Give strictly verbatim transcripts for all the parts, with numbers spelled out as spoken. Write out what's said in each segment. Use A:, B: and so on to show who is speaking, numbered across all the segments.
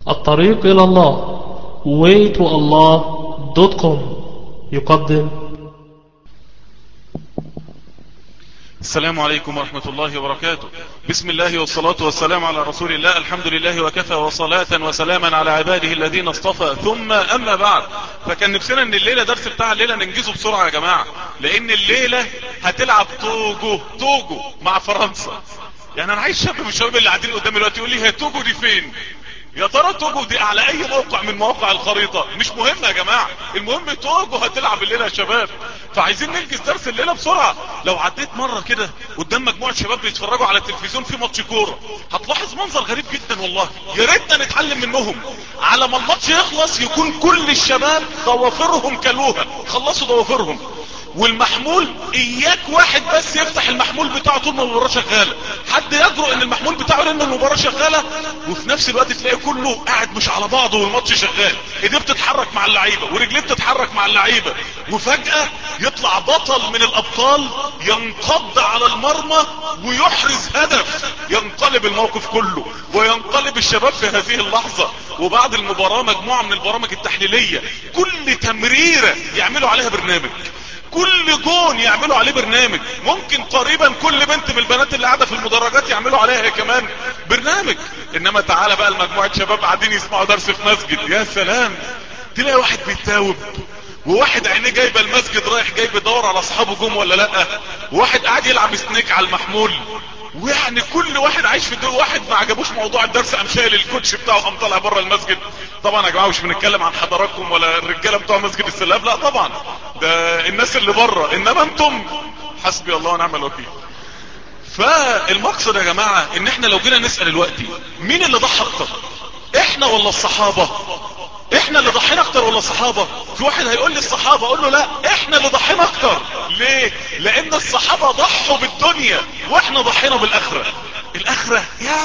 A: الطريق إلى الله way to allah دوت كوم يقدم.
B: السلام عليكم ورحمة الله وبركاته. بسم الله والصلاة والسلام على رسول الله. الحمد لله وكفى وصلاة وسلاما على عباده الذين اصطفى، ثم أما بعد. فكان نفسنا ان الليلة درس بتاع الليلة ننجزه بسرعة يا جماعة، لان الليلة هتلعب توجو توجو مع فرنسا. يعني انا عايز شاب من الشباب اللي قاعدين قدامي دلوقتي يقول لي هي توجو دي فين؟ يا ترى توجو دي على اي موقع من مواقع الخريطة؟ مش مهم يا جماعة، المهم توجو هتلعب الليلة يا شباب. فعايزين ننجز درس الليلة بسرعة. لو عديت مرة كده قدام مجموعة شباب بيتفرجوا على التلفزيون في ماتش كورة، هتلاحظ منظر غريب جدا والله، يا ريتنا نتعلم منهم. على ما الماتش يخلص يكون كل الشباب ضوافرهم كلوها، خلصوا ضوافرهم، والمحمول اياك واحد بس يفتح المحمول بتاعه طول ما المباراة شغالة. حد يجرؤ ان المحمول بتاعه لان المباراة شغالة، وفي نفس الوقت تلاقي كله قاعد مش على بعضه والماتش شغال، ايديه بتتحرك مع اللعيبة ورجليه بتتحرك مع اللعيبة، وفجأة يطلع بطل من الابطال ينقض على المرمى ويحرز هدف، ينقلب الموقف كله وينقلب الشباب في هذه اللحظة. وبعد المباراة مجموعة من البرامج التحليلية كل تمريرة يعملوا عليها برنامج، كل جون يعملوا عليه برنامج، ممكن قريبا كل بنت من البنات اللي قاعده في المدرجات يعملوا عليها هي كمان برنامج. انما تعالى بقى المجموعه شباب قاعدين يسمعوا درس في مسجد، يا سلام، تلاقي واحد بيتاوب، وواحد عينيه جايبه المسجد رايح جاي بيدور على اصحابه جم ولا لا، وواحد قاعد يلعب سنيك على المحمول، ويعني كل واحد عايش في دور. واحد ما عجبوش موضوع الدرس قام شايل الكوتش بتاعه قام طالع بره المسجد. طبعا يا جماعه مش بنتكلم عن حضراتكم ولا الرجاله بتوع مسجد السلاب، لا طبعا، ده الناس اللي بره، انما انتم حسبي الله ونعم الوكيل. فالمقصد يا جماعه ان احنا لو جينا نسال دلوقتي مين اللي ضحى اكتر، احنا ولا الصحابه؟ احنا اللي ضحينا اكتر ولا الصحابة؟ في واحد هيقول لي الصحابة، اقول له لا، احنا اللي ضحينا اكتر. ليه؟ لان الصحابة ضحوا بالدنيا واحنا ضحينا بالاخرة. الاخرة يا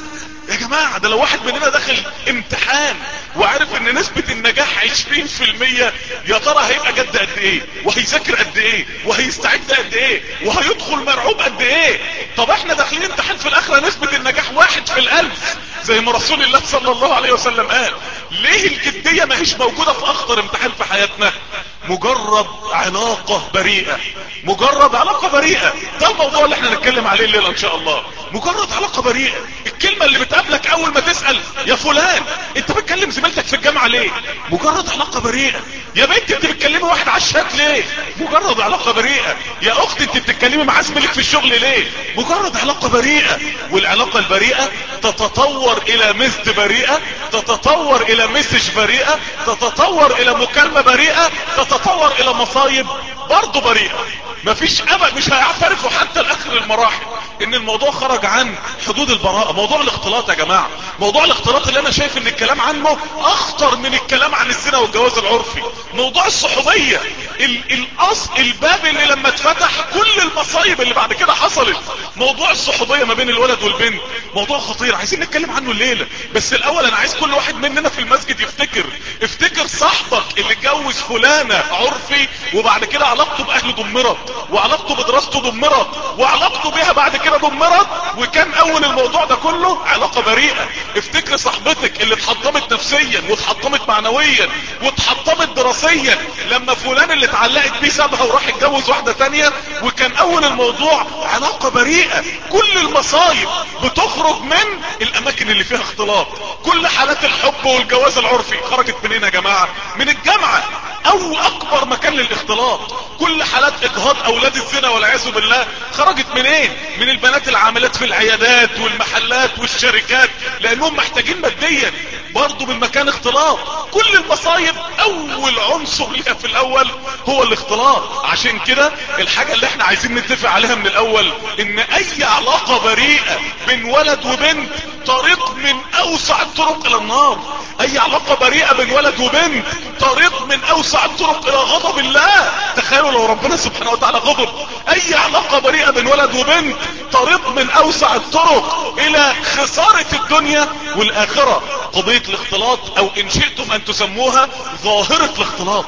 B: يا جماعة، ده لو واحد مننا داخل امتحان وعارف ان نسبة النجاح عشرين في المية، يا ترى هيبقى جد قد ايه، وهيذاكر قد ايه، وهيستعد قد ايه، وهيدخل مرعوب قد ايه. طب احنا داخلين امتحان في الاخرة نسبة النجاح واحد في الالف زي ما رسول الله صلى الله عليه وسلم قال. ليه الجدية ما هيش موجودة في اخطر امتحان في حياتنا؟ مجرد علاقة بريئة، مجرد علاقة بريئة، ده الموضوع اللي احنا نتكلم عليه الليلة ان شاء الله. مجرد علاقة بريئة، الكلمة اللي بتقابلك اول ما تسأل يا فلان انت بتكلم زميلتك في الجامعة ليه؟ مجرد علاقة بريئة. يا بنت انت بتكلمي واحد على الشات ليه؟ مجرد علاقة بريئة. يا اختي انت بتتكلمي مع زميلك في الشغل ليه؟ مجرد علاقة بريئة. والعلاقة البريئة تتطور الى مسج بريئة، تتطور الى مسج بريئة، تتطور الى مكالمة بريئة، تتطور الى مصايب برضو بريئة. مفيش ابد، مش هيعترفوا حتى لاخر المراحل ان الموضوع خرج عن حدود البراءة. موضوع الاختلاط يا جماعة، موضوع الاختلاط اللي انا شايف ان الكلام عنه اخطر من الكلام عن الزنا والجواز العرفي. موضوع الصحوبية، ال- الاصل الباب اللي لما اتفتح كل المصايب اللي بعد كده حصلت. موضوع الصحوبية ما بين الولد والبنت موضوع خطير، عايزين نتكلم عنه الليلة. بس الاول انا عايز كل واحد مننا في المسجد يفتكر، افتكر صاحبك اللي اتجوز فلانة عرفي وبعد كده علاقته باهله دمرت، وعلاقته بدراسته دمرت، وعلاقته بيها بعد كده دمرت، وكان اول الموضوع ده كله علاقة بريئة. افتكر صاحبتك اللي اتحطمت نفسيا واتحطمت معنويا واتحطمت دراسيا لما فلان اللي اتعلقت بيه سابها وراح اتجوز واحدة تانية، وكان اول الموضوع علاقة بريئة. كل المصايب بتخرج من الاماكن اللي فيها اختلاط. كل حالات الحب والجواز العرفي خرجت منين يا جماعة؟ من الجامعة، او اكبر مكان للاختلاط. كل حالات اجهاض اولاد الزنا والعياذ بالله خرجت منين؟ من البنات العاملات في العيادات والمحلات والشركات، لانهم محتاجين ماديا برضو من مكان اختلاط. كل المصايب اول عنصر لها في الاول هو الاختلاط. عشان كده الحاجة اللي احنا عايزين نتفق عليها من الاول ان اي علاقة بريئة بين ولد وبنت طريق من اوسع الطرق الى النار. اي علاقة بريئة بين ولد وبنت طريق من اوسع الطرق الى غضب الله. تخيلوا لو ربنا سبحانه وتعالى غضب. اي علاقة بريئة بين ولد وبنت طريق من اوسع الطرق الى خسارة الدنيا والاخرة. قضية الاختلاط او ان شئتم ان تسموها ظاهرة الاختلاط،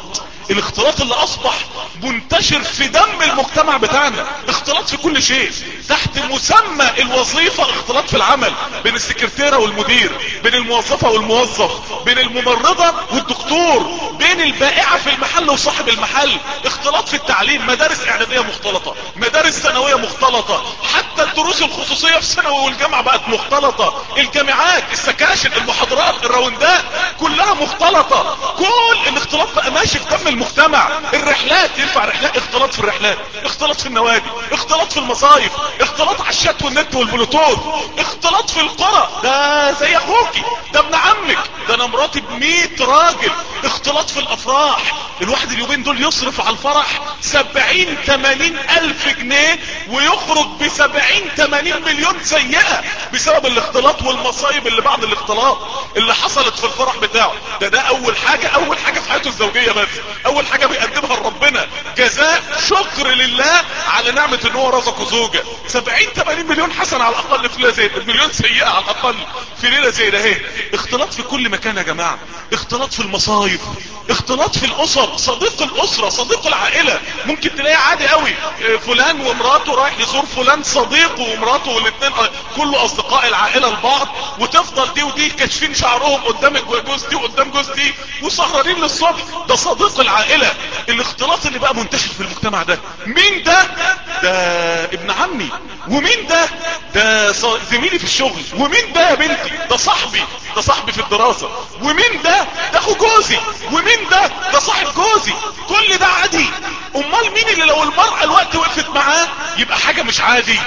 B: الاختلاط اللي اصبح منتشر في دم المجتمع بتاعنا، اختلاط في كل شيء تحت مسمى الوظيفة، اختلاط في العمل بين السكرتيرة والمدير، بين الموظفة والموظف، بين الممرضة والدكتور، بين البائعة في المحل وصاحب المحل، اختلاط في التعليم، مدارس اعدادية مختلطة، مدارس ثانوية مختلطة، حتى الدروس الخصوصية في الثانوي والجامعة بقت مختلطة، الجامعات، السكاشن، المحاضرات، الراوندات كلها مختلطة. كل الاختلاط بقى ماشي في دم المجتمع. الرحلات، ينفع رحلات، اختلاط في الرحلات، اختلاط في النوادي، اختلاط في المصايف، اختلاط على الشات والنت والبلوتوث، اختلاط في القرى، ده زي اخوكي، ده ابن عمك، ده انا مراتي بمية راجل، اختلاط في الافراح، الواحد اليومين دول يصرف على الفرح سبعين تمانين الف جنيه ويخرج بسبعين تمانين مليون سيئة بسبب الاختلاط والمصايب اللي بعد الاختلاط اللي حصلت في الفرح بتاعه. ده ده اول حاجة، اول حاجة في حياته الزوجية، بس اول حاجة بيقدمها لربنا جزاء شكر لله على نعمة ان هو رزقه زوجة. سبعين تمانين مليون حسنة على الاقل في ليلة زي ده، مليون سيئة على الاقل في ليلة زي ده. اهي اختلاط في كل مكان يا جماعة، اختلاط في المصايف، اختلاط في الاسر، صديق الاسرة، صديق العائلة، ممكن تلاقي عادي قوي فلان ومراته رايح يزور فلان صديقه ومراته، والاثنين كله اصدقاء العائلة لبعض، وتفضل دي ودي كاشفين شعرهم قدام جوز دي وقدام جوز دي وسهرانين للصبح، ده صديق العائلة. الاختلاط اللي بقى منتشر في المجتمع ده، مين ده؟ ده ابن عمي. ومين ده؟ ده زميلي في الشغل. ومين ده يا بنتي؟ ده صاحبي، ده صاحبي في الدراسة. ومين ده؟ ده اخو جوزي. ومين ده؟ ده صاحب جوزي. كل ده عادي. امال مين اللي لو المرأة الوقت وقفت معاه يبقى حاجة مش عادي؟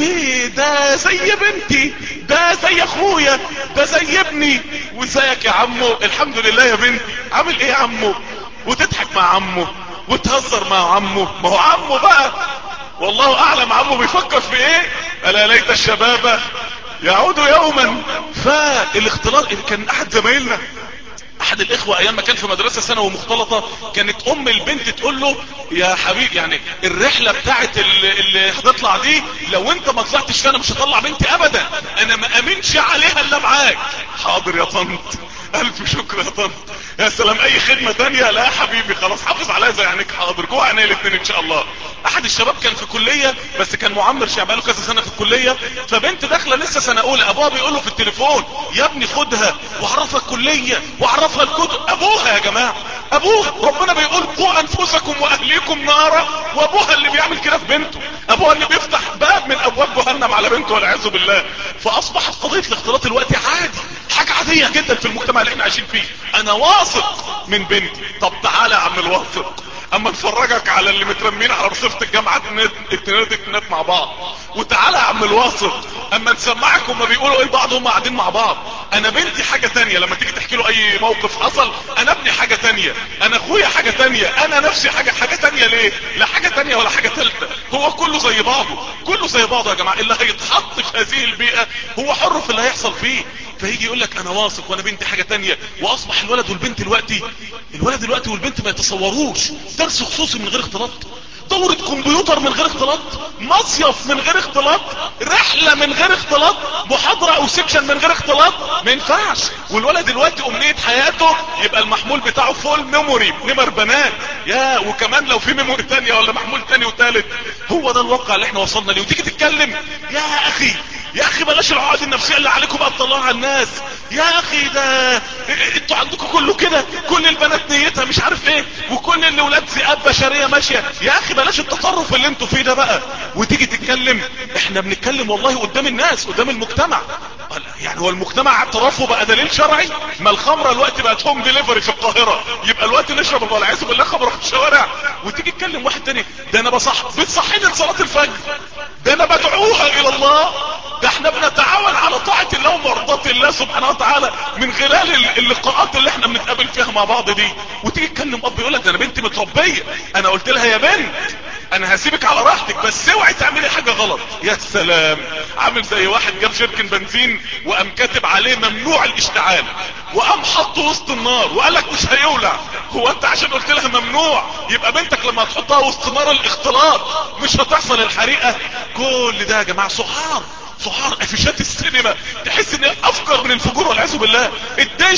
B: وده زي بنتي، ده زي اخويا، ده زي ابني. وازيك يا عمو؟ الحمد لله يا بنتي. عامل ايه يا عمو؟ وتضحك مع عمه وتهزر مع عمه، ما هو عمه بقى، والله اعلم عمه بيفكر في ايه. الا ليت الشباب يعود يوما. فالاختلاط كان احد زمايلنا، احد الاخوة ايام ما كان في مدرسة ثانوي مختلطة، كانت ام البنت تقول له يا حبيبي يعني الرحلة بتاعت اللي, اللي هتطلع دي لو انت ما طلعتش فانا مش هطلع بنتي ابدا، انا ما امنش عليها الا معاك. حاضر يا طنط، الف شكر يا طنط، يا سلام، اي خدمة تانية؟ لا يا حبيبي خلاص، حافظ عليها زي عينيك. حاضر، جوه عينيا الاثنين ان شاء الله. احد الشباب كان في كلية بس كان معمر شعب، بقاله كذا سنة في الكلية، فبنت داخلة لسه سنة اولى، ابوها بيقول له في التليفون يا ابني خدها وعرفها الكلية وعرفها الكتب. ابوها يا جماعة، ابوها، ربنا بيقول قوا انفسكم واهليكم نارا، وابوها اللي بيعمل كده في بنته، ابوها اللي بيفتح باب من ابواب جهنم على بنته والعياذ بالله. فاصبحت قضية الاختلاط الوقت عادي، حاجة عادية جدا في المجتمع اللي احنا عايشين فيه. انا واثق من بنتي. طب تعالى يا عم الواثق، اما نفرجك على اللي مترمين على رصيفة الجامعة التنات مع بعض. وتعالى يا عم الواثق اما نسمعك هما بيقولوا ايه لبعض هما قاعدين مع بعض. انا بنتي حاجة تانية، لما تيجي تحكي له اي موقف حصل، انا ابني حاجة تانية، انا اخويا حاجة تانية، انا نفسي حاجة حاجة تانية. ليه؟ لا حاجة تانية ولا حاجة تالتة، هو كله زي بعضه، كله زي بعضه يا جماعة. اللي هيتحط في هذه البيئة هو حر في اللي هيحصل فيه. فيجي يقول لك انا واثق وانا بنتي حاجة تانية، واصبح الولد والبنت دلوقتي، الولد دلوقتي والبنت ما يتصوروش درس خصوصي من غير اختلاط، دورة كمبيوتر من غير اختلاط، مصيف من غير اختلاط، رحلة من غير اختلاط، محاضرة او سيكشن من غير اختلاط، ما ينفعش. والولد دلوقتي امنية حياته يبقى المحمول بتاعه فول ميموري، نمر بنات، يا وكمان لو في ميموري تانية ولا محمول تاني وتالت. هو ده الواقع اللي احنا وصلنا ليه. وتيجي تتكلم يا اخي، يا اخي بلاش العقد النفسية اللي عليكم بقى تطلعوا على الناس. يا اخي ده انتوا عندكم كله كده، كل البنات نيتها مش عارف ايه، وكل الاولاد ذئاب بشرية ماشية. يا اخي بلاش التطرف اللي انتوا فيه ده بقى. وتيجي تتكلم، احنا بنتكلم والله قدام الناس، قدام المجتمع. يعني هو المجتمع اعترافه بقى دليل شرعي؟ ما الخمرة الوقت بقت هوم ديليفري في القاهرة، يبقى الوقت نشرب والعياذ بالله خمرة في الشوارع. وتيجي تكلم واحد تاني، ده انا بصح بتصحيني لصلاة الفجر، ده انا بدعوها الى الله، ده احنا بنتعاون على طاعة الله ومرضات الله سبحانه وتعالى من خلال اللقاءات اللي احنا بنتقابل فيها مع بعض دي. وتيجي تكلم اب يقول لك ده انا بنتي متربية، انا قلت لها يا بنت انا هسيبك على راحتك بس اوعي تعملي حاجة غلط. يا سلام، عامل زي واحد جاب شركن بنزين وقام كاتب عليه ممنوع الاشتعال، وقام حطه وسط النار وقال لك مش هيولع. هو انت عشان قلت لها ممنوع يبقى بنتك لما تحطها وسط نار الاختلاط مش هتحصل الحريقة؟ كل ده يا جماعة سحار، سحار افيشات السينما تحس ان افكر من الفجور والعياذ بالله. الدش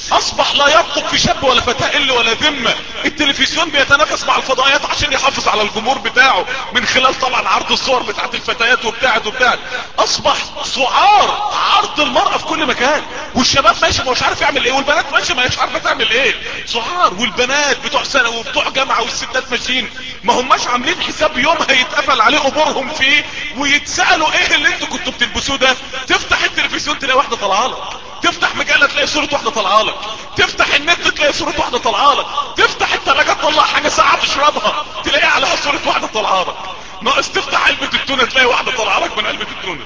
B: اصبح لا يرقب في شاب ولا فتاة الا ولا ذمة. التلفزيون بيتنافس مع الفضائيات عشان يحافظ على الجمهور بتاعه من خلال طبعا عرض الصور بتاعت الفتيات وبتاعت وبتاعت. اصبح سعار عرض المرأة في كل مكان، والشباب ماشي مش عارف يعمل ايه، والبنات ماشي مش عارفة تعمل ايه. سعار، والبنات بتوع سنة وبتوع جامعة والستات ماشيين ما هماش عاملين حساب يوم هيتقفل عليه قبورهم فيه ويتسألوا ايه اللي انتوا كنتوا بتلبسوه ده. تفتح التلفزيون تلاقي واحدة طالعه لك، تفتح مجلة تلاقي صورة واحدة طالعه لك، تفتح النت تلاقي صورة واحدة طالعه لك، تفتح الثلاجة تطلع حاجة ساعة تشربها تلاقي عليها صورة واحدة طالعه لك، ناقص تفتح علبة التونة تلاقي واحدة طالعه لك من علبة التونة.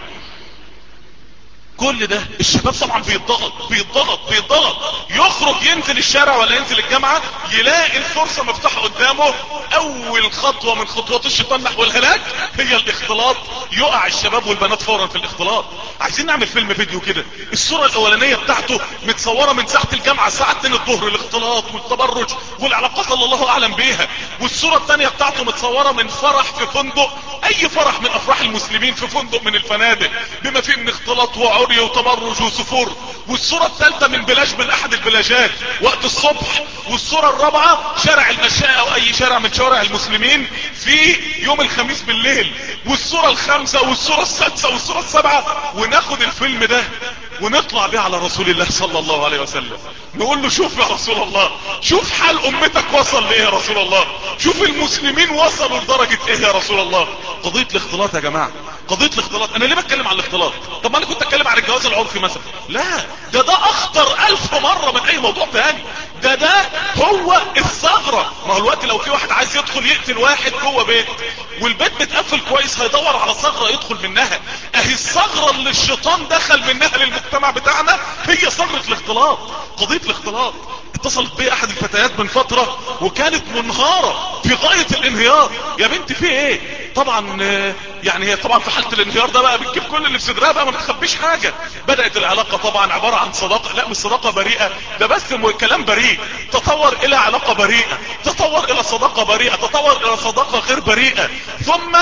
B: كل ده الشباب طبعا بيتضغط بيتضغط بيتضغط، يخرج ينزل الشارع ولا ينزل الجامعة يلاقي الفرصة مفتوحة قدامه. اول خطوة من خطوات الشيطان نحو الهلاك هي الاختلاط. يقع الشباب والبنات فورا في الاختلاط. عايزين نعمل فيلم فيديو كده، الصورة الاولانية بتاعته متصورة من ساعة الجامعة الساعة اتنين الظهر، الاختلاط والتبرج والعلاقات اللي الله اعلم بيها. والصورة الثانية بتاعته متصورة من فرح في فندق، اي فرح من افراح المسلمين في فندق من الفنادق بما فيه من اختلاط وعري وتبرج وسفور. والصورة الثالثة من بلاج من احد البلاجات وقت الصبح. والصورة الرابعة شارع المشاء او اي شارع من شوارع المسلمين في يوم الخميس بالليل. والصورة الخامسة والصورة السادسة والصورة السابعة. وناخد الفيلم ده ونطلع بيه على رسول الله صلى الله عليه وسلم، نقول له شوف يا رسول الله، شوف حال امتك وصل لايه يا رسول الله، شوف المسلمين وصلوا لدرجة ايه يا رسول الله. قضية الاختلاط يا جماعة، قضية الاختلاط. انا ليه بتكلم عن الاختلاط؟ طب ما انا كنت اتكلم عن الجواز العرفي مثلا. لا، ده ده اخطر الف مرة من اي موضوع تاني. ده ده هو الثغرة. ما هو الوقت لو في واحد عايز يدخل يقتل واحد جوه بيت والبيت متقفل كويس هيدور على ثغرة يدخل منها. اهي الثغرة اللي الشيطان دخل منها للمجتمع بتاعنا هي ثغرة الاختلاط. قضية الاختلاط. اتصلت بي احد الفتيات من فترة وكانت منهارة في غاية الانهيار. يا بنت في ايه؟ طبعا يعني هي طبعا في حالة الانهيار ده بقى بتجيب كل اللي في صدرها بقى، ما بتخبيش حاجة. بدأت العلاقة طبعا عبارة عن صداقة، لا مش صداقة بريئة، ده بس كلام بريء، تطور الى علاقة بريئة، تطور الى صداقة بريئة، تطور الى صداقة غير بريئة. ثم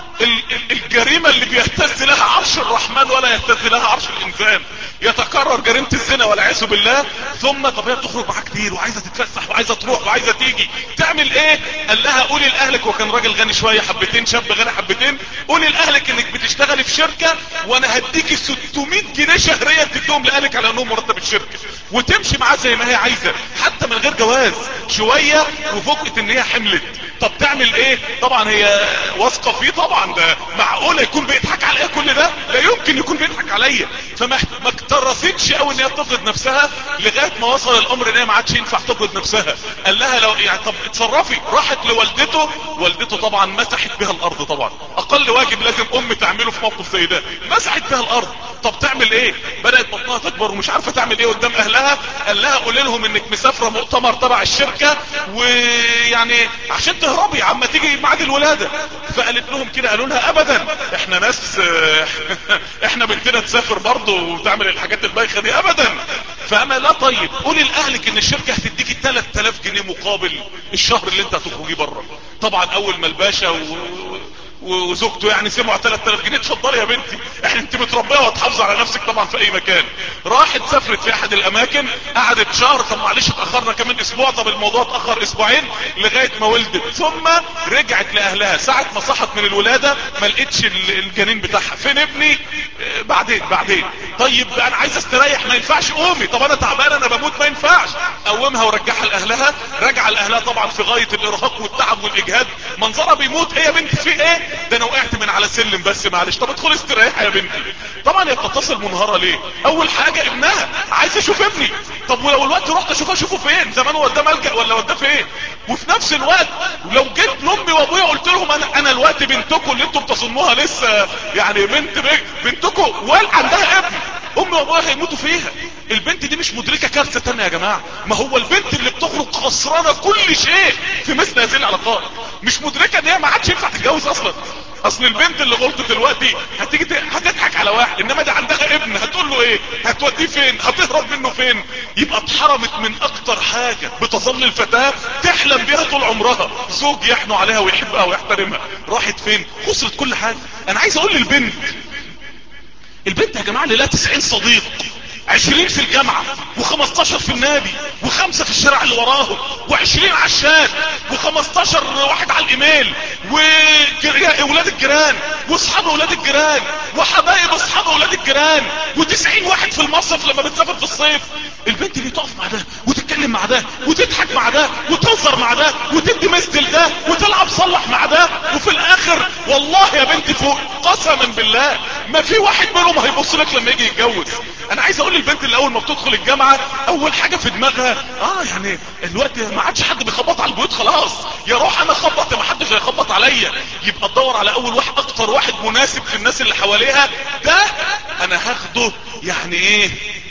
B: الجريمة اللي بيهتز لها عرش الرحمن ولا يهتز لها عرش الانسان، يتكرر جريمة الزنا والعياذ بالله. ثم طب هي بتخرج معاه كتير وعايزة تتفسح وعايزة تروح وعايزة تيجي، تعمل ايه؟ قال لها قولي لاهلك، وكان راجل غني شوية حبتين، شاب غني حبتين، قولي لاهلك انك بتشتغلي في شركة وانا هديكي ستمائة جنيه شهريا تديهم لاهلك على انهم مرتب الشركة، وتمشي معاه زي ما هي عايزة حتى من غير جواز. شوية وفوجئت ان هي حملت. طب تعمل ايه؟ طبعا هي واثقة فيه طبعا، ده معقولة يكون بيضحك عليها كل ده؟ لا يمكن يكون بيضحك عليا. فما ما اكترثتش قوي ان هي تفرض نفسها لغاية ما وصل الامر ان هي ما عادش ينفع تفرض نفسها. قال لها لو يعني طب اتصرفي. راحت لوالدته، والدته طبعا مسحت بها الارض. طبعا اقل واجب لازم ام تعمله في موقف زي ده، مسحت بها الارض. طب تعمل ايه؟ بدأت بطنها تكبر ومش عارفة تعمل ايه قدام اهلها. قال لها قولي لهم انك مسافرة مؤتمر تبع الشركة ويعني عشان تهربي عما تيجي ميعاد الولادة. فقالت لهم كده، قالوا لها ابدا احنا ناس احنا بنتنا تسافر برضه وتعمل الحاجات البايخة دي ابدا. فاما لا طيب قولي لاهلك ان الشركة هتديكي ثلاثة آلاف جنيه مقابل الشهر اللي انت هتخرجيه بره. طبعا اول ما الباشا و... وزوجته يعني سمعوا ثلاثة آلاف جنيه، اتفضلي يا بنتي احنا انت متربيه وهتحافظ على نفسك طبعا في اي مكان. راحت سافرت في احد الاماكن، قعدت شهر، طب معلش اتاخرنا كمان اسبوع، طب الموضوع اتاخر اسبوعين لغايه ما ولدت. ثم رجعت لاهلها ساعه ما صحت من الولاده ما لقيتش الجنين بتاعها. فين ابني؟ اه بعدين بعدين. طيب انا عايز استريح، ما ينفعش قومي، طب انا تعبان انا بموت، ما ينفعش. قومها ورجعها لاهلها. رجع لاهلها طبعا في غايه الارهاق والتعب والاجهاد، منظرها بيموت. هي بنتي في ايه؟ ده انا وقعت من على سلم بس معلش، طب ادخلي استريحي يا بنتي. طبعا هي بتتصل منهارة ليه؟ اول حاجة ابنها، عايز اشوف ابني. طب ولو الوقت رحت اشوفه اشوفه فين؟ زمان وداه ملجأ ولا وداه فين؟ وفي نفس الوقت لو جيت لامي وابويا قلت لهم انا انا الوقت بنتكم اللي انتم بتصنوها لسه يعني بنت بنتكم وعندها ابن، امي وابويا هيموتوا فيها. البنت دي مش مدركة كارثة تانية يا جماعة. ما هو البنت اللي بتخرج خسرانة كل شيء في مثل هذه العلاقات مش مدركة ان هي ما عادش ينفع تتجوز اصلا. اصل البنت اللي غلطت دلوقتي هتيجي ت... هتضحك على واحد، انما ده عندها ابن هتقول له ايه؟ هتوديه فين؟ هتهرب منه فين؟ يبقى اتحرمت من اكتر حاجة بتظل الفتاة تحلم بيها طول عمرها، زوج يحنو عليها ويحبها ويحترمها. راحت فين؟ خسرت كل حاجة. انا عايز اقول للبنت، البنت يا جماعة اللي لها تسعين صديق عشرين في الجامعة وخمستاشر في النادي وخمسة في الشارع اللي وراهم وعشرين على الشات وخمستاشر واحد على الايميل واولاد الجيران واصحاب اولاد الجيران وحبايب اصحاب اولاد الجيران وتسعين واحد في المصيف لما بتسافر في الصيف. البنت دي تقف مع ده وتتكلم مع ده وتضحك مع ده وتهزر مع ده وتدي مثل ده وتلعب صلح مع ده، وفي الاخر والله يا بنت فوق قسما بالله ما في واحد منهم هيبص لك لما يجي يتجوز. انا عايز اقول للبنت اللي اول ما بتدخل الجامعة اول حاجة في دماغها اه يعني الوقت ما عادش حد بيخبط على البيوت خلاص، يا روح انا اخبط ما حدش هيخبط عليا. يبقى تدور على اول واحد اكتر واحد مناسب في الناس اللي حواليها، ده انا هاخده يعني ايه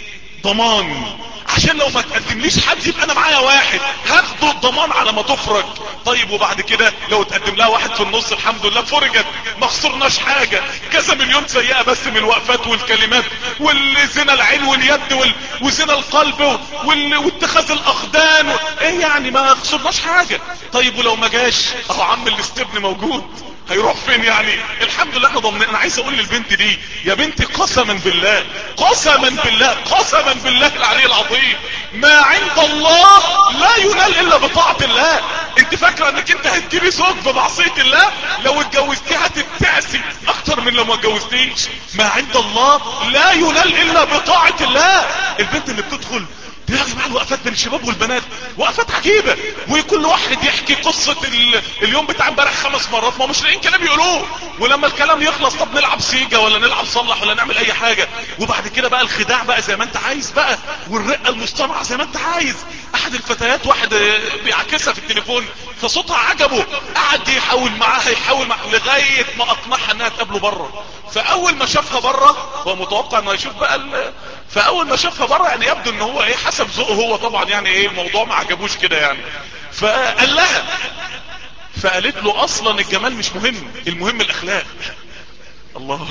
B: ضمان، عشان لو ما تقدمليش حد يبقى انا معايا واحد هاخده الضمان على ما تفرج. طيب وبعد كده لو تقدم لها واحد في النص الحمد لله فرجت ما خسرناش حاجة. كذا مليون سيئة بس من الوقفات والكلمات والزنا العين واليد وال... وزنا القلب وال... واتخاذ الاخدان و... ايه يعني ما خسرناش حاجة. طيب ولو ما جاش اهو عم الاستبن موجود هيروح فين يعني؟ الحمد لله احنا ضمنين. انا عايز اقول للبنت دي يا بنتي قسما بالله قسما بالله قسما بالله العلي العظيم ما عند الله لا ينال الا بطاعة الله. انت فاكرة انك انت هتجيبي زوج بمعصية الله؟ لو اتجوزتيه هتتعسي اكتر من لو ما اتجوزتيش. ما عند الله لا ينال الا بطاعة الله. البنت اللي بتدخل يا جماعه الوقفات بين الشباب والبنات وقفات عجيبه، وكل واحد يحكي قصه ال... اليوم بتاع امبارح خمس مرات، ما مش لاقيين كلام يقولوه، ولما الكلام يخلص طب نلعب سيجا ولا نلعب صلح ولا نعمل اي حاجه، وبعد كده بقى الخداع بقى زي ما انت عايز بقى، والرقه المصطنعه زي ما انت عايز. احد الفتيات واحد بيعكسها في التليفون فصوتها عجبه، قعد يحاول معاها يحاول معاها لغايه ما اقنعها انها تقابله بره. فاول ما شافها بره هو متوقع انه يشوف بقى ال... فاول ما شافها بره يعني يبدو ان هو ايه حسب ذوقه هو طبعا يعني ايه الموضوع ما عجبوش كده يعني. فقال لها فقالت له اصلا الجمال مش مهم، المهم الاخلاق. الله،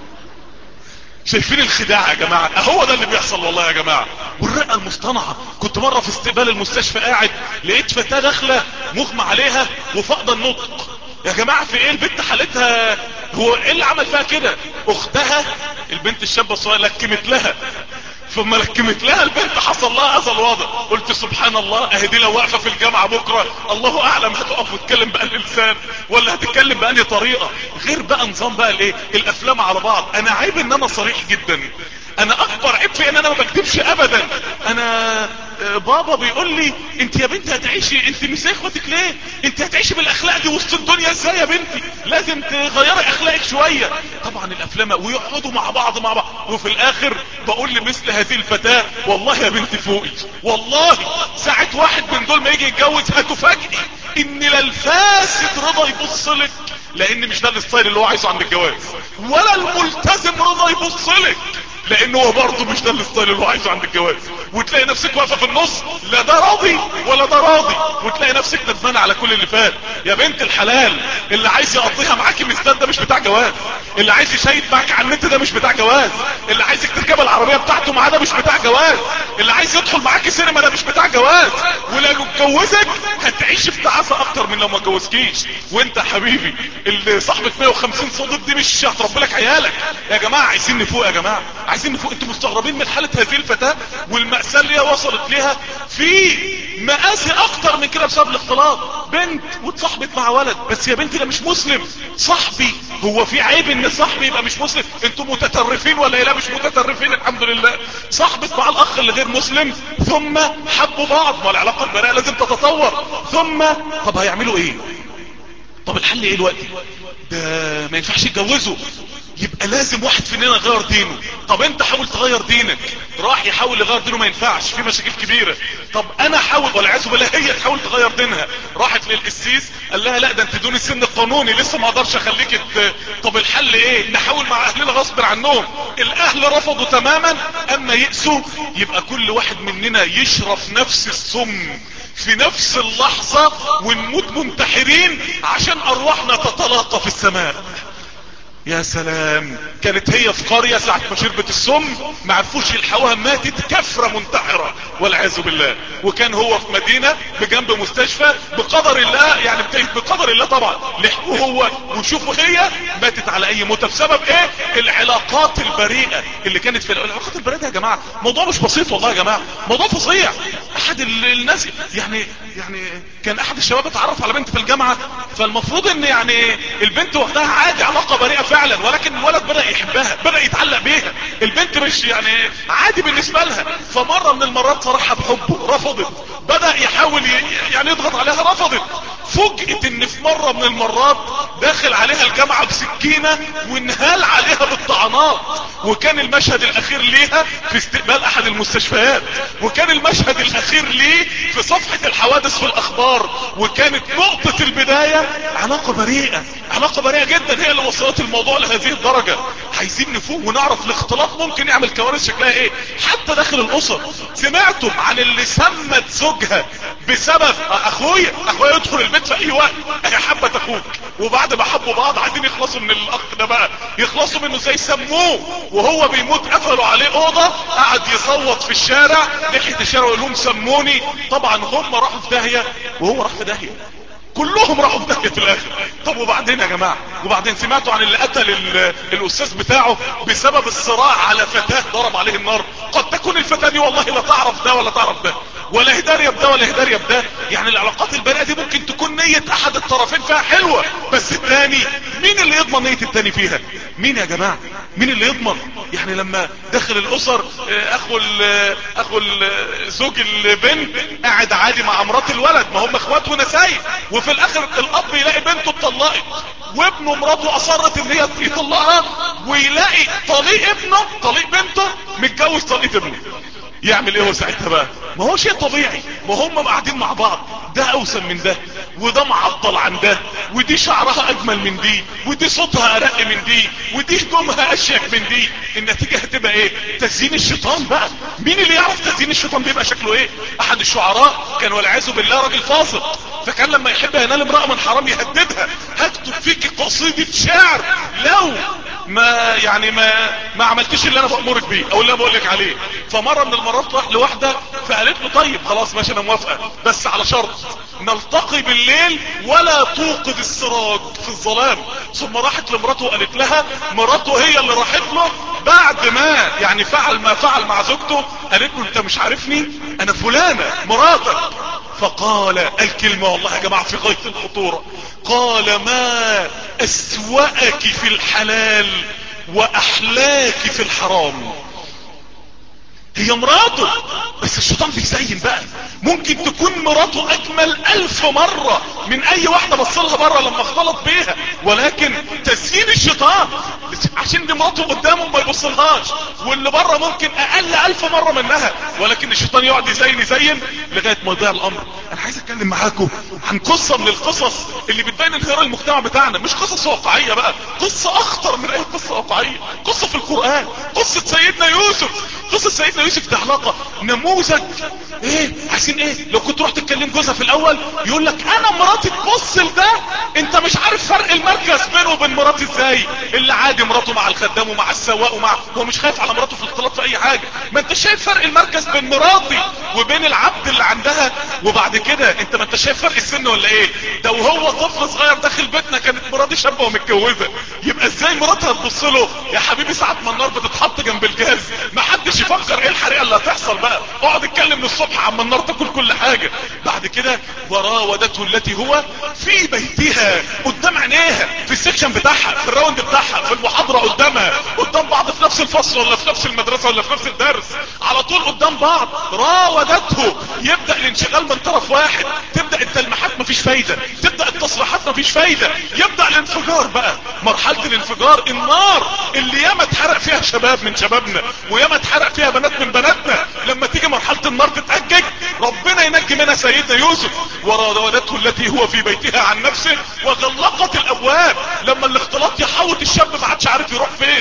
B: شايفين الخداع يا جماعة؟ اهو ده اللي بيحصل والله يا جماعة. والرقة المصطنعة. كنت مرة في استقبال المستشفى قاعد لقيت فتاة داخلة مغمى عليها وفقد النطق. يا جماعة في ايه البنت حالتها؟ هو ايه اللي عمل فيها كده؟ اختها البنت الشابة الصغيرة لكمت لها، ثم لكمت لها البنت حصل لها هذا الوضع. قلت سبحان الله، اهي دي لو واقفه في الجامعه بكره الله اعلم هتقف وتتكلم بقى اللسان ولا هتتكلم بأني طريقه غير بقى نظام بقى الايه الافلام على بعض. انا عيب ان انا صريح جدا، انا اكبر عيب في ان انا ما بكذبش ابدا. انا بابا بيقول لي انت يا بنتي هتعيشي، انت مش زي اخواتك ليه؟ انت هتعيشي بالاخلاق دي وسط الدنيا ازاي يا بنتي؟ لازم تغيري اخلاقك شويه. طبعا الافلام ويقعدوا مع بعض مع بعض، وفي الاخر بقول لمثل هذه الفتاه والله يا بنتي فوقي، والله ساعه واحد من دول ما يجي يتجوز هتفاجئي ان لا الفاسد رضا يبص لك، لان مش ده الستايل اللي هو عايزه عند الجواز، ولا الملتزم رضا يبص لك لانه هو برضه مش ده الستايل اللي هو عايزه عند الجواز. وتلاقي نفسك واقفه في النص، لا ده راضي ولا ده راضي، وتلاقي نفسك ندمانه على كل اللي فات. يا بنت الحلال، اللي عايز يقضيها معاكي مستان ده مش بتاع جواز، اللي عايز يشيد معاك على النت ده مش بتاع جواز، اللي عايزك تركب العربيه بتاعته معاه ده مش بتاع جواز، اللي عايز يدخل معاكي سينما ده مش بتاع جواز. ولو اتجوزك هتعيش في تعاسه اكتر من لو ما اتجوزكيش. وانت يا حبيبي اللي صاحبه مية وخمسين صديق دي مش هتربي لك عيالك. يا جماعه عايزين نفوق، يا جماعه عايزين نفوق. انتوا مستغربين من حاله هذه الفتاه والمأساة اللي هي وصلت ليها؟ في مآسي اكتر من كده بسبب الاختلاط. بنت واتصاحبت مع ولد، بس يا بنتي ده مش مسلم. صاحبي، هو في عيب ان صاحبي يبقى مش مسلم؟ انتوا متطرفين ولا لا؟ مش متطرفين الحمد لله. صاحبت مع الاخ اللي غير مسلم ثم حبوا بعض، ما العلاقه البناء لازم تتطور. ثم طب هيعملوا ايه؟ طب الحل ايه دلوقتي؟ ده ما ينفعش يتجوزوا، يبقى لازم واحد فينا يغير دينه. طب انت حاول تغير دينك، راح يحاول يغير دينه ما ينفعش، في مشاكل كبيرة. طب انا حاول، والعياذ بالله هي تحاول تغير دينها، راحت للقسيس قال لها لا ده انت دون السن القانوني لسه ما اقدرش اخليك ت... طب الحل ايه؟ نحاول مع اهلنا غصب عنهم. الاهل رفضوا تماما، اما يأسوا يبقى كل واحد مننا يشرب نفس السم في نفس اللحظة ونموت منتحرين عشان ارواحنا تتلاقى في السماء. يا سلام. كانت هي في قرية ساعة ما شربت السم ما عرفوش يلحقوها، ماتت كفرة منتحرة والعياذ بالله. وكان هو في مدينة بجنب مستشفى، بقدر الله يعني بقدر الله طبعا لحقوه هو، وشوفوا هي ماتت على اي موتة بسبب ايه؟ العلاقات البريئة اللي كانت في العلاقات البريئة دي. يا جماعة موضوع مش بسيط والله يا جماعة، موضوع فظيع. احد الناس يعني يعني كان احد الشباب اتعرف على بنت في الجامعة، فالمفروض ان يعني البنت واخدها عادي علاقة بريئة فعلا، ولكن الولد بدأ يحبها، بدأ يتعلق بيها. البنت مش يعني عادي بالنسبة لها. فمرة من المرات صرحها بحبه، رفضت. بدأ يحاول يعني يضغط عليها، رفضت. فوجئت ان في مرة من المرات داخل عليها الجامعة بسكينة وانهال عليها بالطعنات. وكان المشهد الاخير ليها في استقبال احد المستشفيات، وكان المشهد الاخير ليه في صفحة الحوادث في الاخبار. وكانت نقطة البداية علاقة بريئة، علاقة بريئة جدا هي اللي وصلت الموضوع لهذه الدرجة. عايزين نفوق ونعرف الاختلاط ممكن يعمل كوارث شكلها ايه حتى داخل الاسر. سمعتم عن اللي سمت زوجها بسبب اخويا اخويا يدخل البيت في اي وقت، هي حبت اخوك، وبعد ما حبوا بعض عايزين يخلصوا من الاخ ده بقى، يخلصوا منه زي سموه وهو بيموت قفلوا عليه اوضة قعد يصوت في الشارع ناحية الشارع ويقول لهم سموني. طبعا هم راحوا في داهية وهو راح في داهية، كلهم راحوا في داهية في الاخر. طب وبعدين يا جماعة؟ وبعدين سمعتوا عن اللي قتل الاستاذ بتاعه بسبب الصراع على فتاة ضرب عليه النار؟ قد تكون الفتاة دي والله لا تعرف ده ولا تعرف ده، ولا هدارية بده ولا هدارية بده. يعني العلاقات البريئة دي ممكن تكون نية احد الطرفين فيها حلوة، بس التاني مين اللي يضمن نية التاني فيها؟ مين يا جماعة؟ مين اللي يضمن؟ يعني لما داخل الاسر اخو ال اخو ال زوج البنت قاعد عادي مع مرات الولد، ما هم اخوات ونسايب، وفي الاخر الاب يلاقي بنته اتطلقت وابنه مراته اصرت ان هي يطلقها، ويلاقي طليق ابنه طليق بنته متجوز طليق ابنه. يعمل ايه هو ساعتها بقى؟ ما هو شيء طبيعي، ما هم قاعدين مع بعض، ده اوسم من ده وده معضل عن ده، ودي شعرها اجمل من دي ودي صوتها ارق من دي ودي هدومها اشيك من دي. النتيجة هتبقى ايه؟ تزيين الشيطان بقى. مين اللي يعرف تزيين الشيطان بيبقى شكله ايه؟ احد الشعراء كان والعياذ بالله راجل فاسق، فكان لما يحب ينال امرأة من حرام يهددها، هكتب فيك قصيدة شعر لو ما يعني ما ما عملتش اللي انا بأمرك بيه او اللي انا بقولك عليه. فمرة من المرات راح لواحدة فقالت له طيب خلاص ماشي انا موافقة، بس على شرط نلتقي بالليل ولا توقد السراج في الظلام. ثم راحت لمراته وقالت لها، مراته هي اللي راحت له بعد ما يعني فعل ما فعل مع زوجته، قالت له انت مش عارفني، انا فلانة مراتك. فقال الكلمة والله يا جماعة في غاية الخطورة، قال ما اسوأك في الحلال واحلاك في الحرام. هي مراته بس الشيطان بيزين بقى، ممكن تكون مراته اجمل الف مرة من اي واحدة بصلها بره لما اختلط بيها، ولكن تزيين الشيطان عشان دي مراته قدامه ما يبصلهاش، واللي بره ممكن اقل الف مرة منها، ولكن الشيطان يقعد يزين يزين لغاية ما يضيع الامر. انا عايز اتكلم معاكم عن قصة من القصص اللي بتبين انهيار المجتمع بتاعنا، مش قصص واقعية بقى، قصة اخطر من اي قصة واقعية، قصة في القرآن، قصة سيدنا يوسف. قصة سيدنا يوسف ده علاقة نموذج ايه، عايزين ايه؟ لو كنت رحت تكلم جوزها في الاول يقول لك انا مراتي تبص لده، انت مش عارف فرق المركز بينه وبين مراتي ازاي. اللي عادي مراته مع الخدام ومع السواق ومع هو مش خايف على مراته في الاختلاط في اي حاجة. ما انت شايف فرق المركز بين مراتي وبين العبد اللي عندها. وبعد كده انت ما انت شايف فرق السن ولا ايه؟ ده وهو طفل صغير داخل بيتنا كانت مراتي شابة ومتجوزة، يبقى ازاي مراتها تبص له يا حبيبي ساعة ما النار بتتحط جنب الجاز ما حدش يفكر ايه الحريقة اللي هتحصل بقى، اقعد اتكلم من الصبح عما النار تاكل كل حاجة. بعد كده وراودته التي هو في بيتها، قدام عينيها في السكشن بتاعها في الراوند بتاعها في المحاضرة قدامها، قدام بعض في نفس الفصل ولا في نفس المدرسة ولا في نفس الدرس، على طول قدام بعض. راودته، يبدأ الانشغال من طرف واحد، تبدأ التلميحات مفيش فايدة، تبدأ التصريحات مفيش فايدة، يبدأ الانفجار بقى، مرحلة الانفجار، النار اللي ياما اتحرق فيها شباب من شبابنا وياما اتحرق فيها بنات من بناتنا. لما تيجي مرحلة النار تتأجج ربنا ينجي منها سيدنا يوسف. وراودته التي هو في بيتها عن نفسه وغلقت الابواب. لما الاختلاط يحوط الشاب ما عادش عارف يروح فين،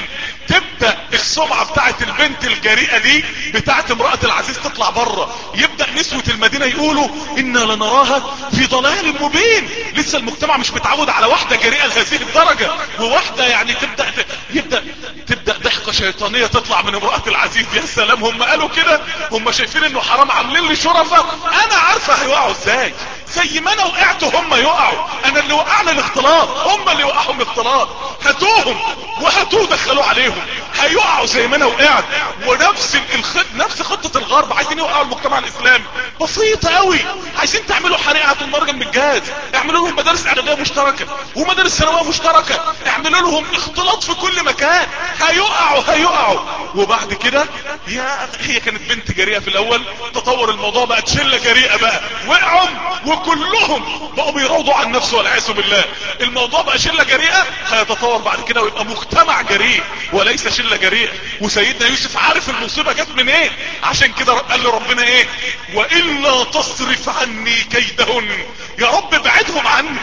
B: تبدأ السمعة بتاعت البنت الجريئة دي بتاعت امرأة العزيز تطلع بره، يبدأ نسوة المدينة يقولوا إنا لنراها في ضلال مبين. لسه المجتمع مش متعود على واحدة جريئة لهذه الدرجة، وواحدة يعني تبدأ يبدأ تبدأ ضحكة شيطانية تطلع من امرأة العزيز. يا سلام، هم قالوا كده، هم شايفين انه حرام، عاملين لي شرفة. انا عارفة هيوقعوا ازاي، زي ما انا وقعت هم يقعوا. انا اللي وقعنا الاختلاط، هم اللي وقعهم الاختلاط. هاتوهم وهاتوه دخلوا عليهم، هيقعوا زي ما انا وقعت. ونفس الخط... نفس خطة الغرب، عايزين يوقعوا المجتمع الاسلامي. بسيطة قوي، عايزين تعملوا حريقة النار جنب الجاز، اعملوا لهم مدارس اعدادية مشتركة ومدارس ثانوية مشتركة، اعملوا لهم اختلاط في كل مكان. هيقعوا هيقعوا. وبعد كده يا هي كانت بنت جريئة في الاول، تطور الموضوع بقت شلة جريئة بقى، وقعوا وكلهم بقوا بيروضوا عن نفسه والعياذ بالله. الموضوع بقى شلة جريئة، هيتطور بعد كده ويبقى مجتمع جريء وليس شلة جريئة. وسيدنا يوسف عارف المصيبة جت من ايه، عشان كده قال لربنا ايه؟ والا تصرف عني كيدهن. يا رب ابعدهم عني،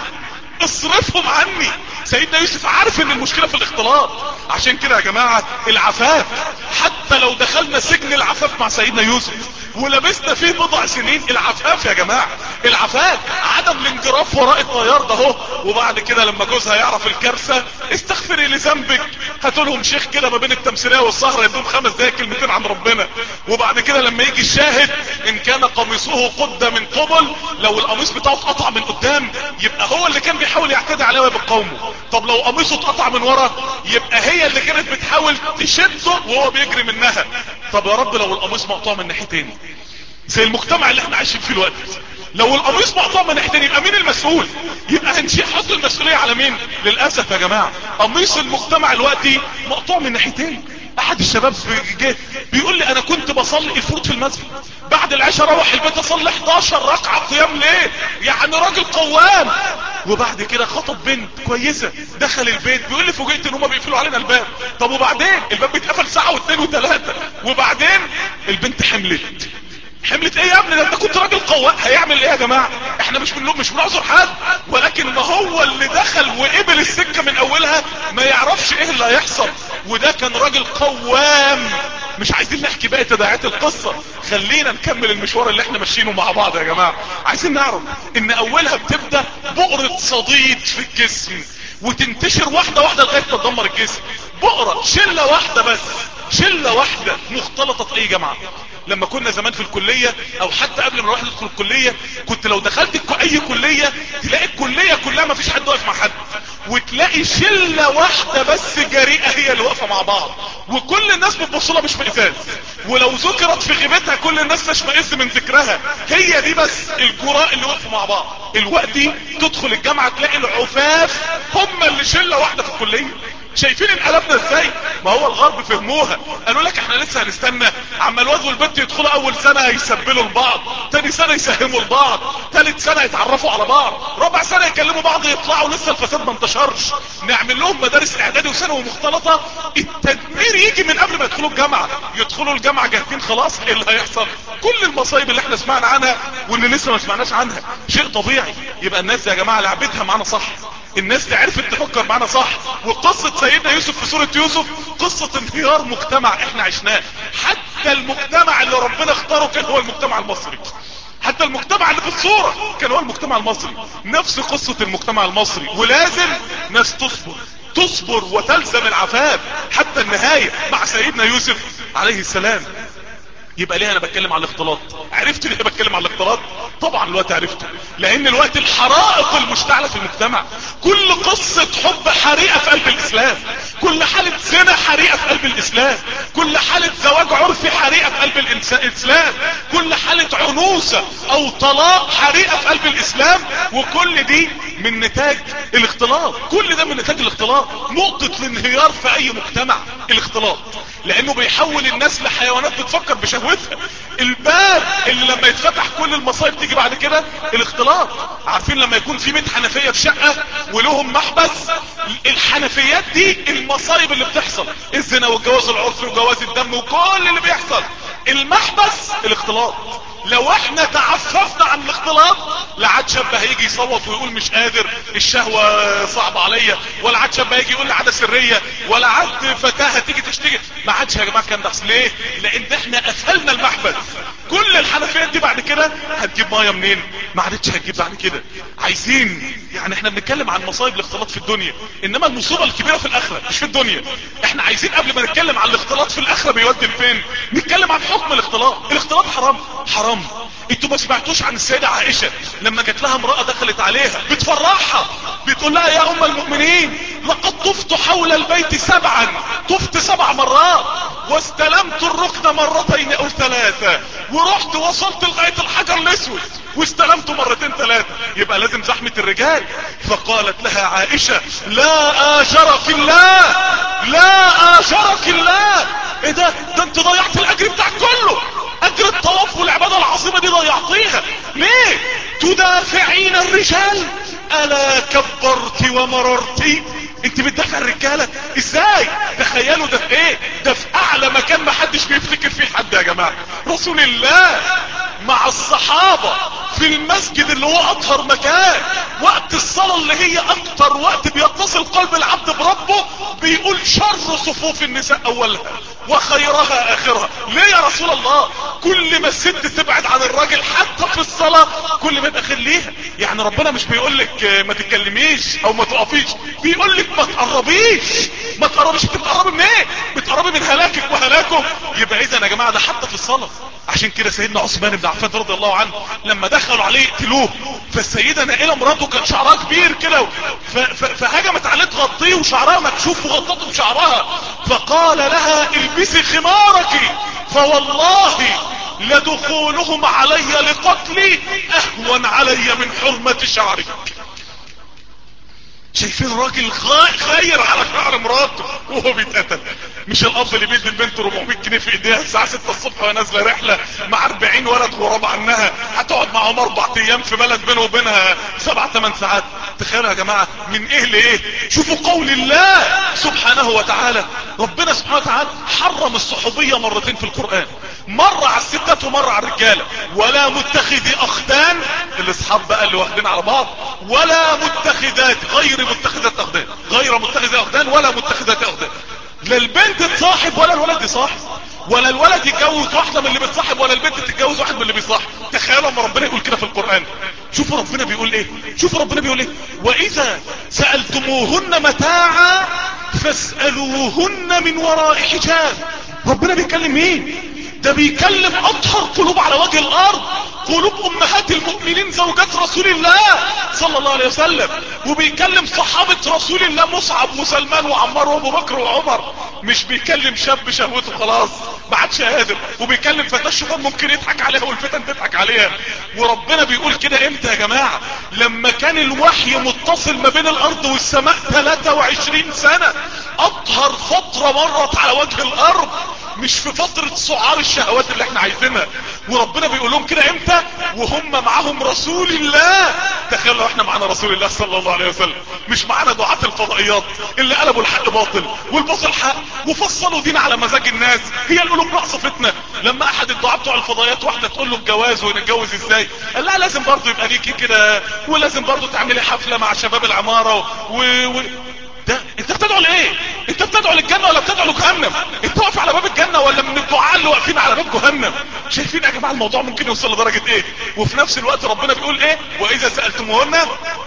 B: اصرفهم عني. سيدنا يوسف عارف ان المشكلة في الاختلاط. عشان كده يا جماعة العفاف، حتى لو دخلنا سجن العفاف مع سيدنا يوسف ولبسنا فيه بضع سنين، العفاف يا جماعة، العفاف عدم الانجراف وراء الطيار ده هو. وبعد كده لما جوزها يعرف الكارثة، استغفري لذنبك، هاتولهم شيخ كده ما بين التمثيلية والسهرة يدوم خمس دقايق كلمتين عن ربنا. وبعد كده لما يجي الشاهد، ان كان قميصه قد من قبل، لو القميص بتاعه اتقطع من قدام يبقى هو اللي كان بيحاول يعتدي عليه ويبقومه. طب لو قميصه اتقطع من ورا يبقى هي اللي كانت بتحاول تشده وهو بيجري منها. طب يا رب لو القميص مقطوع من ناحيتين زي المجتمع اللي احنا عايشين فيه الوقت، لو القميص مقطوع من ناحيتين يبقى مين المسؤول؟ يبقى هنشيل حط المسؤولية على مين؟ للأسف يا جماعة قميص المجتمع الوقتي مقطوع من ناحيتين. احد الشباب جه بيقول لي انا كنت بصلي الفروض في المسجد، بعد العشاء اروح البيت اصلي احداشر ركعة قيام ليه، يعني راجل قوام. وبعد كده خطب بنت كويسة، دخل البيت بيقول لي فوجئت ان هم بيقفلوا علينا الباب. طب وبعدين الباب بيتقفل ساعة واثنين وثلاثة، وبعدين البنت حملت. حملت ايه يا ابني؟ ده انت كنت راجل قوام. هيعمل ايه يا جماعة؟ احنا مش بنلوم، مش بنعذر حد، ولكن ما هو اللي دخل وقبل السكة من اولها ما يعرفش ايه اللي هيحصل. وده كان راجل قوام. مش عايزين نحكي بقى تداعيات القصة، خلينا نكمل المشوار اللي احنا ماشيينه مع بعض يا جماعة. عايزين نعرف ان اولها بتبدأ بؤرة صديد في الجسم، وتنتشر واحدة واحدة لغاية ما تدمر الجسم. بؤرة شلة واحدة بس، شلة واحدة مختلطة في اي جامعة. لما كنا زمان في الكلية او حتى قبل ما الواحد يدخل الكلية، كنت لو دخلت اي كلية تلاقي الكلية كلها ما فيش حد واقف مع حد، وتلاقي شلة واحدة بس جريئة هي اللي واقفة مع بعض، وكل الناس بتبصلها مش مئزاز، ولو ذكرت في غيبتها كل الناس تشمئز من ذكرها. هي دي بس الجراء اللي وقفوا مع بعض. الوقت دي تدخل الجامعة تلاقي العفاف هم اللي شلة واحدة في الكلية. شايفين انقلبنا ازاي؟ ما هو الغرب فهموها، قالوا لك احنا لسه هنستنى عما الواد والبنت يدخلوا اول سنة يسبلوا لبعض، تاني سنة يساهموا لبعض، تالت سنة يتعرفوا على بعض، رابع سنة يكلموا بعض يطلعوا لسه الفساد ما انتشرش، نعمل لهم مدارس اعدادي وثانوي مختلطة. التدمير يجي من قبل ما يدخلوا الجامعة. يدخلوا الجامعة جاهزين خلاص، ايه اللي هيحصل؟ كل المصايب اللي احنا سمعنا عنها واللي لسه ما سمعناش عنها. شيء طبيعي. يبقى الناس يا جماعة لعبتها معنا صح، الناس عرفت تفكر معنا صح. وقصة سيدنا يوسف في سورة يوسف قصة انهيار مجتمع احنا عشناه. حتى المجتمع اللي ربنا اختاره كان هو المجتمع المصري، حتى المجتمع اللي في الصورة كان هو المجتمع المصري. نفس قصة المجتمع المصري. ولازم ناس تصبر تصبر وتلزم العفاف حتى النهاية مع سيدنا يوسف عليه السلام. يبقى ليه انا بتكلم على الاختلاط؟ عرفت ليه بتكلم على الاختلاط؟ طبعا الوقت عرفته، لان الوقت الحرائق المشتعلة في المجتمع، كل قصة حب حريقة في قلب الاسلام، كل حالة زنا حريقة في قلب الاسلام، كل حالة زواج عرفي حريقة في قلب الاسلام، كل حالة عنوسة او طلاق حريقة في قلب الاسلام. وكل دي من نتاج الاختلاط، كل ده من نتاج الاختلاط. نقطة الانهيار في اي مجتمع الاختلاط، لانه بيحول الناس لحيوانات بتفكر بشهوتها. الباب اللي لما يتفتح كل المصايب تيجي بعد كده الاختلاط. عارفين لما يكون في مية حنفية في شقة ولهم محبس، الحنفيات دي المصايب اللي بتحصل، الزنا والجواز العرفي وجواز الدم وكل اللي بيحصل. المحبس الاختلاط. لو احنا تعففنا عن الاختلاط لعد عاد شاب هيجي يصوت ويقول مش قادر الشهوة صعبة عليا، ولا عاد شاب هيجي يقول لي عادة سرية، ولا عاد فتاة هتيجي تشتكي. ما عادش يا جماعة كان ده. ليه؟ لان احنا قفلنا المحبس. كل الحنفيات دي بعد كده هتجيب ميه منين؟ ما عادتش هتجيب بعد كده. عايزين يعني احنا بنتكلم عن مصايب الاختلاط في الدنيا، انما المصيبه الكبيره في الاخره مش في الدنيا. احنا عايزين قبل ما نتكلم عن الاختلاط في الاخره بيودي لفين نتكلم عن حكم الاختلاط. الاختلاط حرام حرام. انتوا ما سمعتوش عن السيده عائشه لما جات لها امراه دخلت عليها بتفرحها بتقول لها يا ام المؤمنين لقد طفت حول البيت سبعا، طفت سبع مرات واستلمت الركن مرتين او ثلاثه، ورحت وصلت لغايه الحجر الاسود واستلمته مرتين ثلاثه، يبقى لازم زحمه الرجال. فقالت لها عائشه لا اجرك الله، لا اجرك الله. ايه ده؟ ده انت ضيعت الاجر بتاعك كله، اجر الطواف والعباده العظيمه دي ضيعتيها ليه؟ تدافعين الرجال الا كبرت ومررتي. انت بتدافع الرجاله ازاي؟ تخيلوا ده في ايه؟ ده في اعلى مكان ما حدش بيفتكر فيه حد يا جماعه، رسول الله مع الصحابه في المسجد اللي هو اطهر مكان، وقت الصلاه اللي هي اكتر وقت بيتصل قلب العبد بربه، بيقول شر صفوف النساء اولها وخيرها اخرها. ليه يا رسول الله؟ كل ما الست تبعد عن الراجل حتى في الصلاه كل ما يبقى خير ليها. يعني ربنا مش بيقول لك ما تتكلميش او ما تقفيش، بيقول لك ما تقربيش. ما تقربيش. انت بتقربي من ايه؟ بتقربي من هلاكك وهلاكه. يبقى اذا يا جماعه ده حتى في الصلاه. عشان كده سيدنا عثمان بن عفان رضي الله عنه لما دخلوا عليه يقتلوه، فالسيده نائله مراته كان شعرها كبير كده، فهجمت عليه تغطيه وشعرها مكشوف وغطته بشعرها، فقال لها البسي خمارك فوالله لدخولهم علي لقتلي اهون علي من حرمة شعرك. شايفين راجل خير على شعر مراته وهو بيتقتل. مش الاب اللي بيدي البنت أربعمية جنيه في ايديها الساعه ستة الصبح وهي نازله رحله مع أربعين ولد غراب عنها، هتقعد معاهم اربع ايام في بلد بينه وبينها سبع ثمان ساعات. تخيلوا يا جماعه من ايه لايه. شوفوا قول الله سبحانه وتعالى. ربنا سبحانه وتعالى حرم الصحوبيه مرتين في القران، مره على الستات ومره على الرجاله. ولا متخذي اخدان، الاصحاب بقى اللي واخدين على بعض، ولا متخذات غير متخذات اخدان، غير متخذات اخدان ولا متخذات اخدان. لا البنت تصاحب ولا الولد يصاحب، ولا الولد يتجوز واحده من اللي بتصاحب ولا البنت تتجوز واحد من اللي بيصاحب. تخيلوا لما ربنا يقول كده في القران. شوفوا ربنا بيقول ايه، شوفوا ربنا بيقول ايه. واذا سألتموهن متاعا فاسألوهن من وراء حجاب. ربنا بيكلم مين؟ ده بيكلم اطهر قلوب على وجه الارض، قلوب امهات المؤمنين زوجات رسول الله صلى الله عليه وسلم، وبيكلم صحابة رسول الله مصعب وسلمان وعمار وابو بكر وعمر. مش بيكلم شاب شهوته خلاص ما عادش قادر، وبيكلم فتاة الشيطان ممكن يضحك عليها والفتن تضحك عليها. وربنا بيقول كده امتى يا جماعة؟ لما كان الوحي متصل ما بين الارض والسماء ثلاثة وعشرين سنة، اطهر فترة مرت على وجه الارض، مش في فترة سعار الشهوات اللي احنا عايزينها. وربنا بيقول لهم كده امتى؟ وهم معاهم رسول الله. تخيلوا احنا معانا رسول الله صلى الله عليه وسلم، مش معانا دعاة الفضائيات اللي قلبوا الحق باطل والباطل حق وفصلوا دين على مزاج الناس. هي القلوب ناقصه فتنه. لما احد الدعاة بتوع الفضائيات واحده تقول له الجواز ونتجوز ازاي، قال لها لازم برضو يبقى ليكي كده، ولازم برضو تعملي حفله مع شباب العماره و, و... ده انت بتدعو لايه؟ انت بتدعو للجنه ولا بتدعو لجهنم؟ انت واقف على باب الجنه ولا من الدعاء اللي واقفين على باب جهنم؟ شايفين يا جماعه الموضوع ممكن يوصل لدرجه ايه؟ وفي نفس الوقت ربنا بيقول ايه؟ واذا سالتموهن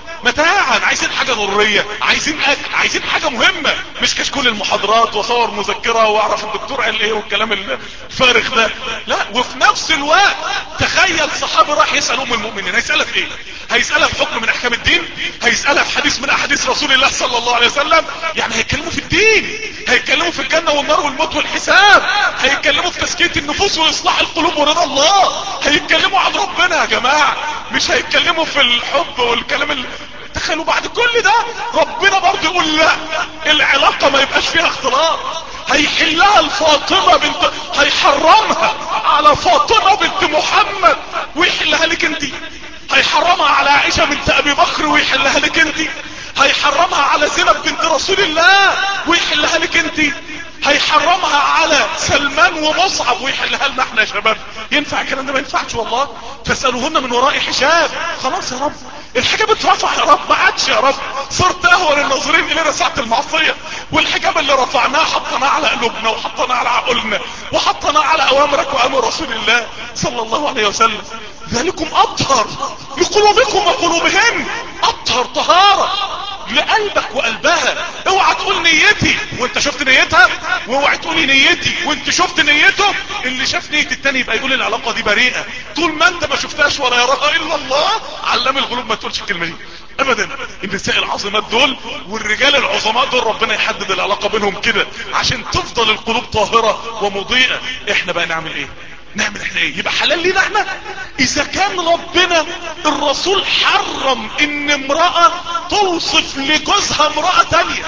B: متاعا، عايزين حاجه ضروريه، عايزين اكل، عايزين حاجه مهمه، مش كشكول المحاضرات واصور مذكره واعرف الدكتور قال ايه والكلام الفارغ ده. لا، وفي نفس الوقت تخيل صحابي راح يسال ام المؤمنين، هيسالها في ايه؟ هيسالها في حكم من احكام الدين؟ هيسالها في حديث من احاديث رسول الله صلى الله عليه وسلم؟ يعني هيتكلموا في الدين، هيتكلموا في الجنه والنار والموت والحساب، هيتكلموا في تزكيه النفوس واصلاح القلوب ورضا الله، هيتكلموا عن ربنا يا جماعه، مش هيتكلموا في الحب والكلام اللي... تخيلوا بعد كل ده ربنا برضه يقول لا، العلاقه ما يبقاش فيها اختلاط. هيحلها الفاطمه بنت، هيحرمها على فاطمه بنت محمد ويحلها لك انت، هيحرمها على عائشه بنت ابي بكر ويحلها لك انت، هيحرمها على زينب بنت رسول الله ويحلها لك انت. هيحرمها على سلمان ومصعب ويحلها لنا احنا يا شباب. ينفع الكلام ده؟ ما ينفعش والله. فاسألوهن من وراء حجاب. خلاص يا رب الحجاب اترفع يا رب، ما عادش يا رب، صرت اهون الناظرين الينا ساعة المعصية. والحجاب اللي رفعناه حطناه على قلوبنا وحطناه على عقولنا وحطناه على اوامرك واوامر رسول الله صلى الله عليه وسلم. ذلكم اطهر لقلوبكم وقلوبهن، اطهر طهارة لقلبك وقلبها. اوعى تقول نيتي وانت شفت نيتها، واوعى تقولي نيتي وانت شفت نيته. اللي شاف نية التاني يبقى يقول العلاقة دي بريئة. طول ما انت ما شفتهاش ولا يراها الا الله علام القلوب ما تقولش الكلمة دي ابدا. النساء العظيمات دول والرجال العظماء دول ربنا يحدد العلاقة بينهم كده عشان تفضل القلوب طاهرة ومضيئة. احنا بقى نعمل ايه؟ نعمل احنا ايه؟ يبقى حلال لينا احنا. اذا كان ربنا الرسول حرم ان امرأة توصف لجوزها امرأة تانية،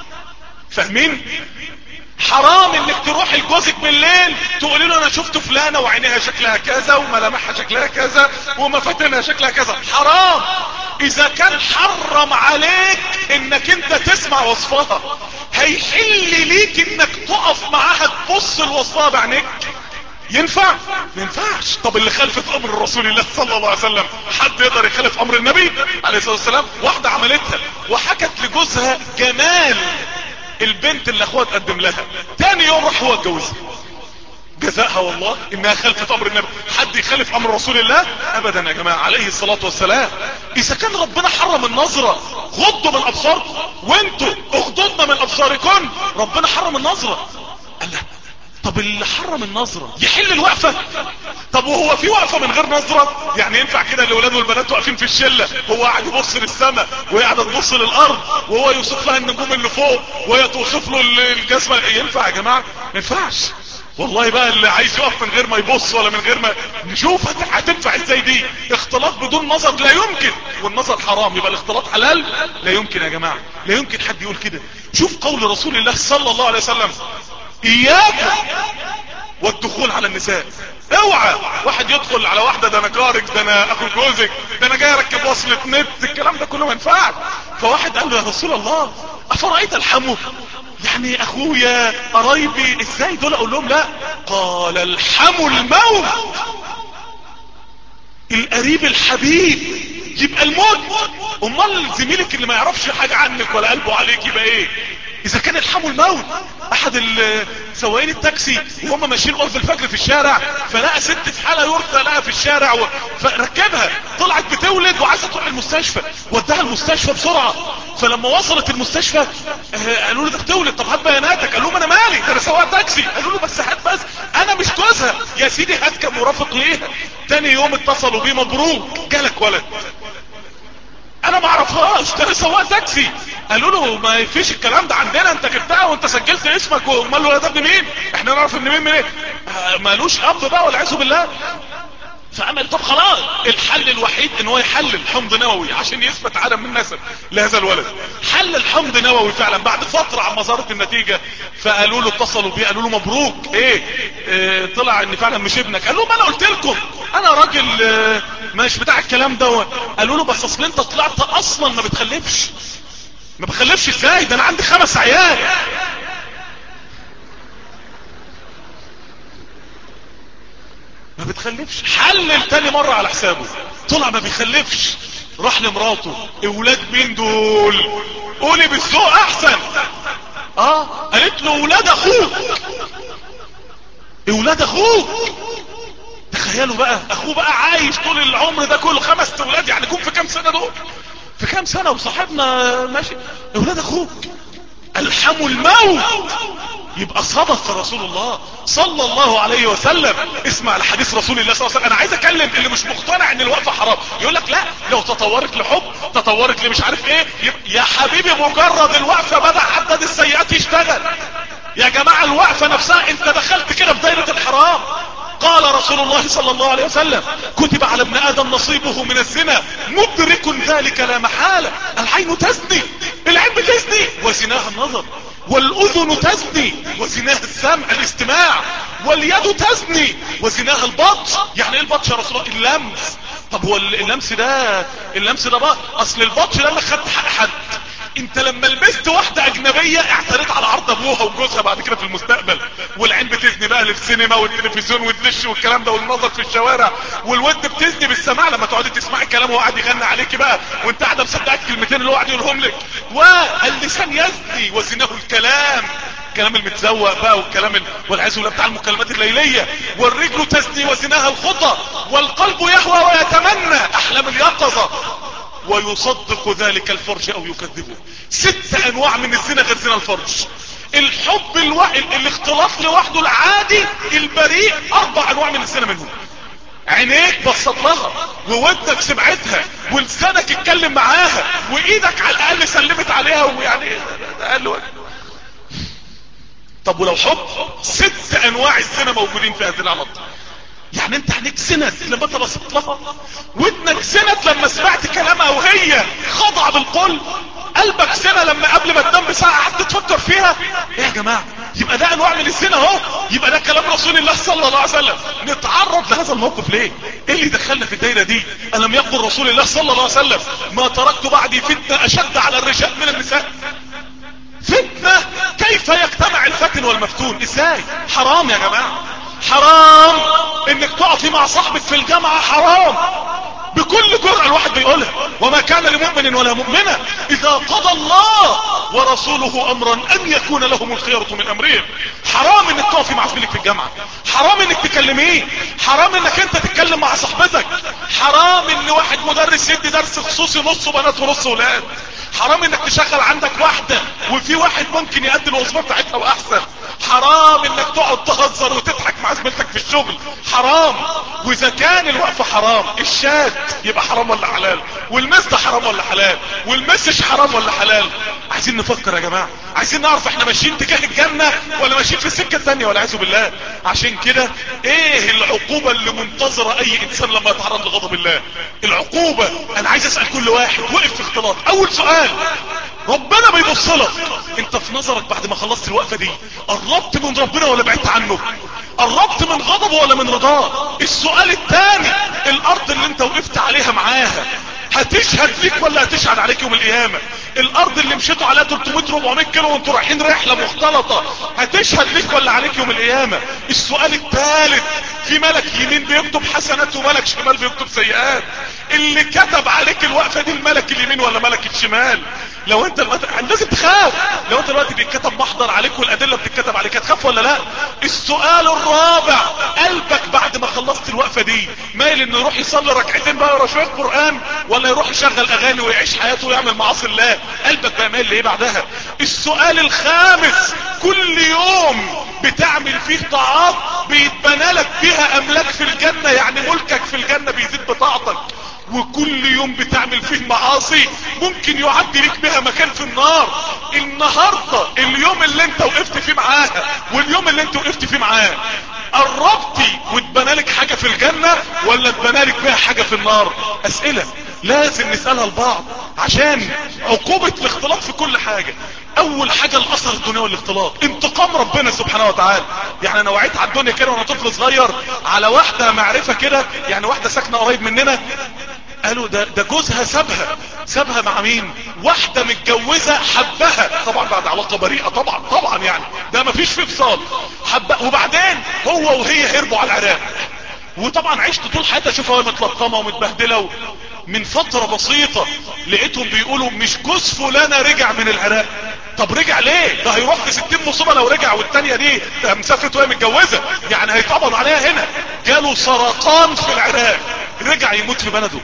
B: فاهمين؟ حرام انك تروح لجوزك بالليل تقولي له انا شفت فلانة وعينيها شكلها كذا وملامحها شكلها كذا ومفاتنها شكلها كذا، حرام. اذا كان حرم عليك انك انت تسمع وصفها، هيحل ليك انك تقف معاها تبص لوصفها بعينيك؟ ينفع؟ ما ينفعش. طب اللي خالفت امر رسول الله صلى الله عليه وسلم، حد يقدر يخالف امر النبي عليه الصلاة والسلام؟ واحدة عملتها وحكت لجوزها جمال البنت اللي اخوها تقدم لها، تاني يوم راح هو اتجوزها. جزاها والله انها خالفت امر النبي. حد يخالف امر رسول الله؟ ابدا يا جماعة عليه الصلاة والسلام. اذا كان ربنا حرم النظرة غضوا من ابصاركم وانتوا اغضضنا من ابصاركم، ربنا حرم النظرة. الله، طب اللي حرم النظرة يحل الوقفة؟ طب وهو في وقفة من غير نظرة؟ يعني ينفع كده الاولاد والبنات واقفين في الشلة، هو قاعد يبص للسماء وهي قاعدة تبص للارض، وهو يوصف لها النجوم اللي فوق وهي توصف له الجسم؟ ينفع يا جماعة؟ ما ينفعش والله. بقى اللي عايز يقف من غير ما يبص ولا من غير ما نشوف هتنفع ازاي دي؟ اختلاط بدون نظر لا يمكن، والنظر حرام، يبقى الاختلاط حلال؟ لا يمكن يا جماعة، لا يمكن حد يقول كده. شوف قول رسول الله صلى الله عليه وسلم: اياكم والدخول على النساء. اوعى واحد يدخل على واحدة ده انا جارك، ده انا اخو جوزك، ده انا جاي اركب وصلة نت، الكلام ده كله ما ينفعش. فواحد قال له: يا رسول الله افرأيت الحمو؟ يعني اخويا قرايبي ازاي دول اقول لهم لا؟ قال: الحمو الموت. القريب الحبيب يبقى الموت. امال زميلك اللي ما يعرفش حاجة عنك ولا قلبه عليك يبقى ايه؟ اذا كان الحمو الموت. احد سواقين التاكسي وهم ماشيين قرب الفجر في الشارع، فلقى ست في حالة يرثى لها في الشارع و... فركبها، طلعت بتولد وعايزه تروح المستشفى، وداها المستشفى بسرعة. فلما وصلت المستشفى آه قالوا له: ده بتولد، طب هات بياناتك. قال لهم: انا مالي، ده انا سواق تاكسي. قالوا له: بس هات، بس انا مش جوزها. يا سيدي هات كمرافق ليها. تاني يوم اتصلوا بيه: مبروك جالك ولد. انا ما اعرفهاش، ده انا سواق تاكسي. قالوا له: ما فيش الكلام ده عندنا، انت جبتها وانت سجلت اسمك. وامال له ده ابن مين؟ احنا نعرف ابن مين من ايه؟ آه مالوش اب بقى والعياذ بالله. فعمل طب خلاص الحل الوحيد ان هو يحلل حمض نووي عشان يثبت عدم النسب لهذا الولد. حل الحمض نووي فعلا بعد فترة عما ظهرت النتيجة. فقالوا له، اتصلوا بيه قالوا له: مبروك. ايه, إيه طلع ان فعلا مش ابنك. قال له: ما انا قلت لكم انا راجل اه مش بتاع الكلام ده. قالوا له: بس اصل انت طلعت اصلا ما بتخلفش. ما بخلفش ازاي؟ ده انا عندي خمس عيال. ما بتخلفش. حلل تاني مرة على حسابه، طلع ما بيخلفش. راح لمراته: اولاد مين دول؟ قولي بالذوق احسن. اه قالت له: اولاد اخوك. اولاد اخوك. تخيلوا بقى، اخوه بقى عايش طول العمر ده كله خمس اولاد، يعني كون في كام سنة دول؟ في كام سنة وصاحبنا ماشي. اولاد اخوك. الحموا الموت. يبقى صدق رسول الله صلى الله عليه وسلم. اسمع الحديث رسول الله صلى الله عليه وسلم. انا عايز اكلم اللي مش مقتنع ان الوقفة حرام، يقول لك لا لو تطورت لحب، تطورت لمش عارف ايه. يا حبيبي مجرد الوقفة بدأ عدد السيئات يشتغل. يا جماعة الوقفة نفسها انت دخلت كده في دايرة الحرام. قال رسول الله صلى الله عليه وسلم: كتب على ابن ادم نصيبه من الزنا مدرك ذلك لا محالة. العين تزني، العين بتزني وزناها النظر، والاذن تزني وزناها السمع الاستماع، واليد تزني وزناها البطش. يعني ايه البطش يا رسول الله؟ اللمس. طب هو اللمس ده اللمس ده بقى اصل البطش ده انك خدت حق حد، انت لما لبست واحدة اجنبية اعترضت على عرض ابوها وجوزها بعد كده في المستقبل، والعين بتزني بقى للسينما والتلفزيون والدش والكلام ده والنظر في الشوارع، والود بتزني بالسماع لما تقعدي تسمعي كلامه وقاعد يغني عليكي بقى وانت قاعده مصدقه الكلمتين اللي هو قاعد يقولهم لك. واللسان يزني وزناه الكلام، الكلام المتزوق بقى والكلام ال... والعياذ بالله بتاع المكالمات الليليه. والرجل تزني وزناها الخطى، والقلب يهوى ويتمنى احلام اليقظه، ويصدق ذلك الفرج او يكذبه. ست انواع من الزنا غير زنا الفرج. الحب الو... الاختلاط لوحده العادي البريء اربع انواع من الزنا منهم. عينيك بصت لها، وودنك سمعتها، ولسانك اتكلم معاها، وايدك على الاقل سلمت عليها، ويعني ده اقل وجه. طب ولو حب؟ ست انواع الزنا موجودين في هذه العمد. يعني انت عينيك زنت لما انت بصت لها، ودنك زنت لما سمعت كلامها وهي خاضعه بالقول، قلبك زنا لما قبل ما تنام بساعه قعدت تفكر فيها. ايه يا جماعه؟ يبقى ده انواع من الزنا اهو، يبقى ده كلام رسول الله صلى الله عليه وسلم. نتعرض لهذا الموقف ليه؟ ايه اللي دخلنا في الدايره دي؟ الم يقل رسول الله صلى الله عليه وسلم ما تركت بعدي فتنه اشد على الرجال من النساء؟ فتنه كيف يجتمع الفتن والمفتون؟ ازاي؟ حرام يا جماعه، حرام انك تقفي مع صاحبك في الجامعة، حرام بكل جرأة الواحد بيقولها. وما كان لمؤمن ولا مؤمنة اذا قضى الله ورسوله امرا ان يكون لهم الخيرة من امرهم. حرام انك تقفي مع زميلك في الجامعة، حرام انك تكلميه، حرام انك انت تتكلم مع صاحبتك، حرام ان واحد مدرس يدي درس خصوصي نصه بنات ونص ولاد، حرام انك تشغل عندك واحدة وفي واحد ممكن يأدي الوظيفة بتاعتها واحسن، حرام انك تقعد تهزر وتضحك مع زميلتك في الشغل، حرام. واذا كان الوقفة حرام، الشات يبقى حرام ولا حلال؟ والمس ده حرام ولا حلال؟ والمسش حرام ولا حلال؟ عايزين نفكر يا جماعة، عايزين نعرف احنا ماشيين تجاه الجنة ولا ماشيين في السكة الثانية والعياذ بالله. عشان كده ايه العقوبة اللي منتظرة اي انسان لما يتعرض لغضب الله؟ العقوبة، انا عايز اسأل كل واحد وقف في اختلاط، اول سؤال، ربنا بيبص لك انت في نظرك بعد ما خلصت الوقفة دي قربت من ربنا ولا بعدت عنه؟ قربت من غضبه ولا من رضاه؟ السؤال الثاني، الارض اللي انت وقفت عليها معاها هتشهد ليك ولا هتشهد عليك يوم القيامة؟ الارض اللي مشيتوا عليها ثلاثمية أربعمية كيلو وانتوا رايحين رحلة مختلطة هتشهد ليك ولا عليك يوم القيامة؟ السؤال الثالث، في ملك يمين بيكتب حسنات وملك شمال بيكتب سيئات، اللي كتب عليك الوقفة دي الملك اليمين ولا ملك الشمال؟ لو انت الوقت لازم تخاف، لو انت الوقت بيتكتب محضر عليك والادلة بتتكتب عليك هتخاف ولا لا؟ السؤال الرابع، قلبك بعد ما خلصت الوقفة دي مايل انه يروح يصلي ركعتين بقى يقرا شوية قرآن، ولا يروح يشغل اغاني ويعيش حياته ويعمل معاصي الله؟ قلبك بقى مايل لايه بعدها؟ السؤال الخامس، كل يوم بتعمل فيه طاعات بيتبنى لك فيها املاك في الجنة، يعني ملكك في الجنة بيزيد بطاعتك، وكل يوم بتعمل فيه معاصي ممكن يعدي ليك بها مكان في النار. النهاردة اليوم اللي انت وقفت فيه معاها واليوم اللي انت وقفت فيه معاه، قربتي واتبنى لك حاجة في الجنة ولا اتبنى لك بها حاجة في النار؟ اسئلة لازم نسألها لبعض عشان عقوبة الاختلاط في كل حاجة. اول حاجة الاثر الدنيا والاختلاط، انتقام ربنا سبحانه وتعالى. يعني انا وعيت على الدنيا كده وانا طفل صغير على واحدة معرفة كده، يعني واحدة ساكنة قريب مننا، قالوا ده ده جوزها سابها، سابها مع مين؟ واحدة متجوزة حبها، طبعا بعد علاقة بريئة، طبعا طبعا يعني ده مفيش فيه فصال، حبها وبعدين هو وهي هربوا على العراق، وطبعا عشت طول حياتي اشوفها وهي متلطمة ومتبهدلة و... من فترة بسيطة لقيتهم بيقولوا مش جوز فلانة رجع من العراق. طب رجع ليه؟ ده هيروح في ستين مصيبة لو رجع، والتانية دي مسافرت وهي متجوزة، يعني هيتقبض عليها هنا. جاله سرطان في العراق، رجع يموت في بلده.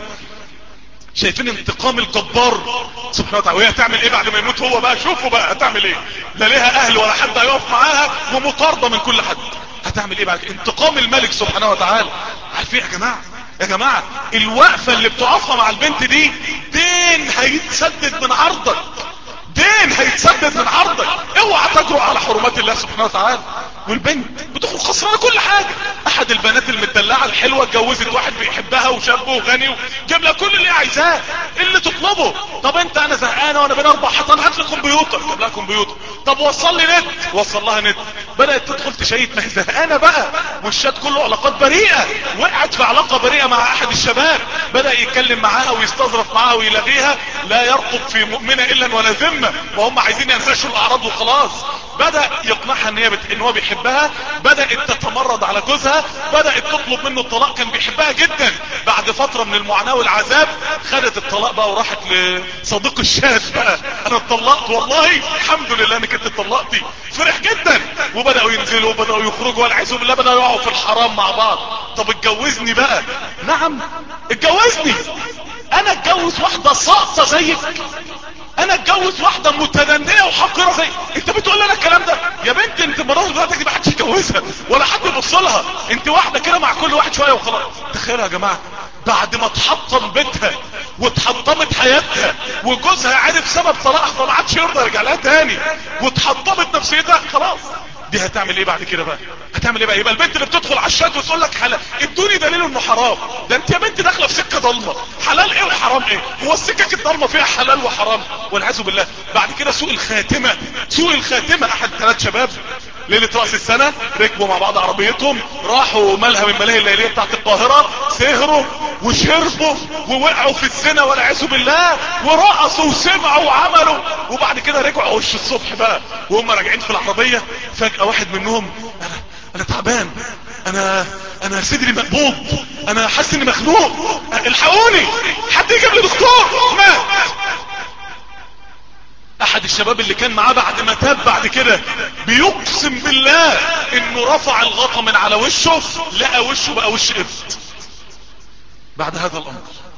B: شايفين انتقام الجبار سبحانه وتعالى؟ وهي هتعمل ايه بعد ما يموت هو بقى؟ شوفوا بقى هتعمل ايه، لا ليها اهل ولا حد هيقف معاها ومطاردة من كل حد، هتعمل ايه بعد كده؟ انتقام الملك سبحانه وتعالى. عارفين يا جماعة، يا جماعة الوقفة اللي بتقفها مع البنت دي دين هيتسدد من عرضك، دين هيتسدد من عرضك. اوعى تجرؤ على حرمات الله سبحانه وتعالى. والبنت بتخرج خسرانه كل حاجه. احد البنات المدلعه الحلوه اتجوزت واحد بيحبها وشاب وغني وجاب لها كل اللي عايزاه، اللي تطلبه. طب انت انا زهقانه وانا بين اربع حيطان، هات لي كمبيوتر، جاب لها كمبيوتر. طب وصل لي نت، وصل لها نت. بدات تدخل تشيت، ما هي زهقانه بقى، والشات كله علاقات بريئه، وقعت في علاقه بريئه مع احد الشباب، بدا يتكلم معاها ويستظرف معاها ويلاغيها، لا يرقب في مؤمنة الا ولا ذمة، وهم عايزين ينفشوا الاعراض وخلاص. بدأ يقنعها ان هي بت... ان هو بيحبها، بدأت تتمرد على جوزها، بدأت تطلب منه الطلاق. كان بيحبها جدا. بعد فترة من المعاناة والعذاب خدت الطلاق بقى وراحت لصديق الشاذ بقى، انا اتطلقت والله الحمد لله انك انت اتطلقتي. فرح جدا، وبدأوا ينزلوا وبدأوا يخرجوا والعياذ بالله، بدأوا يقعوا في الحرام مع بعض. طب اتجوزني بقى. نعم اتجوزني. انا اتجوز واحدة ساقطة زيك؟ انا اتجوز واحدة متدنية وحقيرة زي انت بتقول لنا الكلام ده؟ يا بنت انت مرات بتاعتك دي ما حدش يتجوزها ولا حد يبص لها، انت واحدة كده مع كل واحد شوية وخلاص. تخيلوا يا جماعة، بعد ما تحطم بيتها وتحطمت حياتها وجوزها عرف سبب طلاقها فما عادش يرضى يرجع لها تاني، وتحطمت نفسيتها، خلاص دي هتعمل ايه بعد كده بقى؟ هتعمل ايه بقى؟ يبقى البنت اللي بتدخل على الشات وتقول لك حلال، ادوني دليل انه حرام. ده انت يا بنت داخله في سكه ضلمه، حلال ايه وحرام ايه؟ هو السكك الضلمه فيها حلال وحرام؟ والعياذ بالله. بعد كده سوء الخاتمه، سوء الخاتمه. احد ثلاث شباب ليله راس السنه ركبوا مع بعض عربيتهم، راحوا ملهى من ملاهي الليليه بتاعت القاهره، سهروا وشربوا ووقعوا في الزنا والعياذ بالله، ورقصوا وسمعوا وعملوا، وبعد كده رجعوا وش الصبح بقى وهم راجعين في العربيه، فجاه واحد منهم، انا انا تعبان، انا انا صدري مقبوض، انا حاسس اني مخنوق، الحقوني حد يجيب لي دكتور. مات. احد الشباب اللي كان معاه بعد ما تاب بعد كده بيقسم بالله انه رفع الغطا من على وشه لقى وشه بقى وش قفط بعد هذا الامر.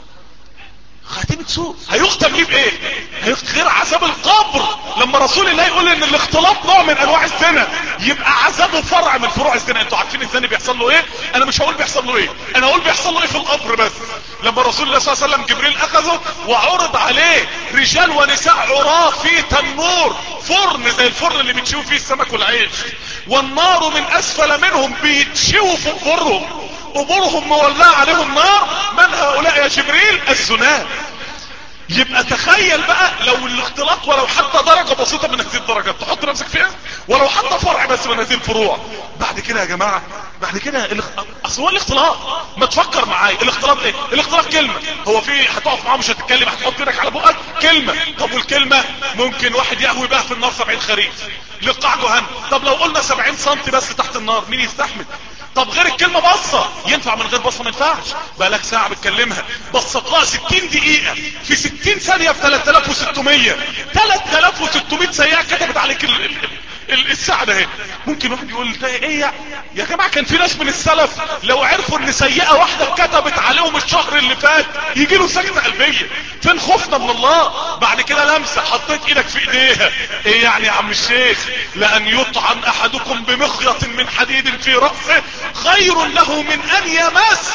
B: خاتمة سوء. هيختم ليه بايه؟ هيختم غير عذاب القبر. لما رسول الله يقول ان الاختلاط نوع من انواع الزنا، يبقى عذابه فرع من فروع الزنا. انتوا عارفين الزنا بيحصل له ايه؟ انا مش هقول بيحصل له ايه، انا هقول بيحصل له ايه في القبر بس. لما رسول الله صلى الله عليه وسلم جبريل اخذه وعرض عليه رجال ونساء عراة في تنور، فرن زي الفرن اللي بيتشوي فيه السمك والعيش، والنار من اسفل منهم، بيتشووا في قبورهم، قبورهم مولعة عليهم نار. من هؤلاء يا جبريل؟ الزنا. يبقى تخيل بقى لو الاختلاط ولو حتى درجة بسيطة من هذه الدرجات تحط نفسك فيها، ولو حتى فرع بس من هذه الفروع. بعد كده يا جماعة، بعد كده الاخ... اصل هو الاختلاط، ما تفكر معايا الاختلاط ايه؟ الاختلاط كلمة، هو في هتقف معاه مش هتتكلم، هتحط ايدك على بقك، كلمة. طب والكلمة ممكن واحد يهوي بها في النار سبعين خريف لقاع جهنم. طب لو قلنا سبعين سنتي بس تحت النار، مين يستحمل؟ طب غير الكلمة بصة، ينفع من غير بصة؟ ما ينفعش. بقالك ساعة بتكلمها، بصت لها ستين دقيقة في ستين ثانية في ثلاثة آلاف وستمية، ثلاثة آلاف وستمية سيئة كتبت عليك ال... ال... الساعة ده اهي. ممكن واحد يقول ده ايه يا يا جماعة؟ كان في ناس من السلف لو عرفوا ان سيئة واحدة كتبت عليهم الشهر اللي فات يجي له سكتة قلبية. فين خوفنا من الله؟ بعد كده لمسة، حطيت ايدك في ايديها، ايه يعني يا عم الشيخ؟ لان يطعن احدكم بمخيط من حديد في رأسه خير له من ان يمس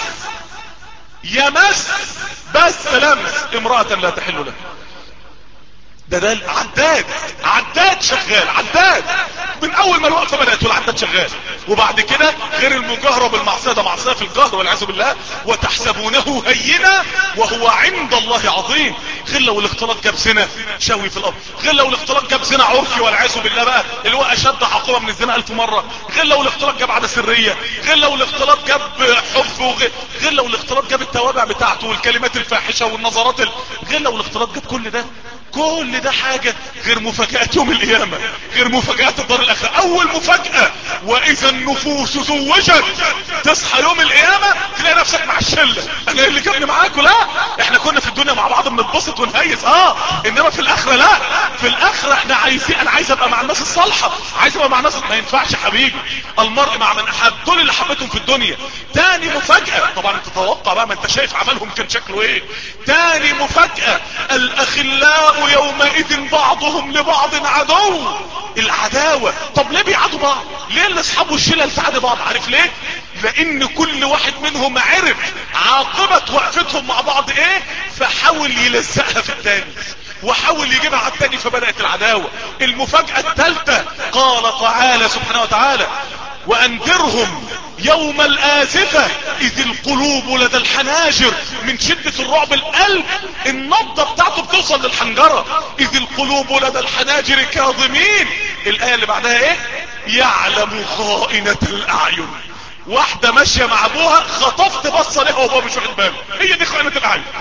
B: يمس بس لمس امرأة لا تحل له. ده ده عداد، عداد شغال، عداد من اول ما الوقفه بدات والعداد شغال. وبعد كده غير المجاهره بالمعصيه، ده معصيه في الجهر والعياذ بالله. وتحسبونه هينا وهو عند الله عظيم. غير لو الاختلاط جاب زنا شوي في الارض، غير لو الاختلاط جاب زنا عرفي والعياذ بالله بقى اللي هو اشد عقوبه من الزنا الف مره، غير لو الاختلاط جاب عاده سريه، غير لو الاختلاط جاب حب، وغير غير لو الاختلاط جاب التوابع بتاعته والكلمات الفاحشه والنظرات ال... غير لو الاختلاط جاب كل ده. كل ده حاجة غير مفاجأة يوم القيامة، غير مفاجأة الدار الاخرة. اول مفاجأة واذا النفوس زوجت، تصحى يوم القيامة تلاقي نفسك مع الشلة. انا اللي جابني معاكم؟ لا، احنا كنا في الدنيا مع بعض بنتبسط ونهيس، اه انما في الاخرة لا. في الاخرة احنا عايزين، انا عايز ابقى مع الناس الصالحة، عايز ابقى مع ناس. ما ينفعش حبيبي، المرء مع من احب، دول اللي حبيتهم في الدنيا. تاني مفاجأة، طبعا انت تتوقع بقى، ما انت شايف عملهم كان شكله ايه. تاني مفاجأة، الاخلاء يومئذ بعضهم لبعض عدو. العداوة. طب ليه بيعادوا بعض؟ ليه الاصحاب والشلل تعادوا بعض؟ عارف ليه؟ لان كل واحد منهم عرف عاقبة وقفتهم مع بعض ايه، فحاول يلزقها في التاني وحاول يجيبها على التاني، فبدأت العداوة. المفاجأة الثالثة، قال تعالى سبحانه وتعالى وانذرهم يوم الآزفة اذ القلوب لدى الحناجر. من شدة الرعب القلب النبضة بتاعته بتوصل للحنجرة. اذ القلوب لدى الحناجر كاظمين. الآية اللي بعدها ايه؟ يعلم خائنة الاعين. واحدة ماشية مع ابوها، خطفت بصة لها وابوها مش واخد باله، هي دي خائنة الاعين.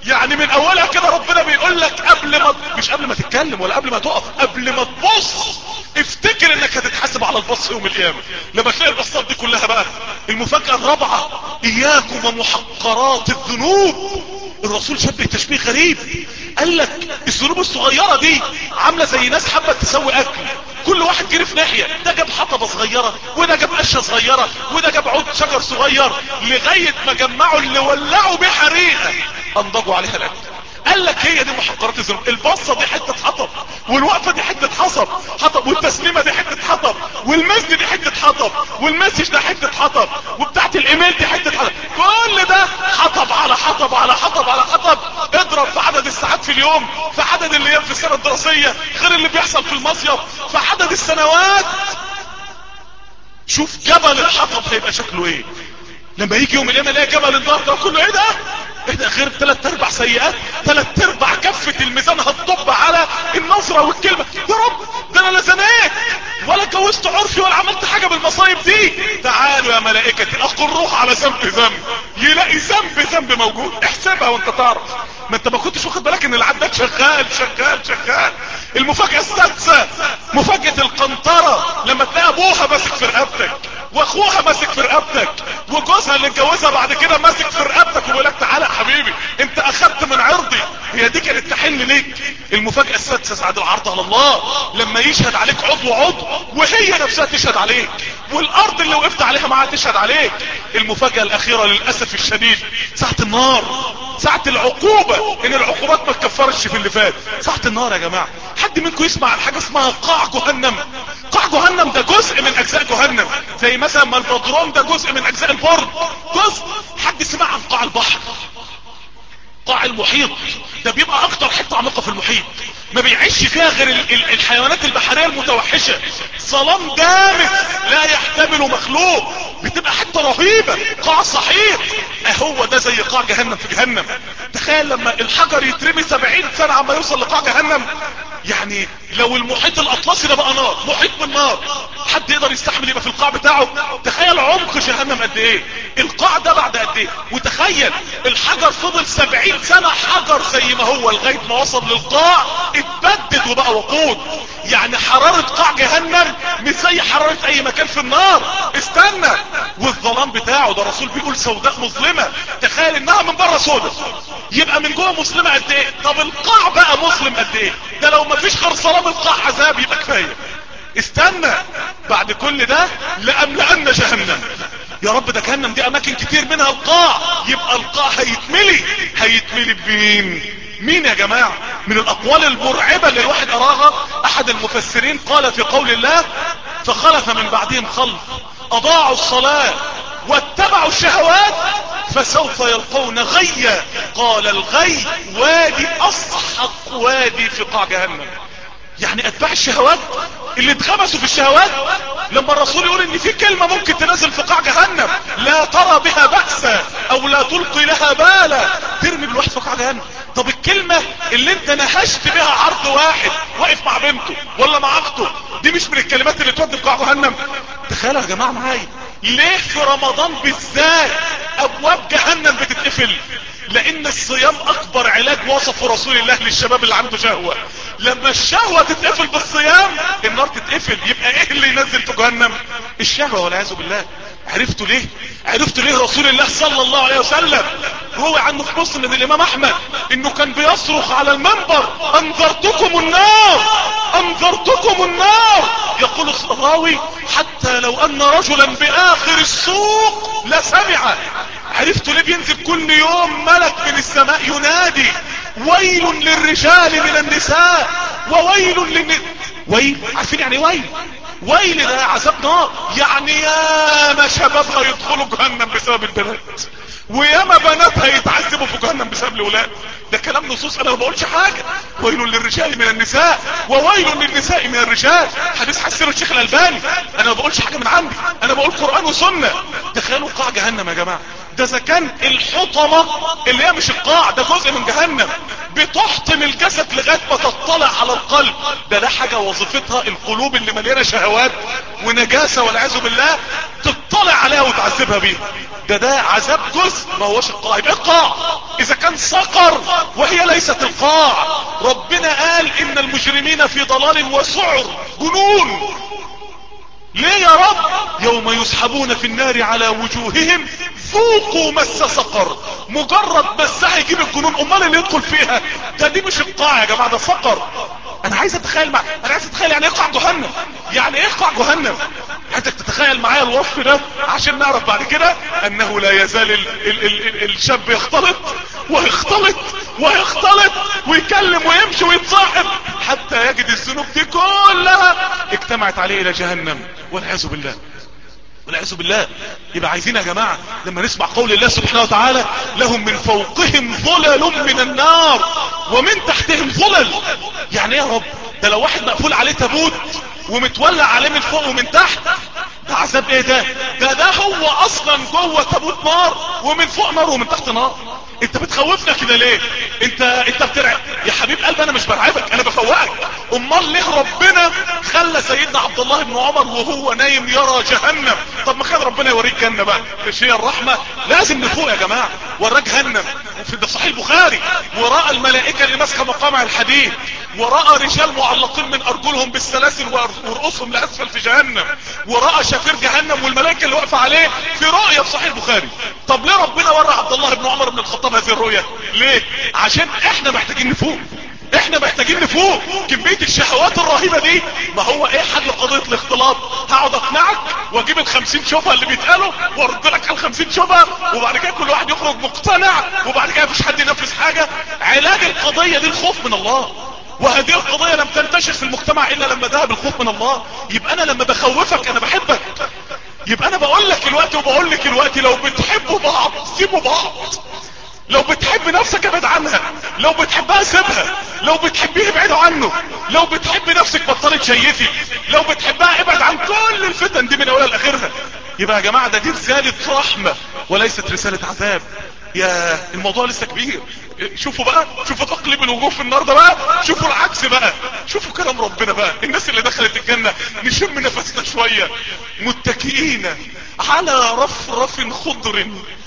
B: يعني من اولها كده ربنا بيقول لك قبل ما، مش قبل ما تتكلم ولا قبل ما تقف، قبل ما تبص افتكر انك هتتحاسب على البص يوم القيامة. لما تلاقي البصات دي كلها بقى، المفاجأة الرابعة: اياكم ومحقرات الذنوب. الرسول شبه تشبيه غريب، قال لك الذنوب الصغيرة دي عاملة زي ناس حابة تسوي اكل، كل واحد جري في ناحية، ده جاب حطبة صغيرة وده جاب قشة صغيرة وده جاب عود شجر صغير، لغاية ما جمعوا اللي ولعوا بيه حريقة انضجوا عليها الاكل. قال لك هي دي محقرات الذنوب. البصة دي حتة حطب، والوقفة دي حتة حطب حطب، والتسليمة دي حتة حطب، والمسج دي حتة حطب، والمسج ده حتة حطب، وبتاعت الايميل دي حتة حطب. كل ده حطب على حطب على حطب على حطب. اضرب في عدد الساعات في اليوم، في عدد الايام في السنة الدراسية، غير اللي بيحصل في المصيف، في عدد السنوات. شوف جبل الحطب هيبقى شكله ايه لما يجي يوم القيامة يلاقي جبل النار ده كله. ايه ده ايه ده؟ غير ثلاث ارباع سيئات، ثلاث ارباع كفة الميزان هتطب على النظرة والكلمة. يا رب ده انا لا زنيت ولا اتجوزت عرفي ولا عملت حاجة بالمصايب دي. تعالوا يا ملائكتي اقروه على ذنب ذنب. يلاقي ذنب ذنب موجود. احسبها وانت تعرف، ما انت ما كنتش واخد بالك ان العداد شغال شغال شغال. المفاجأة السادسة: مفاجأة القنطرة. لما تلاقي ابوها ماسك في رقبتك، واخوها ماسك في رقبتك، وجوزها اللي اتجوزها بعد كده ماسك في رقبتك، وبيقول لك تعالى يا حبيبي انت اخدت من عرضي. هي دي كانت تحن ليك. المفاجأة السادسة سعد العرض على الله: لما يشهد عليك عضو عضو، وهي نفسها تشهد عليك، والارض اللي وقفت عليها معاها تشهد عليك. المفاجأة الاخيرة للاسف الشديد: ساعة النار، ساعة العقوبة، ان العقوبات ما تكفرش في اللي فات. ساعة النار يا جماعة، حد منكم يسمع عن حاجة اسمها قاع جهنم؟ قاع جهنم ده جزء من اجزاء جهنم، زي مثلا ما البدروم ده جزء من اجزاء البرد. جزء. حد سمع عن قاع البحر؟ قاع المحيط ده بيبقى اكتر حتة عميقة في المحيط، ما بيعيش فيها غير ال ال الحيوانات البحرية المتوحشة. ظلام دامس لا يحتمله مخلوق، بتبقى حتة رهيبة، قاع سحيق. اهو ده زي قاع جهنم في جهنم. تخيل لما الحجر يترمي سبعين سنة عما يوصل لقاع جهنم. يعني لو المحيط الاطلسي ده بقى نار، محيط من نار، حد يقدر يستحمل يبقى في القاع بتاعه؟ تخيل عمق جهنم قد ايه، القاع ده بعد قد ايه. وتخيل الحجر فضل سبعين سنة حجر زي ما هو لغاية ما وصل للقاع، اتبدد وبقى وقود. يعني حرارة قاع جهنم مش زي حرارة اي مكان في النار. استنى، والظلام بتاعه ده الرسول بيقول سوداء مظلمة. تخيل انها من بره سوداء، يبقى من جوه مسلمة قد ايه؟ طب القاع بقى مسلم قد ايه؟ ده لو ما فيش غير ظلام القاع عذاب يبقى كفاية. استنى، بعد كل ده لأملأن جهنم. يا رب ده جهنم دي اماكن كتير منها القاع، يبقى القاع هيتملي. هيتملي بمين؟ مين يا جماعة؟ من الاقوال المرعبة اللي الواحد اراها، احد المفسرين قال في قول الله: فخلف من بعدهم خلف اضاعوا الصلاة واتبعوا الشهوات فسوف يلقون غيا. قال الغي وادي اصحق وادي في قاع جهنم. يعني اتباع الشهوات اللي اتغمسوا في الشهوات. لما الرسول يقول ان في كلمة ممكن تنزل في قاع جهنم لا ترى بها بأسا او لا تلقي لها بالا، ترمي الواحد في قاع جهنم. طب الكلمة اللي انت نهشت بها عرض واحد واقف مع بنته ولا مع اخته، دي مش من الكلمات اللي تودي في قاع جهنم؟ تخيلوا يا جماعة معايا، ليه في رمضان بالذات ابواب جهنم بتتقفل؟ لان الصيام اكبر علاج وصفه رسول الله للشباب اللي عنده شهوة. لما الشهوة تتقفل بالصيام النار تتقفل. يبقى ايه اللي ينزل في جهنم؟ الشهوة والعياذ بالله. عرفتوا ليه؟ عرفتوا ليه رسول الله صلى الله عليه وسلم روى عنه في مسلم من الامام احمد انه كان بيصرخ على المنبر: انذرتكم النار انذرتكم النار. يقول الراوي: حتى لو ان رجلا باخر السوق لسمع. عرفتوا ليه بينزل كل يوم ملك من السماء ينادي: ويل للرجال من النساء وويل للن... ويل، عارفين يعني ويل؟ ويل ده عذاب نار. يعني ياما شباب هيدخلوا جهنم بسبب البنات، وياما بنات هيتعذبوا في جهنم بسبب الاولاد. ده كلام نصوص، انا ما بقولش حاجة. ويل للرجال من النساء وويل للنساء من الرجال، حديث حسنه الشيخ الالباني. انا ما بقولش حاجة من عندي، انا بقول قرآن وسنة. تخيلوا قاع جهنم يا جماعة، ده اذا كان الحطمة اللي هي مش القاع ده جزء من جهنم بتحطم الجسد لغاية ما تطلع على القلب، ده ده حاجة وظيفتها القلوب اللي مليانة شهوات ونجاسة والعياذ بالله تطلع عليها وتعذبها بيها. ده ده عذاب جزء ما هوش القاع. يبقى القاع اذا كان سقر وهي ليست القاع. ربنا قال ان المجرمين في ضلال وسعر، جنون. ليه يا رب؟ يوم يسحبون في النار على وجوههم ذوقوا مس سقر. مجرد مسها يجيب الجنون. امال اللي يدخل فيها ده دي مش القاع يا جماعة، ده سقر. انا عايز اتخيل مع... انا عايز اتخيل يعني ايه قاع جهنم، يعني ايه قاع جهنم. عايزك تتخيل معايا الوصف ده عشان نعرف بعد كده انه لا يزال ال... ال... ال... ال... الشاب يختلط ويختلط ويختلط ويكلم ويمشي ويتصاحب حتى يجد الذنوب دي كلها اجتمعت عليه الى جهنم والعياذ بالله والعياذ بالله. يبقى عايزين يا جماعة لما نسمع قول الله سبحانه وتعالى لهم من فوقهم ظلل من النار ومن تحتهم ظلل، يعني ايه يا رب؟ ده لو واحد مقفول عليه تابوت ومتولع عليه من فوق ومن تحت، ده عذاب ايه ده؟ ده ده هو اصلا جوه تابوت نار ومن فوق نار ومن تحت نار. انت بتخوفنا كده ليه؟ انت انت بترعب يا حبيب قلبي. انا مش برعبك، انا بفوقك. امال ليه ربنا خلى سيدنا عبد الله بن عمر وهو نايم يرى جهنم؟ طب ما كان ربنا يوريك جنة بقى، مش هي الرحمة؟ لازم نفوق يا جماعة. وراه جهنم في ده صحيح البخاري، ورأى الملائكة اللي ماسكه مقامع الحديد، ورأى رجال معلقين من ارجلهم بالسلاسل ورؤوسهم لاسفل في جهنم، ورأى شفير جهنم والملائكة اللي واقفة عليه في رؤية في صحيح البخاري. طب ليه ربنا ورى عبد الله بن عمر بن الخطاب هذه الرؤية؟ ليه؟ عشان احنا محتاجين نفوق. احنا محتاجين نفوق. كمية الشهوات الرهيبة دي، ما هو ايه حل قضية الاختلاط؟ هقعد اقنعك واجيب الخمسين شبهة اللي بيتقالوا وارد لك على الخمسين شبهة وبعد كده كل واحد يخرج مقتنع وبعد كده مفيش حد ينفذ حاجة. علاج القضية دي الخوف من الله، وهذه القضية لم تنتشر في المجتمع الا لما ذهب الخوف من الله. يبقى انا لما بخوفك انا بحبك. يبقى انا بقول لك الوقت وبقول لك الوقت لو بتحبوا بعض سيبوا بعض. لو بتحب نفسك ابعد عنها، لو بتحبها سيبها، لو بتحبيه ابعدوا عنه، لو بتحب نفسك بطلي تشيفي، لو بتحبها ابعد عن كل الفتن دي من اولها لاخرها. يبقى يا جماعة ده دي رسالة رحمة وليست رسالة عذاب. يا الموضوع لسه كبير. شوفوا بقى، شوفوا تقليب الوجوه في النار ده بقى، شوفوا العكس بقى، شوفوا كلام ربنا بقى. الناس اللي دخلت الجنة نشم نفسنا شوية. متكئين على رفرف خضر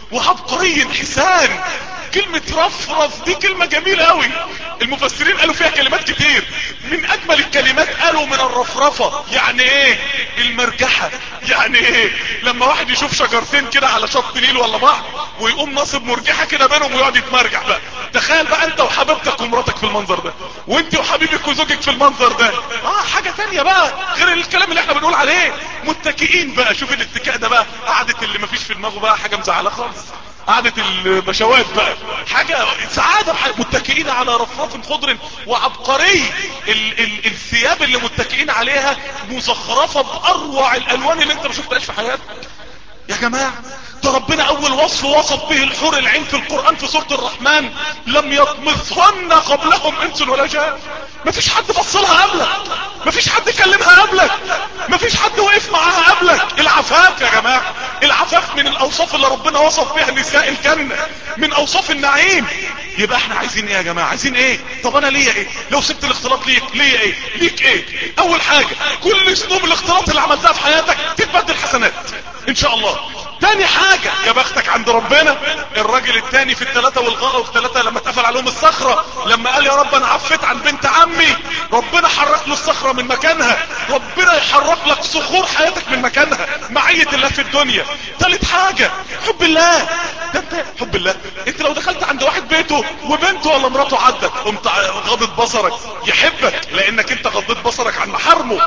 B: وعبقري حسان. كلمة رفرف دي كلمة جميلة قوي. المفسرين قالوا فيها كلمات كتير. من اجمل الكلمات قالوا من الرفرفة يعني ايه؟ المرجحة. يعني ايه؟ لما واحد يشوف شجرتين كده على شط نيل ولا بحر ويقوم ناصب مرجحة كده بينهم ويقعد يتمرجح بقى. تخيل بقى انت وحبيبتك ومراتك في المنظر ده، وانت وحبيبك وزوجك في المنظر ده. اه حاجة تانية بقى غير الكلام اللي احنا بنقول عليه. متكئين بقى، شوف الاتكاء ده بقى، قعدة اللي مفيش في دماغه بقى حاجة مزعلة خالص، قعدة البشوات بقى حاجة سعادة. متكئين على رفرف خضر وعبقري. ال ال الثياب اللي متكئين عليها مزخرفة بأروع الألوان اللي انت ما شفتهاش في حياتك. يا جماعة ده ربنا اول وصف وصف به الحور العين في القرآن في سورة الرحمن، لم يطمثهن قبلهم انس ولا جان. مفيش حد بصلها قبلك، مفيش حد كلمها قبلك، مفيش حد وقف معاها قبلك. العفاف يا جماعة، العفاف من الاوصاف اللي ربنا وصف بها نساء الجنة، من اوصاف النعيم. يبقى احنا عايزين ايه يا جماعة؟ عايزين ايه؟ طب انا ليا ايه لو سبت الاختلاط؟ ليك ليا ايه؟ ليك ايه؟ اول حاجة كل سنوب الاختلاط اللي عملتها في حياتك تتبدل حسنات ان شاء الله. تاني حاجة يا بختك عند ربنا الراجل التاني في الثلاثة والغاء والثلاثة لما اتقفل عليهم الصخرة، لما قال يا رب انا عفيت عن بنت عمي، ربنا حرك له الصخرة من مكانها. ربنا يحرك لك صخور حياتك من مكانها، معية الله في الدنيا. تالت حاجة حب الله. ده انت حب الله، انت لو دخلت عند واحد بيته وبنته ولا مراته عدت قمت غضت بصرك يحبك لانك انت غضيت بصرك عن محارمه.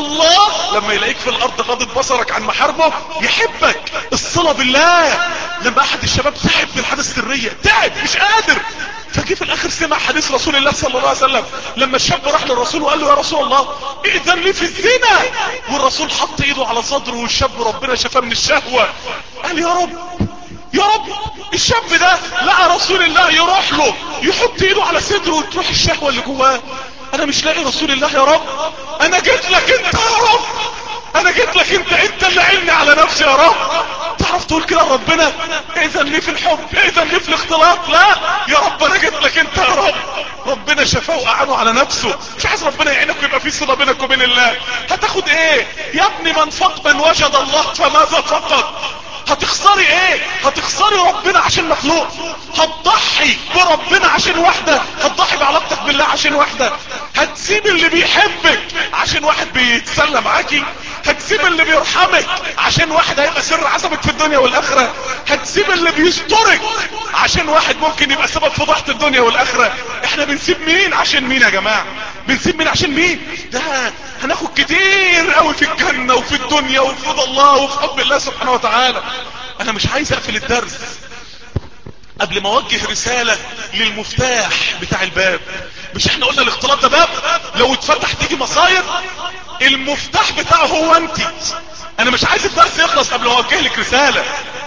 B: الله لما يلاقيك في الارض غضت بصرك عن محارمه يحبك. الصلة بالله. لما احد الشباب تعب في الحالة السرية، تعب مش قادر، فجي في الاخر سمع حديث رسول الله صلى الله عليه وسلم لما الشاب راح للرسول وقال له يا رسول الله ائذن لي في الزنا، والرسول حط ايده على صدره والشاب ربنا شفاه من الشهوة. قال يا رب يا رب الشاب ده لقى رسول الله يروح له يحط ايده على صدره وتروح الشهوة اللي جواه. انا مش لاقي رسول الله يا رب، انا جيت لك انت يا رب، انا جيت لك انت، انت اللي عيني على نفسي يا رب. تعرف تقول كده لربنا؟ اذا ليه في الحب، اذا ليه في الاختلاط؟ لا يا رب انا جيت لك انت يا رب. ربنا شفاه وقعانه على نفسه، مش عايز ربنا يعينك ويبقى في صلة بينك وبين الله. هتاخد ايه يا ابني؟ من فقد من وجد الله فماذا فقد؟ هتخسري ايه؟ هتخسري ربنا عشان مخلوق؟ هتضحي بربنا عشان واحدة؟ هتضحي بعلاقتك بالله عشان واحدة؟ هتسيب اللي بيحبك عشان واحد بيتسلى معاكي؟ هتسيب اللي بيرحمك عشان واحد هيبقى سر عزمك في الدنيا والاخرة؟ هتسيب اللي بيسترك عشان واحد ممكن يبقى سبب فضيحة الدنيا والاخرة؟ احنا بنسيب مين عشان مين يا جماعة؟ بنسيب مين عشان مين؟ ده هناخد كتير قوي في الجنة وفي الدنيا وفي رضا الله وفي حب الله سبحانه وتعالى. انا مش عايز اقفل الدرس قبل ما اوجه رسالة للمفتاح بتاع الباب. مش احنا قلنا الاختلاط ده باب لو اتفتح تيجي مصاير؟ المفتاح بتاعه هو انت. انا مش عايز الدرس يخلص قبل ما اوجه لك رسالة.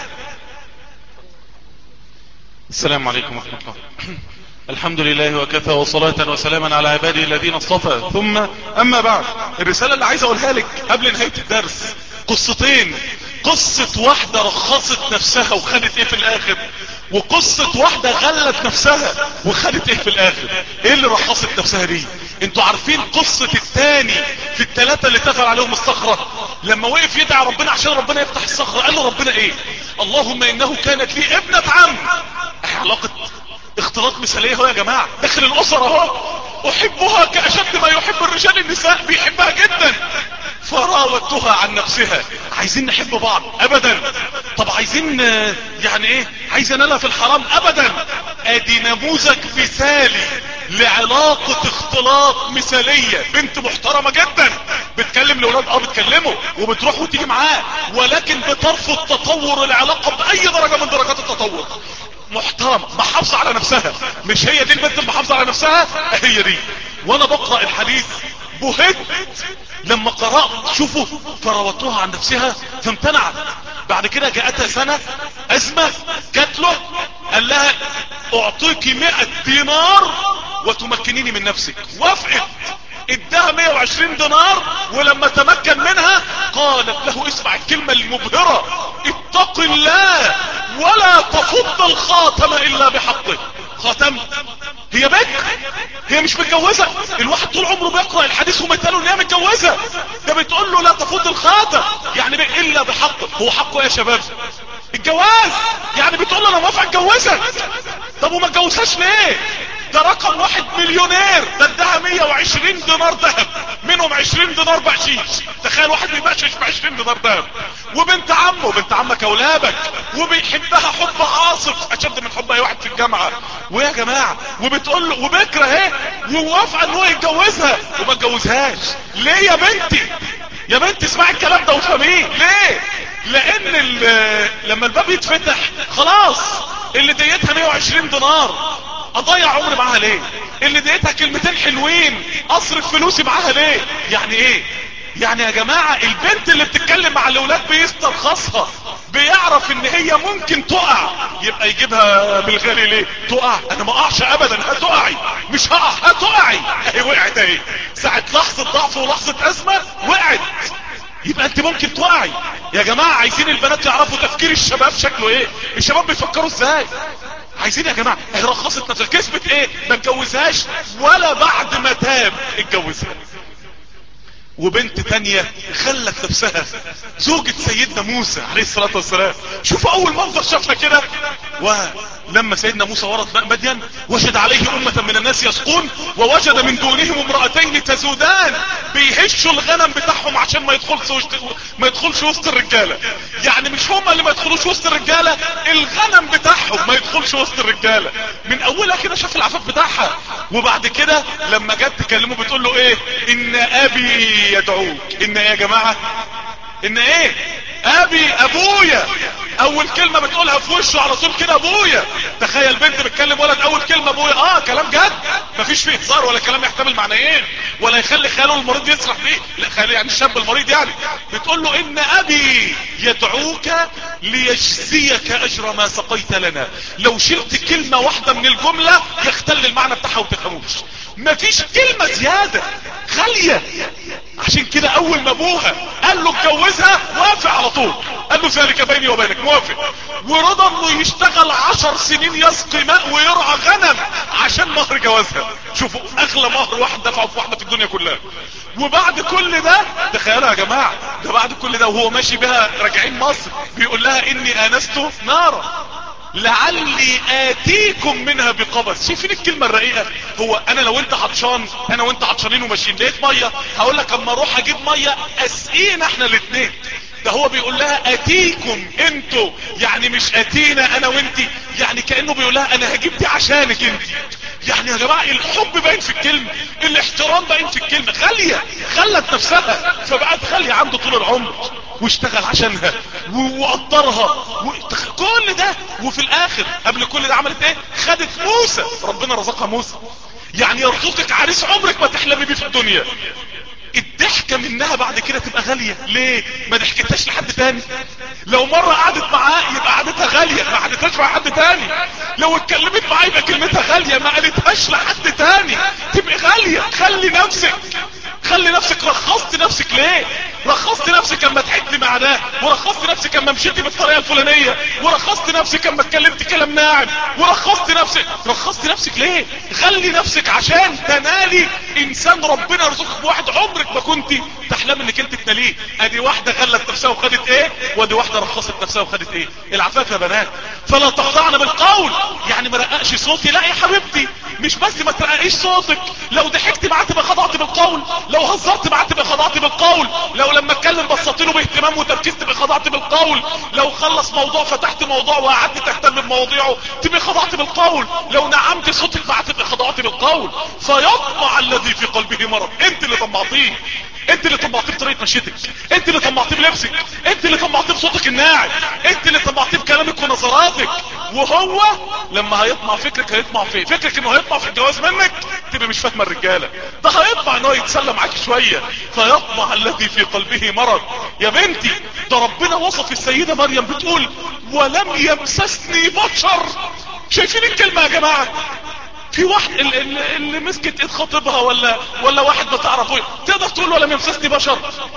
B: السلام عليكم ورحمة الله. الحمد لله وكفى وصلاة وسلاما على عباده الذين اصطفى، ثم اما بعد. الرسالة اللي عايز اقولها لك قبل نهاية الدرس قصتين. قصة واحدة رخصت نفسها وخدت ايه في الاخر، وقصة واحدة غلت نفسها وخدت ايه في الاخر. ايه اللي رخصت نفسها دي؟ انتوا عارفين قصة التاني في التلاتة اللي اتفل عليهم الصخرة لما وقف يدعي ربنا عشان ربنا يفتح الصخرة؟ قال له ربنا ايه؟ اللهم انه كانت لي ابنة عم. ايه علاقة اختلاط مثالية اهو يا جماعة داخل الاسرة اهو. احبها كاشد ما يحب الرجال النساء، بيحبها جدا. فراودتها عن نفسها. عايزين نحب بعض؟ ابدا. طب عايزين يعني ايه؟ عايز انالها في الحرام؟ ابدا. ادي نموذج مثالي لعلاقة اختلاط مثالية. بنت محترمة جدا بتكلم الاولاد، اه بتكلمه وبتروح وتيجي معاه، ولكن بترفض تطور العلاقة باي درجة من درجات التطور. محترمة محافظة على نفسها. مش هي دي البنت المحافظة على نفسها؟ هي دي. وانا بقرأ الحديث بهت لما قرأت. شوفوا، فراودتها عن نفسها فامتنعت. بعد كده جاءتها سنة ازمة جات له، قال لها اعطيك مئة دينار وتمكنيني من نفسك. وافقت، اداها مئة وعشرين دينار. ولما تمكن منها قالت له، اسمع الكلمة المبهرة، اتق الله ولا تفض الخاتم الا بحقه. خاتم؟ هي بكر، هي مش متجوزة. الواحد طول عمره بيقرأ الحديث ومتقاله ان هي متجوزة، ده بتقول له لا تفض الخاتم يعني بك الا بحقه. هو حقه ايه يا شباب؟ الجواز. يعني بتقول له انا موافق اتجوزك. طب وما اتجوزهاش ليه؟ ده رقم واحد مليونير، ده اداها مئة وعشرين دينار ذهب، منهم عشرين دينار بقشيش. تخيل واحد بيبقشش ب عشرين دينار ذهب، وبنت عمه، بنت عمك اولابك، وبيحبها حب عاصف اشد من حب اي واحد في الجامعة. ويا جماعة وبتقول له وبكره اهي ووافقه ان هو يتجوزها وما اتجوزهاش. ليه يا بنتي؟ يا بنتي اسمعي الكلام ده وفهميه. ليه؟ لان لما الباب يتفتح خلاص، اللي ديتها مئة وعشرين دينار اضيع عمري معاها ليه؟ اللي ديتها كلمتين حلوين اصرف فلوسي معاها ليه؟ يعني ايه؟ يعني يا جماعة البنت اللي بتتكلم مع الاولاد بيسترخصها، بيعرف ان هي ممكن تقع، يبقى يجيبها بالغالي ليه؟ تقع؟ انا ما اقعش ابدا. هتقعي؟ مش هقع، هتقعي. اهي وقعت اهي، ساعة لحظة ضعف ولحظة ازمة وقعت. يبقى انت ممكن تقعي. يا جماعة عايزين البنات يعرفوا تفكير الشباب شكله ايه، الشباب بيفكروا ازاي. عايزين يا جماعة، هي رخصت نفسها كسبت ايه؟ ما اتجوزهاش ولا بعد ما تاب اتجوزها. وبنت تانية خلت نفسها زوجة سيدنا موسى عليه الصلاة والسلام. شوف اول منظر شافها كده، ولما سيدنا موسى ورد ماء مدين وجد عليه امة من الناس يسقون ووجد من دونهم امرأتين تزودان، بيهشوا الغنم بتاعهم عشان ما يدخلش وسط ما يدخلش وسط الرجالة. يعني مش هم اللي ما يدخلوش وسط الرجالة، الغنم بتاعهم ما يدخلش وسط الرجالة. من اولها كده شاف العفاف بتاعها. وبعد كده لما جت تكلمه بتقول له ايه؟ ان ابي يدعوك. ان ايه يا جماعة؟ ان ايه؟ ابي، ابويا. اول كلمة بتقولها في وشه على طول كده ابويا. تخيل بنت بتكلم ولد اول كلمة ابويا. اه كلام جد، مفيش فيه هزار ولا كلام يحتمل معنيين ولا يخلي خياله المريض يسرح فيه. لا خياله يعني الشاب المريض يعني. بتقول له ان ابي يدعوك ليجزيك اجر ما سقيت لنا. لو شلت كلمة واحدة من الجملة يختل المعنى بتاعها وتفهموش. مفيش كلمة زيادة. غالية عشان كده اول ما ابوها قال له اتجوزها وافق على طول، قال له ذلك بيني وبينك، موافق. ورضى انه يشتغل عشر سنين يسقي ماء ويرعى غنم عشان مهر جوازها. شوفوا اغلى مهر واحد دفعه في واحده في الدنيا كلها. وبعد كل ده تخيلوا يا جماعه، ده بعد كل ده وهو ماشي بها راجعين مصر بيقول لها اني انست نارا لعلي اتيكم منها بقبس. شايفين الكلمه الرقيقه؟ هو انا لو انت عطشان، انا وانت عطشانين وماشيين لقيت ميه، هقول لك اما اروح اجيب ميه اسقينا احنا الاثنين. ده هو بيقول لها اتيكم انتوا، يعني مش اتينا انا وانتي، يعني كانه بيقول لها انا هجيب دي عشانك انتي. يعني يا جماعه الحب باين في الكلمه، الاحترام باين في الكلمه. غاليه، خلت نفسها فبقت غاليه عنده طول العمر، واشتغل عشانها وقدرها وكل ده. وفي الاخر قبل كل ده عملت ايه؟ خدت موسى، ربنا رزقها موسى. يعني يرزقك عريس عمرك ما تحلمي بيه في الدنيا. الضحكة منها بعد كده تبقى غالية. ليه؟ ما ضحكتهاش لحد تاني. لو مرة قعدت معاه يبقى قعدتها غالية، ما قعدتهاش مع حد تاني. لو اتكلمت معاه يبقى كلمتها غالية، ما قالتهاش لحد تاني تبقى غالية. خلي نفسك، خلي نفسك. رخصت نفسك ليه؟ رخصت نفسك اما ضحكت مع ده، ورخصت نفسك اما مشيتي بالطريقه الفلانيه، ورخصت نفسك اما اتكلمت كلام ناعم، ورخصت نفسك. رخصت نفسك ليه؟ خلي نفسك عشان تنالي انسان ربنا يرزقك بواحد عمرك ما كنت تحلم انك انت تناليه. ادي واحده غلت نفسها وخدت ايه، وادي واحده رخصت نفسها وخدت ايه. العفاف يا بنات. فلا تخضعن بالقول، يعني ما رققش صوتي. لا يا حبيبتي، مش بس ما ترققيش صوتك، لو ضحكت معاه تبقى خضعت بالقول، لو هزرت معاه تبقى خضعت بالقول، لو لما اتكلم بصيت له باهتمام وتركيز تبقى خضعت بالقول، لو خلص موضوع فتحت موضوع وقعدت تهتم بمواضيعه تبقى خضعت بالقول، لو نعمت صوتك معاه تبقى خضعت بالقول. فيطمع الذي في قلبه مرض. انت اللي طمعتيه، انت اللي طمعتيه بطريقه مشيتك، انت اللي طمعتيه بلبسك، انت اللي طمعتيه بصوتك الناعم، انت اللي طمعتيه بكلامك ونظراتك. وهو لما هيطمع فكرك، هيطمع في فكرك انه هيطمع في الجواز منك، تبقى مش فاهمه الرجاله. ده هيطمع انه يتسلى معاك شويه. فيطمع الذي في قلبه مرض. يا بنتي، ده ربنا وصف السيده مريم بتقول ولم يمسسني بشر. شايفين الكلمه يا جماعه؟ في واحد اللي, اللي مسكت ايد خطيبها ولا ولا واحد بتعرفه تقدر تقول له لم يمسسني بشر؟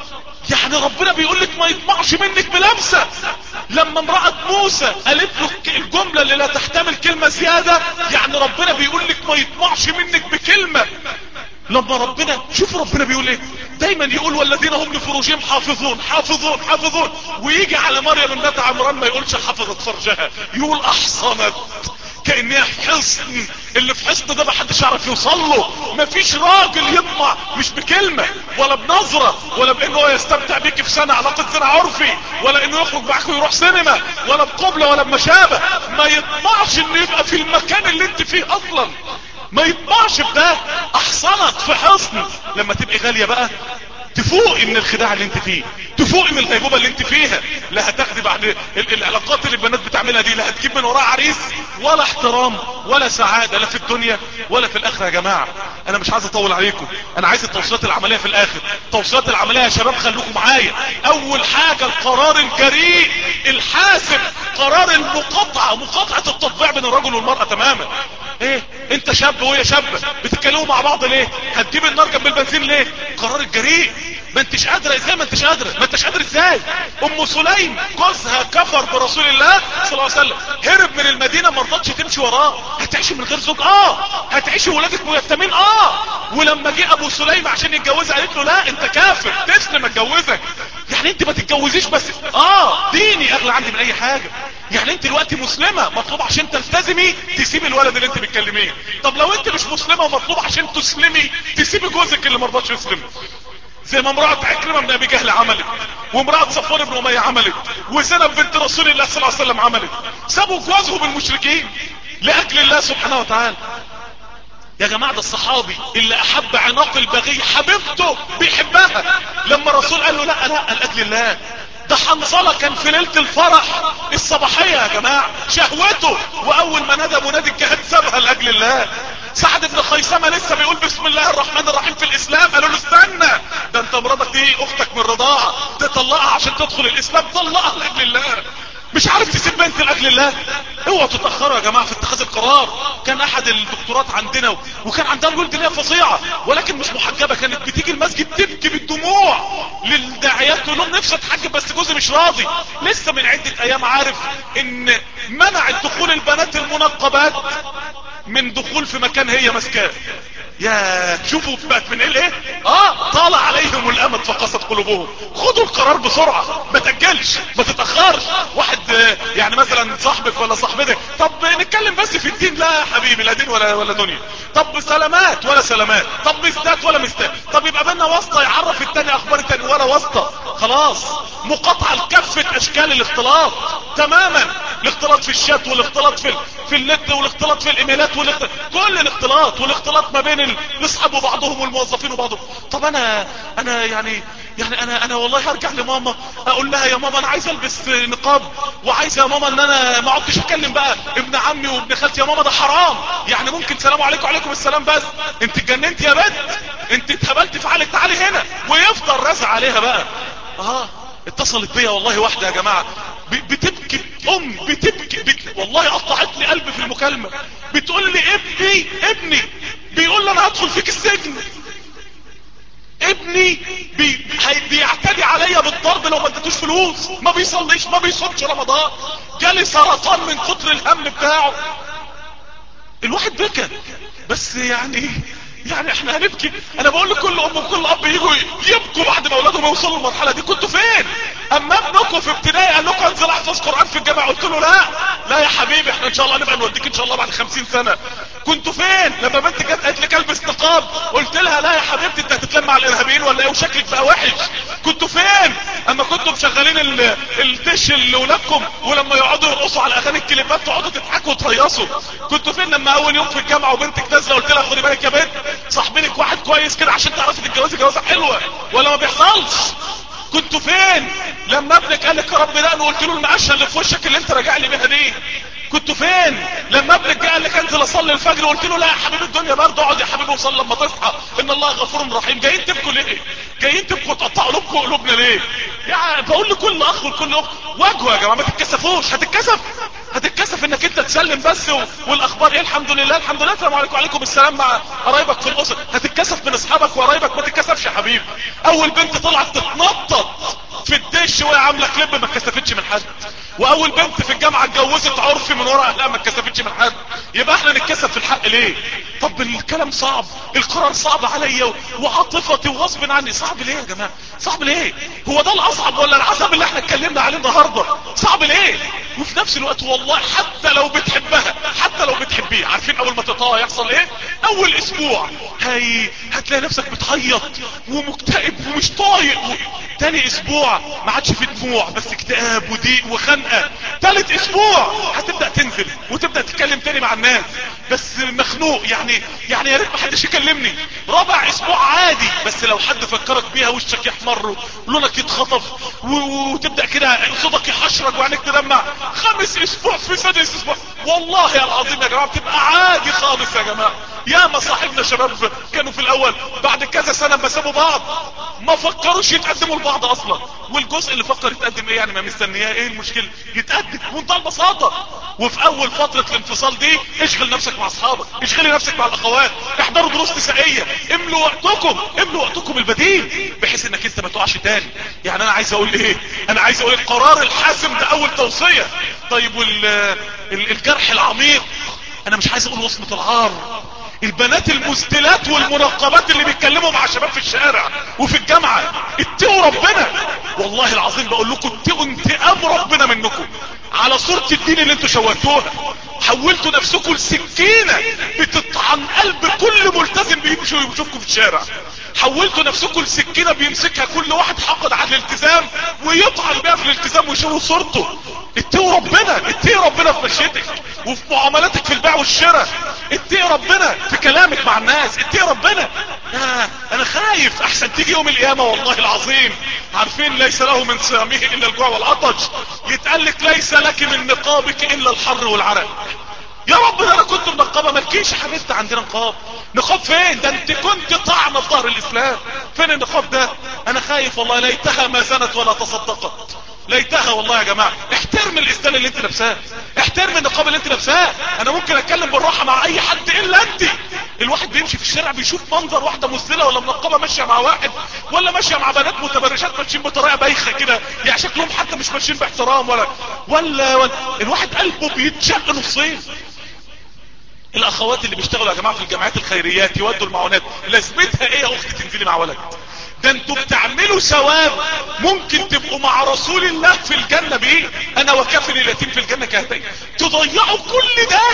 B: يعني ربنا بيقول لك ما يطمعش منك بلمسه. لما امرأة موسى قالت له الجملة اللي لا تحتمل كلمة زيادة، يعني ربنا بيقول لك ما يطمعش منك بكلمة. لما ربنا، شوف ربنا بيقول ايه، دايما يقول والذين هم لفروجهم حافظون حافظون حافظون، ويجي على مريم ابنة عمران ما يقولش حفظت فرجها، يقول احصنت، كأنها في حصن. اللي في حصن ده محدش يعرف يوصل له. مفيش راجل يطمع مش بكلمة ولا بنظرة ولا بانه يستمتع بيك في سنة علاقة زنا عرفي، ولا انه يخرج معاك ويروح سينما، ولا بقبلة ولا بمشابه. ما يطمعش انه يبقى في المكان اللي انت فيه اصلا، ما يطمعش بده. احصنت في حصن. لما تبقي غالية بقى تفوقي من الخداع اللي انت فيه، تفوقي من الغيبوبة اللي انت فيها. لا هتاخدي بعد العلاقات اللي البنات بتعملها دي، لا هتجيب من وراها عريس ولا احترام ولا سعادة، لا في الدنيا ولا في الاخرة. يا جماعة انا مش عايز اطول عليكم، انا عايز التوصيات العملية في الاخر. توصيات العملية يا شباب خلوكم معايا. اول حاجة القرار الجريء الحاسم، قرار المقاطعة، مقاطعة التطبيع بين الرجل والمرأة تماما. ايه انت شاب وهي شابة بتتكلموا مع بعض ليه؟ هتجيب النار جنب البنزين ليه؟ قرار الجريء. ما انتش قادرة. ازاي ما انتش قادرة؟ ما انتش قادر ازاي؟ ام سليم جوزها كفر برسول الله صلى الله عليه وسلم، هرب من المدينة ما رضتش تمشي وراه. هتعيشي من غير زوج؟ اه. هتعيشي ولادك ميتمين؟ اه. ولما جه ابو سليم عشان يتجوزها قالت له لا انت كافر، تسلم اتجوزك. يعني انت ما تتجوزيش بس اه ديني اغلى عندي من اي حاجة. يعني انت دلوقتي مسلمة مطلوب عشان تلتزمي تسيبي الولد اللي انت بتكلميه. طب لو انت مش مسلمة ومطلوب عشان تسلمي تسيبي جوزك اللي مرضاش يسلم، زي ما امرأة عكرمة بن ابي جهل عملت، وامرأة صفوان بن امية عملت، وزينب بنت رسول الله صلى الله عليه وسلم عملت. سابوا جوازهم المشركين لاجل الله سبحانه وتعالى. يا جماعة ده الصحابي اللي احب عناق البغي حبيبته بيحبها، لما الرسول قال له لا لا لاجل الله. ده حنظلة كان في ليلة الفرح الصباحية يا جماعة شهوته، واول ما نادى منادي الجهاد سابها لاجل الله. سعد بن خيثمة لسه بيقول بسم الله الرحمن الرحيم في الاسلام، قالوا له استنى، ده انت مراتك دي اختك من الرضاعة، تطلقها عشان تدخل الاسلام، طلقها لاجل الله. مش عارف تسيب بنت لاجل الله. اوعوا تتاخروا يا جماعه في اتخاذ القرار. كان احد الدكتورات عندنا وكان عندها الولد اللي هي فظيعه ولكن مش محجبه، كانت بتيجي المسجد تبكي بالدموع للداعيات تقول لهم نفسي اتحجب بس جوزي مش راضي. لسه من عده ايام عارف ان منعت دخول البنات المنقبات من دخول في مكان هي ماسكاه. يا شوفوا بقت من ايه؟ اه طال عليهم الامد فقست قلوبهم. خدوا القرار بسرعة، ما تأجلش ما تتأخرش. واحد يعني مثلا صاحبك ولا صاحبتك، طب نتكلم بس في الدين، لا يا حبيبي لا دين ولا ولا دنيا. طب سلامات ولا سلامات، طب مستات ولا مستات، طب يبقى بينا واسطة يعرف التاني اخبار التاني ولا واسطة. خلاص مقاطعة لكافة اشكال الاختلاط تماما. الاختلاط في الشات والاختلاط في في النت والاختلاط في الايميلات والاختلاط كل الاختلاط والاختلاط ما بين الاصحاب وبعضهم والموظفين وبعضهم. طب انا انا يعني يعني انا انا والله هرجع لماما اقول لها يا ماما انا عايز البس نقاب وعايز يا ماما ان انا ما اقعدش اتكلم بقى ابن عمي وابن خالتي. يا ماما ده حرام، يعني ممكن سلام عليكم وعليكم السلام بس. انت اتجننت يا بنت، انت اتهبلت في عقلك، تعالي هنا. ويفضل رازع عليها بقى. اه اتصلت بيا والله واحدة يا جماعة بتبكي، ام بتبكي بت... والله قطعت لي قلبي في المكالمة. بتقول لي ابني ابني بيقول لي انا هدخل فيك السجن. ابني بي... بيعتدي عليا بالضرب لو ما اديتوش فلوس، ما بيصليش ما بيصومش رمضان، جالي سرطان من كتر الهم بتاعه. الواحد بكى بس يعني يعني احنا هنبكي. انا بقول لكل ام وكل اب يجوا يبكوا بعد ما اولادهم يوصلوا للمرحله دي. كنتوا فين اما ابنكم في ابتدائي قال لكم انزل احفظ قران في الجامعه؟ قلت له لا لا يا حبيبي احنا ان شاء الله نبقى نوديك ان شاء الله بعد خمسين سنه. كنتوا فين لما بنت جت قالت لي البس نقاب؟ قلت لها لا يا حبيبتي انت هتتلم مع الارهابيين ولا ايه وشكلك بقى وحش. كنتوا فين اما كنتوا مشغلين الدش لاولادكم ولما يقعدوا يرقصوا على اغاني الكليبات تقعدوا تضحكوا وتهيصوا؟ كنتوا فين لما اول يوم في الجامعه وبنتك نازله قلت لها خدي بالك يا بنت صاحبينك واحد كويس كده عشان تعرفي تتجوزي جوازه حلوه ولا ما بيحصلش؟ كنتوا فين لما ابنك قال لك يا رب ده انا قلت له المقشه اللي في وشك اللي انت راجع لي بيها دي؟ كنتوا فين لما ابنك جه قال لك انزل اصلي الفجر وقلت له لا يا حبيبي الدنيا برضه اقعد يا حبيبي وصلي لما تصحى ان الله غفور رحيم؟ جايين تبكوا ليه؟ جايين تبكوا تقطعوا قلوبكم قلوبنا ليه؟ يعني بقول لكل اخ وكل اخت واجهوا يا جماعه، ما تتكسفوش. هتتكسف هتتكسف انك انت تسلم بس و... والاخبار ايه الحمد لله الحمد لله السلام عليكم وعليكم السلام مع قرايبك في الاسر. هتتكسف من اصحابك وقرايبك؟ ما تتكسفش يا حبيبي. اول بنت طلعت تتنطط في الدش وهي عامله كليب ما اتكسفتش من حد، واول بنت في الجامعه اتجوزت عرفي من ورا اهلها ما اتكسفتش من حد. يبقى احنا نتكسف في الحق ليه؟ طب الكلام صعب، القرار صعب عليا وعاطفتي وغصب عني. صعب ليه يا جماعه؟ صعب ليه؟ هو ده الاصعب ولا العذاب اللي احنا اتكلمنا عليه النهارده؟ صعب ليه؟ وفي نفس الوقت والله حتى لو بتحبها حتى لو بتحبيه، عارفين اول ما تطاع يحصل ايه؟ اول اسبوع هي هتلاقي نفسك بتعيط ومكتئب ومش طايق و... تاني اسبوع ما عادش في دموع بس اكتئاب وضيق وخنقه. تالت اسبوع هتبدا تنزل وتبدا تتكلم تاني مع الناس بس مخنوق، يعني يعني يا ريت ما حدش يكلمني. رابع اسبوع عادي بس لو حد فكرك بيها وشك يحمر ولونك يتخطف وتبدا كده صوتك يحشرج وعينك تدمع. خامس اسبوع في سادس اسبوع والله العظيم يا جماعه بتبقى عادي خالص يا جماعه. يا ما صاحبنا شباب كانوا في الاول بعد كذا سنه ما سابوا بعض ما فكروش يتقدموا لبعض اصلا، والجزء اللي فكر يتقدم ايه يعني ما مستنياه ايه المشكله؟ يتقدم بمنتهى البساطه. وفي اول فتره الانفصال دي اشغل نفسك مع اصحابك، اشغلي نفسك مع الاخوات، احضروا دروس نسائيه، املوا وقتكم املوا وقتكم البديل بحيث انك انت ما تقعش تاني. يعني انا عايز اقول ايه؟ انا عايز اقول القرار الحاسم ده اول توصيه. طيب والجرح العميق، انا مش عايز اقول وصمه العار، البنات المسدلات والمنقبات اللي بيتكلموا مع شباب في الشارع وفي الجامعة، اتقوا ربنا. والله العظيم بقول لكم اتقوا انتقام ربنا منكم على صورة الدين اللي انتوا شوهتوها. حولتوا نفسكم لسكينة بتطعن قلب كل ملتزم بيمشي ويشوفكم في الشارع. حولتوا نفسكم لسكينة بيمسكها كل واحد حقد على الالتزام ويطعن بيها في الالتزام ويشوه صورته. اتقوا ربنا، اتقي ربنا في مشيتك وفي معاملاتك في البيع والشراء، اتقي ربنا في كلامك مع الناس، اتقي ربنا. آه انا خايف احسن تيجي يوم القيامة والله العظيم عارفين ليس له من صيامه الا الجوع والعطش، يتقال لك ليس لك من نقابك الا الحر والعرق. يا رب ده انا كنت منقبه مالكيش يا حبيبتي عندنا نقاب. نقاب فين؟ ده انت كنت طعنه في ظهر الاسلام. فين النقاب ده؟ انا خايف والله ليتها ما زنت ولا تصدقت. ليتها والله يا جماعة. احترم الاسدال اللي انت لابساه، احترم النقاب اللي انت لابساه. انا ممكن اتكلم بالراحة مع اي حد الا انت. الواحد بيمشي في الشارع بيشوف منظر واحدة مسدلة ولا منقبة ماشية مع واحد، ولا ماشية مع بنات متبرجات ماشيين بطريقة بايخة كده، يعني شكلهم حتى مش ماشيين باحترام ولا ولا, ولا. الواحد قلبه بيتشق نصين. الاخوات اللي بيشتغلوا يا جماعة في الجمعيات الخيريات يودوا المعونات، لازمتها ايه يا اختي تنزلي مع ولد؟ ده انتوا بتعملوا ثواب ممكن تبقوا مع رسول الله في الجنة بايه؟ انا وكافل اليتيم في الجنة كهتين. تضيعوا كل ده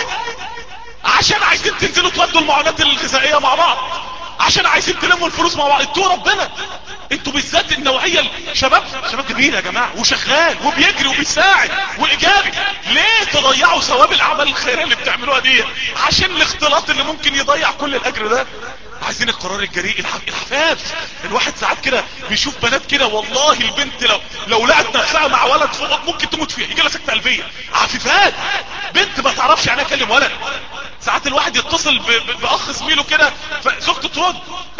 B: عشان عايزين تنزلوا تودوا المعونات الغذائية مع بعض، عشان عايزين تلموا الفلوس مع بعض. انتوا ربنا، انتوا بالذات النوعية الشباب، شباب جميل يا جماعة وشغال وبيجري وبيساعد وايجابي. ليه تضيعوا ثواب الاعمال الخيرية اللي بتعملوها دي عشان الاختلاط اللي ممكن يضيع كل الاجر ده؟ عايزين القرار الجريء، العفاف. الواحد ساعات كده بيشوف بنات كده، والله البنت لو لو لقت نفسها مع ولد فوق ممكن تموت فيه، يجي لها سكتة قلبية. عفيفات، بنت ما تعرفش يعني اكلم ولد. ساعات الواحد يتصل ب... ب... باخ زميله كده، فزوجته ترد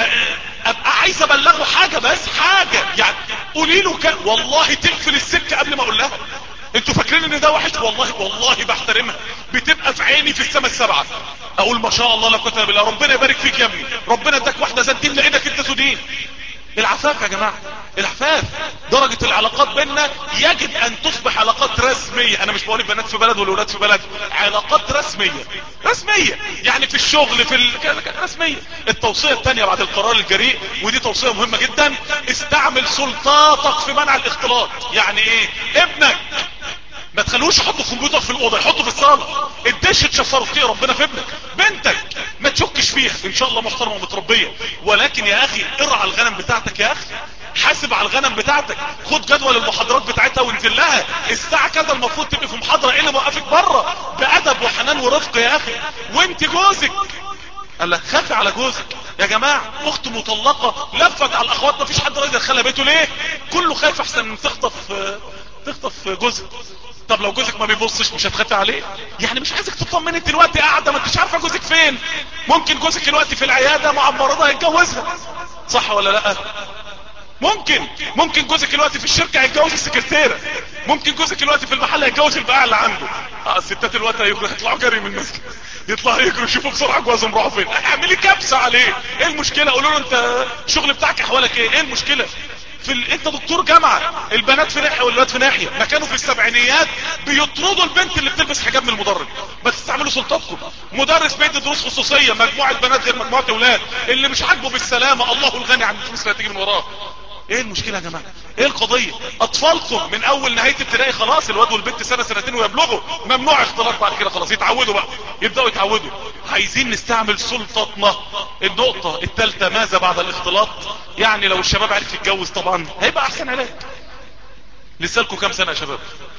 B: ابقى عايز ابلغه حاجة، بس حاجة يعني قولي له كده، والله تقفل السكة قبل ما اقول لها. انتوا فاكرين ان ده وحش؟ والله والله بحترمها، بتبقى في عيني في السماء السبعة، اقول ما شاء الله لا قوه بالله، ربنا يبارك فيك يا ابني، ربنا اداك واحده ذات دين لانك انت ذو دين. العفاف يا جماعه، العفاف. درجه العلاقات بيننا يجب ان تصبح علاقات رسميه. انا مش بقول البنات في بلد والولاد في بلد، علاقات رسميه رسميه، يعني في الشغل في ال... رسميه. التوصيه الثانيه بعد القرار الجريء، ودي توصيه مهمه جدا، استعمل سلطاتك في منع الاختلاط. يعني ايه؟ ابنك ما تخلوش يحط الكمبيوتر في الاوضه، يحطه في الصاله. الدش تشفره كتير، ربنا في ابنك. بنتك ما تشكش فيها، ان شاء الله محترمه ومتربيه، ولكن يا اخي ارعى الغنم بتاعتك يا اخي، حاسب على الغنم بتاعتك، خد جدول المحاضرات بتاعتها وانزل لها الساعه كذا المفروض تبقي في محاضره، ايه اللي موقفك بره؟ بادب وحنان ورفق يا اخي. وانت جوزك قال لك خافي على جوزك. يا جماعه اخت مطلقه لفت على الاخوات، ما فيش حد راضي يدخلها بيته، ليه؟ كله خايف احسن تخطف تخطف جوزك. طب لو جوزك ما بيبصش مش هتخافي عليه؟ يعني مش عايزك تطمني دلوقتي قاعده ما انتش عارفه جوزك فين. ممكن جوزك دلوقتي في العياده مع مريضه هيتجوزها، صح ولا لا؟ ممكن ممكن جوزك دلوقتي في الشركه هيتجوز السكرتيره، ممكن جوزك دلوقتي في المحل هيتجوز البائع اللي عنده. اه الستات دلوقتي هيطلعوا جري من المسجد، يطلعوا يجروا يشوفوا بسرعه جوازهم راحوا فين. اعملي كبسه عليه، ايه المشكله؟ قولوا له انت الشغل بتاعك احوالك ايه؟ ايه المشكله؟ في ال... انت دكتور جامعة، البنات في ناحية والولاد في ناحية. ما كانوا في السبعينيات بيطردوا البنت اللي بتلبس حجاب من المدرج. ما تستعملوا سلطاتكم. مدرس بيدي دروس خصوصية، مجموعة بنات غير مجموعة اولاد، اللي مش عاجبه بالسلامة الله الغني عن الفلوس اللي هتيجي من وراه. ايه المشكلة يا جماعة؟ ايه القضية؟ اطفالكم من اول نهاية ابتدائي خلاص، الواد والبنت سنة سنتين ويبلغوا، ممنوع اختلاط بعد كده، خلاص يتعودوا بقى، يبدأوا يتعودوا. عايزين نستعمل سلطتنا. النقطة الثالثة، ماذا بعد الاختلاط؟ يعني لو الشباب عرف يتجوز طبعا هيبقى احسن علاج. لسه لكم كام سنة يا شباب؟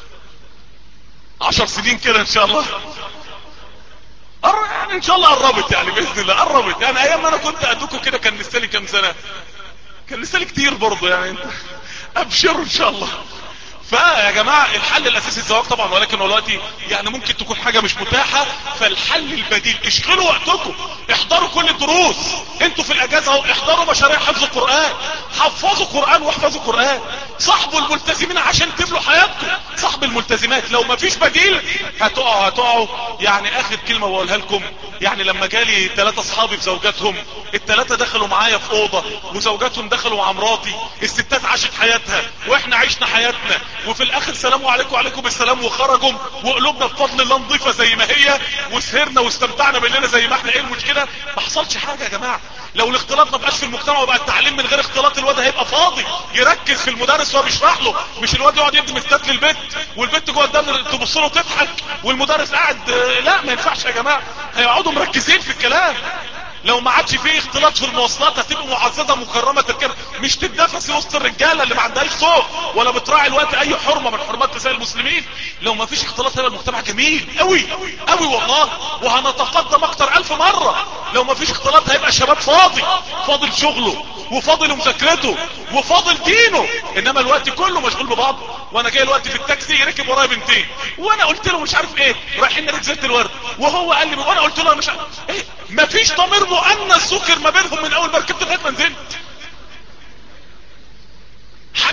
B: عشر سنين كده ان شاء الله، يعني ان شاء الله قربت، يعني باذن الله قربت. يعني ايام ما انا كنت ادوكم كده كان لسه لي كام سنة؟ كان لسه لي كتير برضه يعني. ابشروا ان شاء الله. فيا جماعة الحل الاساسي الزواج طبعا، ولكن دلوقتي يعني ممكن تكون حاجة مش متاحة، فالحل البديل اشغلوا وقتكم، احضروا كل الدروس. انتوا في الاجازة اهو احضروا مشاريع حفظ القرآن، حفظوا قرآن واحفظوا قرآن. صاحبوا الملتزمين عشان تبلوا حياتكم، صاحب الملتزمات. لو ما فيش بديل هتقعوا هتقعوا يعني. اخر كلمة بقولها لكم، يعني لما جالي ثلاثة اصحابي بزوجاتهم، الثلاثة دخلوا معايا في اوضة وزوجاتهم دخلوا مع مراتي، الستات عاشت حياتها واحنا عشنا حياتنا، وفي الاخر سلام عليكم وعليكم السلام، وخرجوا وقلوبنا بفضل الله نظيفة زي ما هي، وسهرنا واستمتعنا بيننا زي ما احنا. ايه المشكلة؟ ما حصلش حاجة يا جماعة. لو الاختلاط ما بقاش في المجتمع وبقى التعليم من غير اختلاط، الواد هيبقى فاضي يركز في المدرس وهو بيشرح له، مش الواد يقعد يبني مستات للبيت والبنت جوه الدم تبص له تضحك والمدرس قاعد. لا ما ينفعش يا جماعة، هيقعدوا مركزين في الكلام. لو ما عادش فيه اختلاط في المواصلات هتبقى معززة مكرمة تركب، مش تتنافسي وسط الرجالة اللي ما عندهاش ذوق ولا بتراعي الوقت اي حرمة من حرمات نساء المسلمين. لو ما فيش اختلاط هيبقى المجتمع جميل قوي قوي والله، وهنتقدم اكتر الف مرة. لو ما فيش اختلاط هيبقى الشباب فاضي، فاضل شغله وفاضل مذاكرته وفاضل دينه، انما الوقت كله مشغول ببعض. وانا جاي الوقت في التاكسي ركب ورايا بنتين، وانا قلت له مش عارف ايه رايحين نريد زيت الورد، وهو قال لي، وانا قلت له مش عارف ايه. مفيش ضمير مؤنث ذكر ما بينهم من اول ما ركبت لغايه ما نزلت.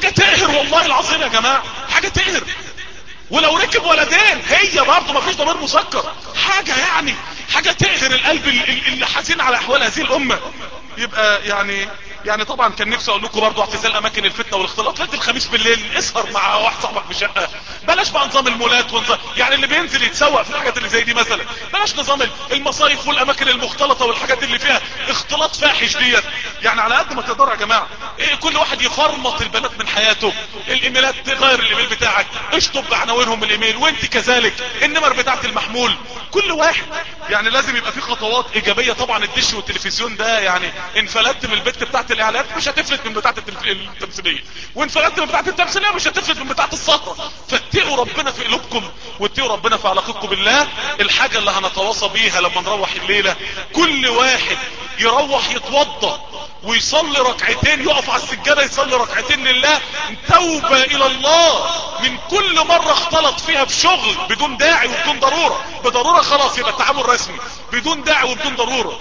B: حاجة تقهر والله العظيم يا جماعة، حاجة تقهر. ولو ركب ولدين هي برضه مفيش ضمير مسكر، حاجة يعني حاجة تقهر القلب اللي حزين على احوال هذه الامة. يبقى يعني يعني طبعا كان نفسي اقول لكم برضه اعتزال اماكن الفتنه والاختلاط. ليله الخميس بالليل اسهر مع واحد صاحبك في شقه، بلاش بقى نظام المولات ونظام يعني اللي بينزل يتسوق في الحاجات اللي زي دي مثلا، بلاش نظام المصايف والاماكن المختلطه والحاجات اللي فيها اختلاط فاحش ديت. يعني على قد ما تقدروا يا جماعه إيه كل واحد يفرمط البنات من حياته. الايميلات تغير الايميل بتاعك، اشطب بعناوينهم الايميل، وانت كذلك النمر بتاعت المحمول. كل واحد يعني لازم يبقى في خطوات ايجابيه. طبعا الدش والتلفزيون ده يعني انفلتت من البت بتاعت الاعلانات مش هتفلت من بتاعت التمثيليه، وانفلتت من بتاعت التمثيليه مش هتفلت من بتاعت السهره. فاتقوا ربنا في قلوبكم واتقوا ربنا في علاقتكم بالله. الحاجه اللي هنتواصى بيها لما نروح الليله، كل واحد يروح يتوضى ويصلي ركعتين، يقف على السجاده يصلي ركعتين لله توبه الى الله من كل مره اختلط فيها بشغل بدون داعي وبدون ضروره. بضروره خلاص يبقى التعامل رسمي، بدون داعي وبدون ضروره.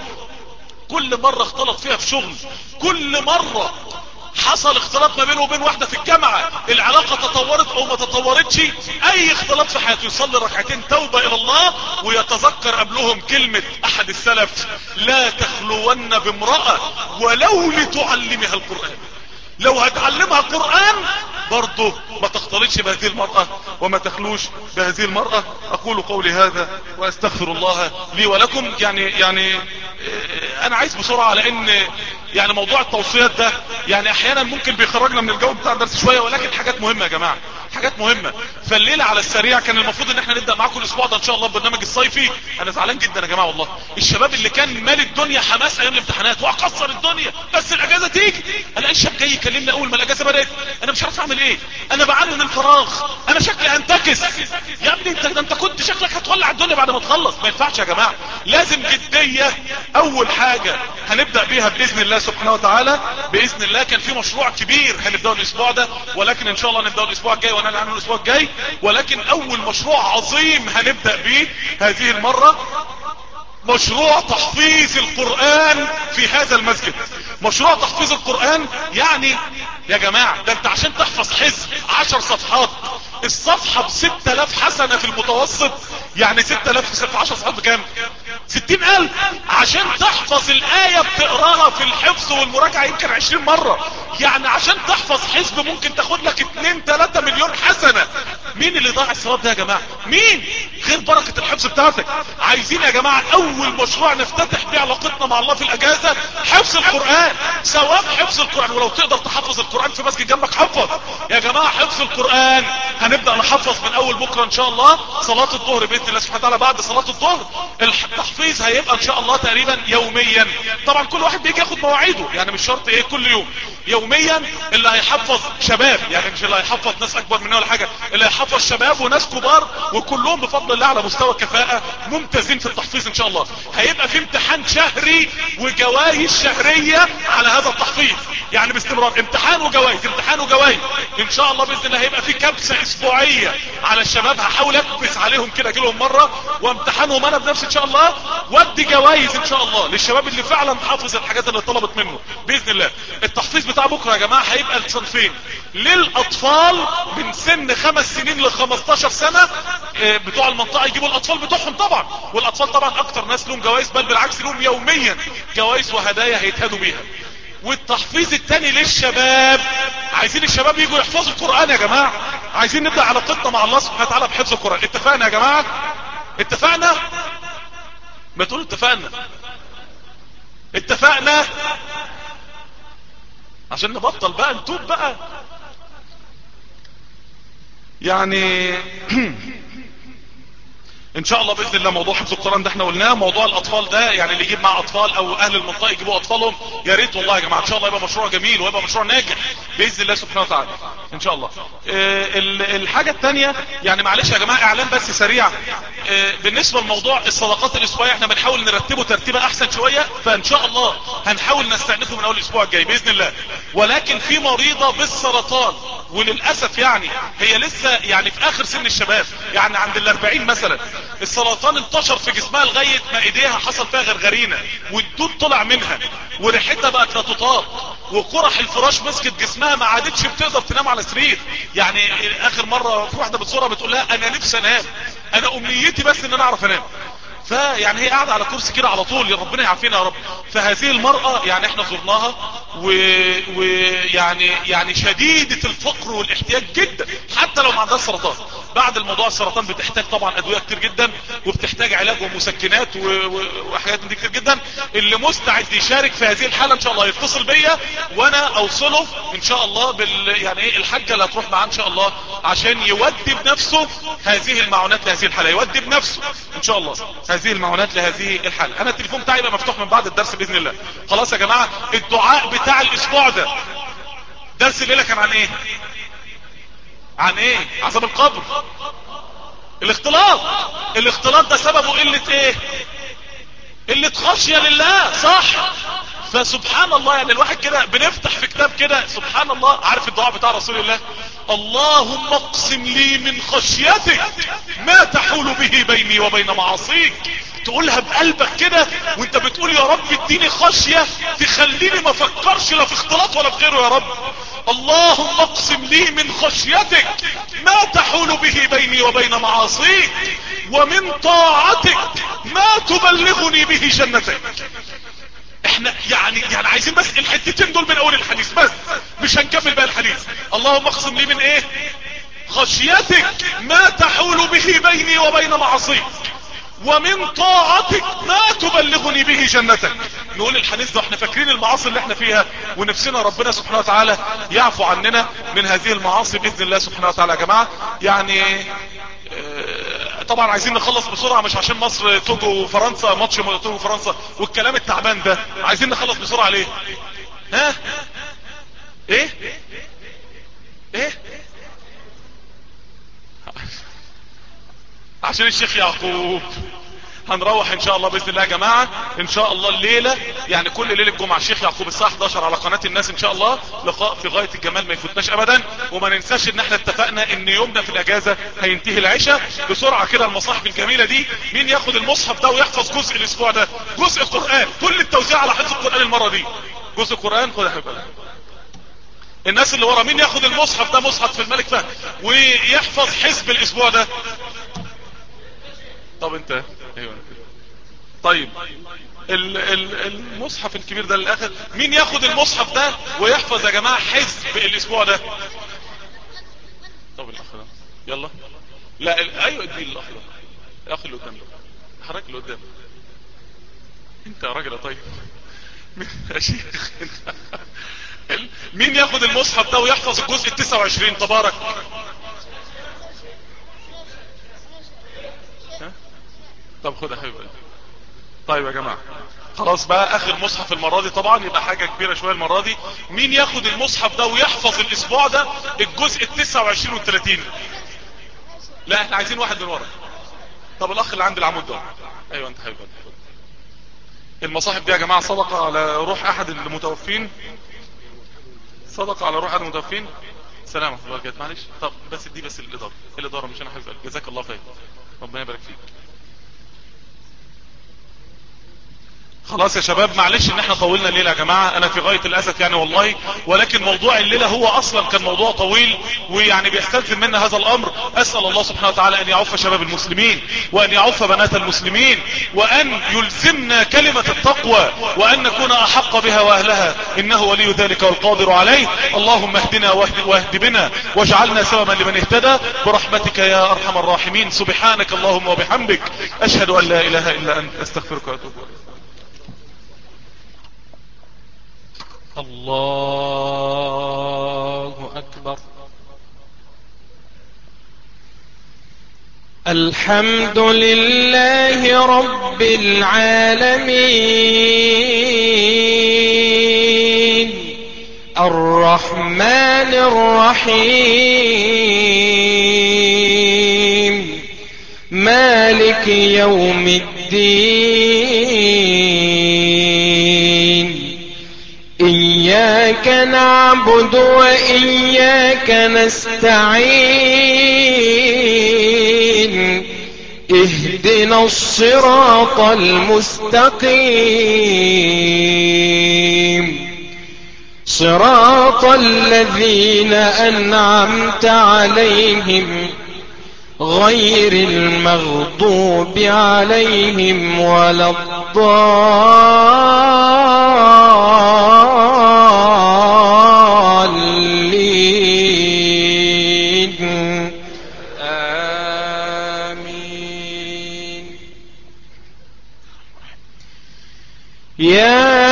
B: كل مرة اختلط فيها في شغل، كل مرة حصل اختلاط ما بينه وبين واحدة في الجامعة، العلاقة تطورت او ما تطورتش، اي اختلاط في حياته يصلي ركعتين توبة الى الله ويتذكر قبلهم كلمة احد السلف: لا تخلون بامرأة ولو لتعلمها القرآن. لو هتعلمها قرآن برضه ما تختلطش بهذه المرأة وما تخلوش بهذه المرأة. اقول قولي هذا واستغفر الله لي ولكم. يعني يعني انا عايز بسرعة لان يعني موضوع التوصيات ده يعني احيانا ممكن بيخرجنا من الجو بتاع الدرس شوية، ولكن حاجات مهمة يا جماعة، حاجات مهمة. فالليلة على السريع كان المفروض ان احنا نبدأ معاكم الاسبوع ده ان شاء الله البرنامج الصيفي. انا زعلان جدا يا جماعة والله، الشباب اللي كان مال الدنيا حماس ايام الامتحانات واكسر الدنيا، بس الاجازة تيجي الاقي الشاب جاي يكلمني اول ما الاجازة بدأت، انا مش عارف اعمل ايه، انا بعاني من الفراغ، انا شكلي هنتكس. يا ابني انت انت كنت شكلك هتولع الدنيا بعد ما تخلص. ما ينفعش يا جماعة، لازم جدية. اول حاجة هنبدأ بيها باذن الله سبحانه وتعالى، باذن الله كان في مشروع كبير هنبدأه الاسبوع ده، ولكن ان شاء الله نبدأه الاسبوع الجاي ونعلن عنه الاسبوع الجاي. ولكن اول مشروع عظيم هنبدأ بيه هذه المرة مشروع تحفيظ القرآن في هذا المسجد. مشروع تحفيظ القرآن يعني يا جماعة ده انت عشان تحفظ حزب عشر صفحات الصفحة بستة الاف حسنة في المتوسط، يعني ستة الاف في عشر صفحات بكام؟ ستين الف. عشان تحفظ الآية بتقراها في الحفظ والمراجعة يمكن عشرين مرة. يعني عشان تحفظ حزب ممكن تاخد لك اتنين تلاتة مليون حسنة. مين اللي ضاع الثواب ده يا جماعة؟ مين غير بركة الحفظ بتاعتك؟ عايزين يا جماعة اول مشروع نفتتح بيه علاقتنا مع الله في الاجازة حفظ القرآن، ثواب حفظ القرآن. ولو تقدر تحفظ القرآن في مسجد جنبك حفظ يا جماعة. حفظ القرآن هنبدأ نحفظ من اول بكرة ان شاء الله صلاة الظهر باذن الله سبحانه وتعالى. بعد صلاة الظهر التحفيظ هيبقى ان شاء الله تقريبا يوميا. طبعا كل واحد بيجي ياخد مواعيده، يعني مش شرط ايه كل يوم، يوميا. اللي هيحفظ شباب، يعني مش اللي هيحفظ ناس اكبر مننا ولا حاجة، اللي هيحفظ شباب وناس كبار، وكلهم بفضل الله على مستوى كفاءة ممتازين في التحفيظ ان شاء الله. هيبقى في امتحان شهري وجوائز شهرية على هذا التحفيظ، يعني باستمرار امتحان وجوائز امتحان وجوائز ان شاء الله باذن الله. هيبقى في كبسة اسبوعية على الشباب، هحاول اكبس عليهم كده اجيلهم مرة وامتحانهم انا بنفسي ان شاء الله، وادي جوائز ان شاء الله للشباب اللي فعلا حافظ الحاجات اللي طلبت منه باذن الله. التحفيظ بتاع بكرة يا جماعة هيبقى لصنفين: للاطفال من سن خمس سنين ل خمستاشر سنة، بتوع المنطقة يجيبوا الاطفال بتوعهم طبعا، والاطفال طبعا اكتر ناس لهم جوائز، بل بالعكس لهم يوميا جوائز وهدايا هيتهدوا بيها. والتحفيظ التاني للشباب، عايزين الشباب يجوا يحفظوا القرآن يا جماعة، عايزين نبدأ علاقتنا مع الله سبحانه وتعالى بحفظ القرآن. اتفقنا يا جماعة؟ اتفقنا؟ ما تقولوا اتفقنا. اتفقنا عشان نبطل بقى نتوب بقى يعني ان شاء الله باذن الله. موضوع حفظ القرآن ده احنا قلناه. موضوع الاطفال ده يعني اللي يجيب مع اطفال او اهل المنطقه يجيبوا اطفالهم يا ريت والله يا جماعه، ان شاء الله يبقى مشروع جميل ويبقى مشروع ناجح باذن الله سبحانه وتعالى ان شاء الله. اه الحاجه الثانيه يعني معلش يا جماعه اعلان بس سريع. اه بالنسبه لموضوع الصدقات الاسبوعيه احنا بنحاول نرتبه ترتيبه احسن شويه، فان شاء الله هنحاول نستأنفه من اول الاسبوع الجاي باذن الله. ولكن في مريضه بالسرطان وللأسف يعني هي لسه يعني في اخر سن الشباب، يعني عند الاربعين مثلا السرطان انتشر في جسمها لغاية ما ايديها حصل فيها غرغرينة والدود طلع منها وريحتها بقت لا تطاق وقرح الفراش مسكت جسمها ما عادتش بتقدر تنام على سرير. يعني اخر مرة في واحدة بتصورها بتقول لها انا نفسي انام، انا امنيتي بس ان انا اعرف انام. فيعني هي قاعدة على كرسي كده على طول، يا ربنا يعافينا يا رب. فهذه المرأة يعني احنا زرناها ويعني يعني شديدة الفقر والاحتياج جدا، حتى لو ما عندها سرطان. بعد الموضوع السرطان بتحتاج طبعا ادوية كتير جدا وبتحتاج علاج ومسكنات وحاجات دي كتير جدا. اللي مستعد يشارك في هذه الحالة ان شاء الله يتصل بيا وانا اوصله ان شاء الله بال يعني ايه الحاجة اللي هتروح معاه ان شاء الله عشان يودي بنفسه هذه المعونات لهذه الحالة، يودي بنفسه ان شاء الله هذه المعونات لهذه الحالة. انا التليفون بتاعي يبقى مفتوح من بعد الدرس باذن الله. خلاص يا جماعة، الدعاء بتاع الاسبوع ده درس الليلة كان عن ايه؟ عن ايه؟ عذاب القبر، الاختلاط. الاختلاط ده سببه قلة ايه؟ قلة خشية لله، صح؟ فسبحان الله يعني الواحد كده بنفتح في كتاب كده سبحان الله. عارف الدعاء بتاع رسول الله؟ اللهم اقسم لي من خشيتك ما تحول به بيني وبين معاصيك. تقولها بقلبك كده وانت بتقول يا رب اديني خشية تخليني ما افكرش لا في اختلاط ولا في غيره يا رب. اللهم اقسم لي من خشيتك ما تحول به بيني وبين معاصيك ومن طاعتك ما تبلغني به جنتك. احنا يعني يعني عايزين بس الحتتين دول من اول الحديث بس، مش هنكمل بقى الحديث. اللهم اقسم لي من ايه؟ خشيتك ما تحول به بيني وبين معاصيك ومن طاعتك ما تبلغني به جنتك. نقول الحديث ده احنا فاكرين المعاصي اللي احنا فيها ونفسنا ربنا سبحانه وتعالى يعفو عننا من هذه المعاصي باذن الله سبحانه وتعالى. يا جماعة يعني اه طبعا عايزين نخلص بسرعة، مش عشان مصر توجو وفرنسا ماتش توجو وفرنسا والكلام التعبان ده، عايزين نخلص بسرعة. ليه؟ ها ايه ايه عشان الشيخ يعقوب. هنروح ان شاء الله باذن الله يا جماعه ان شاء الله الليله، يعني كل ليله الجمعه الشيخ يعقوب الساعه احداشر على قناه الناس ان شاء الله. لقاء في غايه الجمال ما يفوتناش ابدا. وما ننساش ان احنا اتفقنا ان يومنا في الاجازه هينتهي العشاء. بسرعه كده المصاحف الجميله دي، مين ياخد المصحف ده ويحفظ جزء الاسبوع ده؟ جزء القران، كل التوزيع على حفظ القران المره دي. جزء القران خد يا حبيبي. الناس اللي ورا مين ياخد المصحف ده؟ مصحف في الملك فهد ويحفظ حزب الاسبوع ده. طب انت ايوه طيب ال ال المصحف الكبير ده للاخر، مين ياخد المصحف ده ويحفظ يا جماعة حزب الاسبوع ده؟ طب الاخ ده يلا. لا ال... ايوه ادي الاخ ده، الاخ اللي قدام ده، حرك اللي قدام انت يا راجل. طيب يا شيخ مين ياخد المصحف ده ويحفظ الجزء التسعة وعشرين؟ تبارك. ها؟ طب خد يا حبيبي. طيب يا جماعة خلاص بقى اخر مصحف المرة دي طبعا يبقى حاجة كبيرة شوية المرة دي. مين ياخد المصحف ده ويحفظ الاسبوع ده الجزء التسعة وعشرين والثلاثين؟ لا احنا عايزين واحد من ورا. طب الاخ اللي عند العمود ده. ايوه انت حبيبي. المصاحف دي يا جماعة صدقة على روح احد المتوفين، صدقة على روح احد المتوفين. سلام ورحمة الله وبركاته. معلش طب بس دي بس الادارة، الادارة مش انا حبيبي. جزاك الله خير، ربنا يبارك فيك. خلاص يا شباب معلش ان احنا طولنا الليلة يا جماعة، انا في غاية الاسف يعني والله، ولكن موضوع الليلة هو اصلا كان موضوع طويل ويعني بيستلزم منا هذا الامر. اسأل الله سبحانه وتعالى ان يعف شباب المسلمين وان يعف بنات المسلمين وان يلزمنا كلمة التقوى وان نكون احق بها واهلها، انه ولي ذلك والقادر عليه. اللهم اهدنا واهد, واهد بنا واجعلنا سببا لمن اهتدى برحمتك يا ارحم الراحمين. سبحانك اللهم وبحمدك اشهد ان لا اله الا انت استغفرك واتوب اليك.
A: الله أكبر. الحمد لله رب العالمين الرحمن الرحيم مالك يوم الدين
C: إياك نعبد وإياك نستعين اهدنا الصراط المستقيم صراط الذين أنعمت عليهم غير المغضوب عليهم ولا الضالين آمين. يا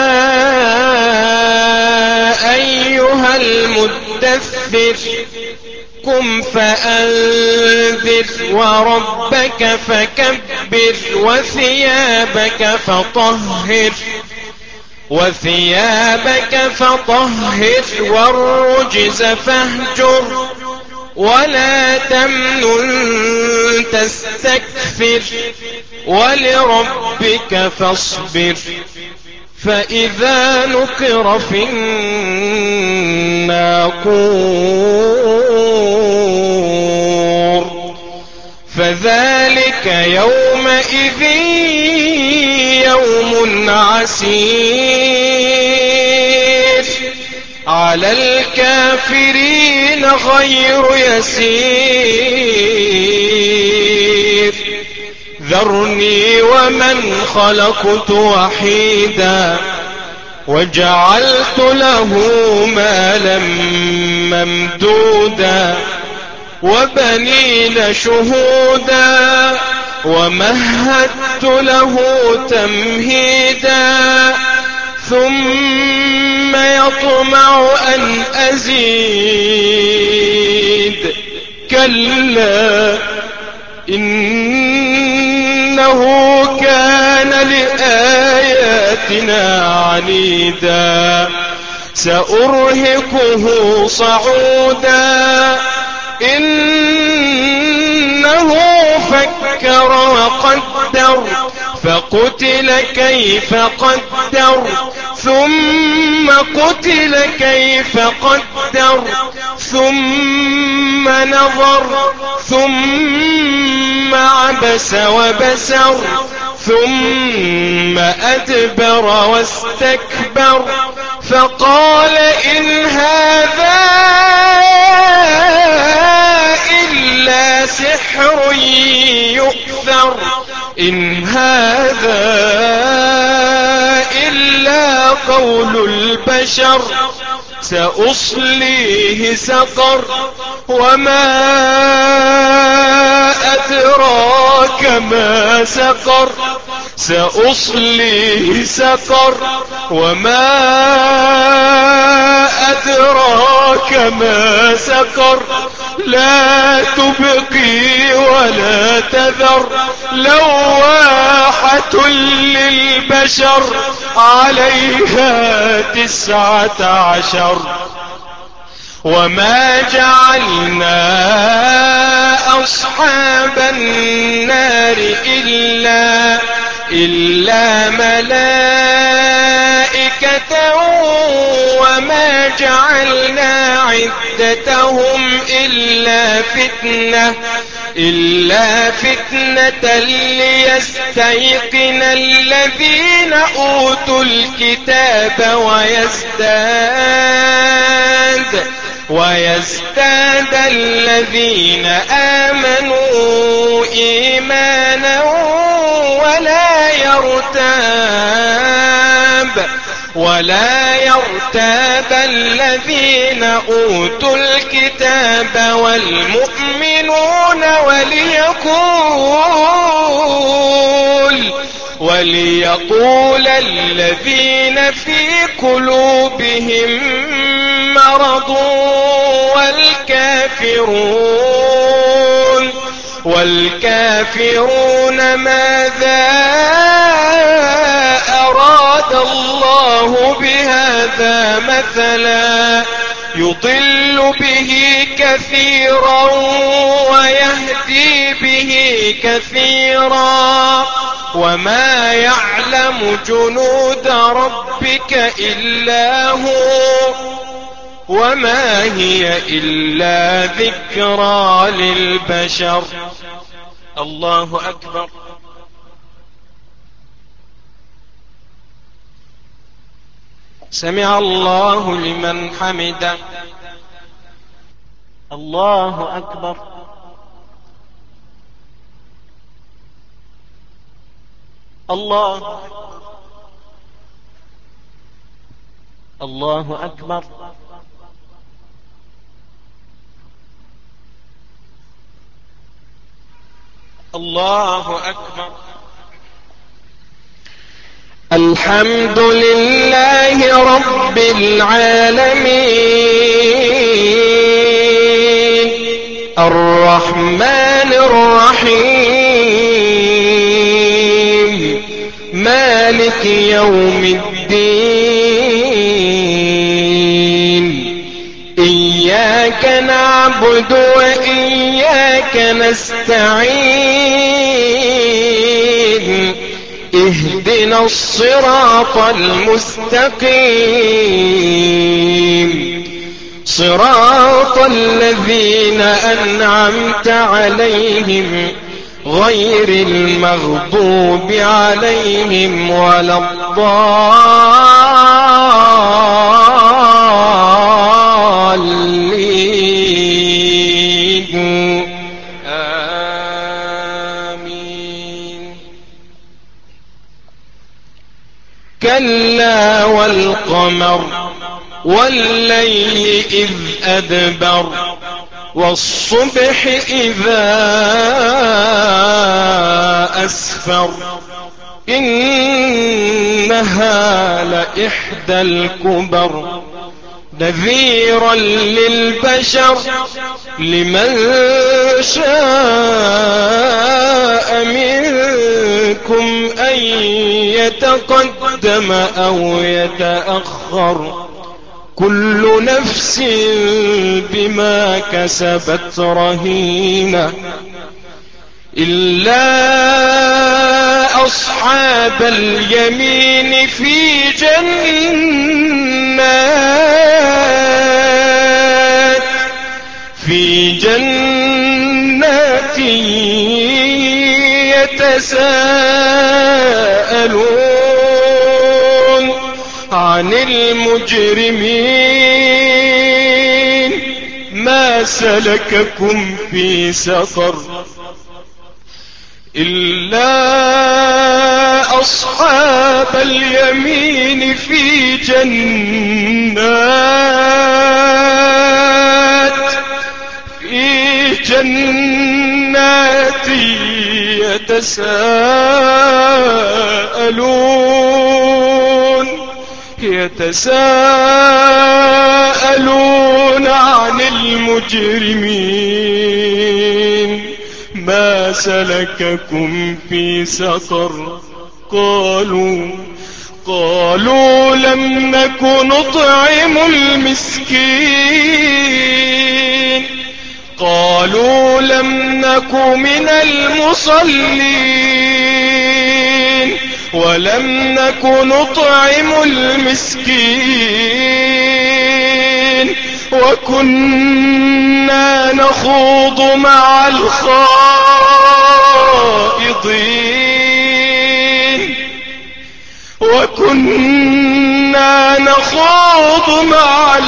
C: أيها المدثر قم فأنذر وربك فكبر وثيابك فطهر وثيابك فطهر والرجز فاهجر ولا تمنن تستكثر ولربك فاصبر فإذا نقر في الناقور فذلك يومئذ يوم عسير على الكافرين غير يسير ذرني ومن خلقت وحيدا وجعلت له مالا ممدودا وبنين شهودا ومهدت له تمهيدا ثم يطمع أن أزيد كلا إنه كان لآياتنا عنيدا سأرهقه صعودا إنه فكر وقدر فقتل كيف قدر ثم قتل كيف قدر ثم نظر ثم عبس وبسر ثم أدبر واستكبر فقال إن هذا إلا سحر يؤثر إن هذا إلا قول البشر سأصليه سقر وما أدراك ما سقر سأصليه سقر وما أدراك ما سقر لا تبقي ولا تذر لواحة للبشر عليها تسعة عشر وما جعلنا أصحاب النار إلا إلا ملائكة وما جعلنا عدتهم إلا فتنة إلا فتنة ليستيقن الذين أوتوا الكتاب ويزداد ويزداد الذين آمنوا إيمانا ولا يرتاب ولا يرتاب الذين أوتوا الكتاب والمؤمنون وليقول وليقول الذين في قلوبهم مرض والكافرون والكافرون ماذا أراد الله بهذا مثلا يضل به كثيرا ويهدي به كثيرا وما يعلم جنود ربك ربك إلا هو وما هي إلا ذكرى للبشر. الله أكبر. سمع الله لمن حمده.
D: الله أكبر. الله الله أكبر.
C: الله أكبر. الحمد لله رب العالمين الرحمن الرحيم مالك يوم الدين إياك نعبد وإياك نستعين اهدنا الصراط المستقيم صراط الذين أنعمت عليهم غير المغضوب عليهم ولا الضالين. آمين. كلا والقمر والليل إذ أدبر والصبح إذا أسفر إنها لإحدى الكبر نذيرا للبشر لمن شاء منكم أن يتقدم أو يتأخر كل نفس بما كسبت رهينة إلا أصحاب اليمين في جنات في جنات يتساءلون عن المجرمين ما سلككم في سقر إلا أصحاب اليمين في جنات في جنات يتساءلون يتساءلون عن المجرمين ما سلككم في سقر قالوا قالوا لم نك نطعم المسكين قالوا لم نك من المصلين ولم نك نطعم المسكين وكنا نخوض مع الخائضين وكنا نخوض مع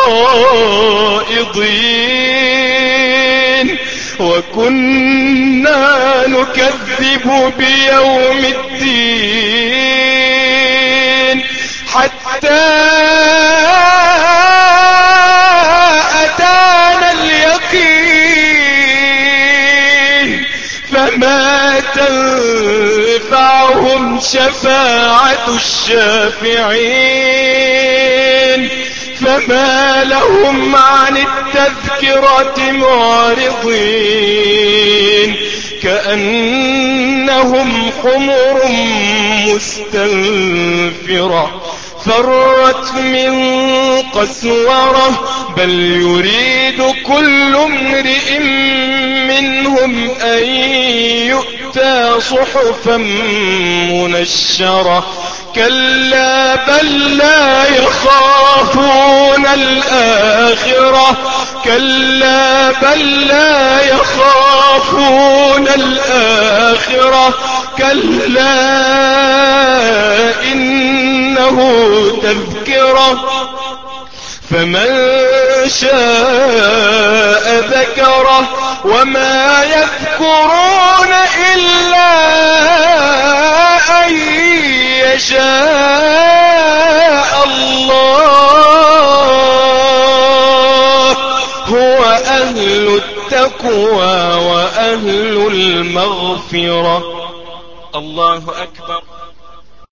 C: الخائضين وكنا نكذب بيوم الدين حتى أتانا اليقين فما تنفعهم شفاعة الشافعين فما لهم عن التذكرة معرضين كأنهم حمر مستنفرة فرت من قسورة بل يريد كل امرئ منهم أن يؤتى صحفا منشرة كلا بل لا يخافون الآخرة كلا بل لا يخافون الآخرة كلا إنه تذكرة فمن شاء ذكره وما يذكرون إلا أن يشاء الله هو أهل التقوى وأهل المغفرة. الله أكبر.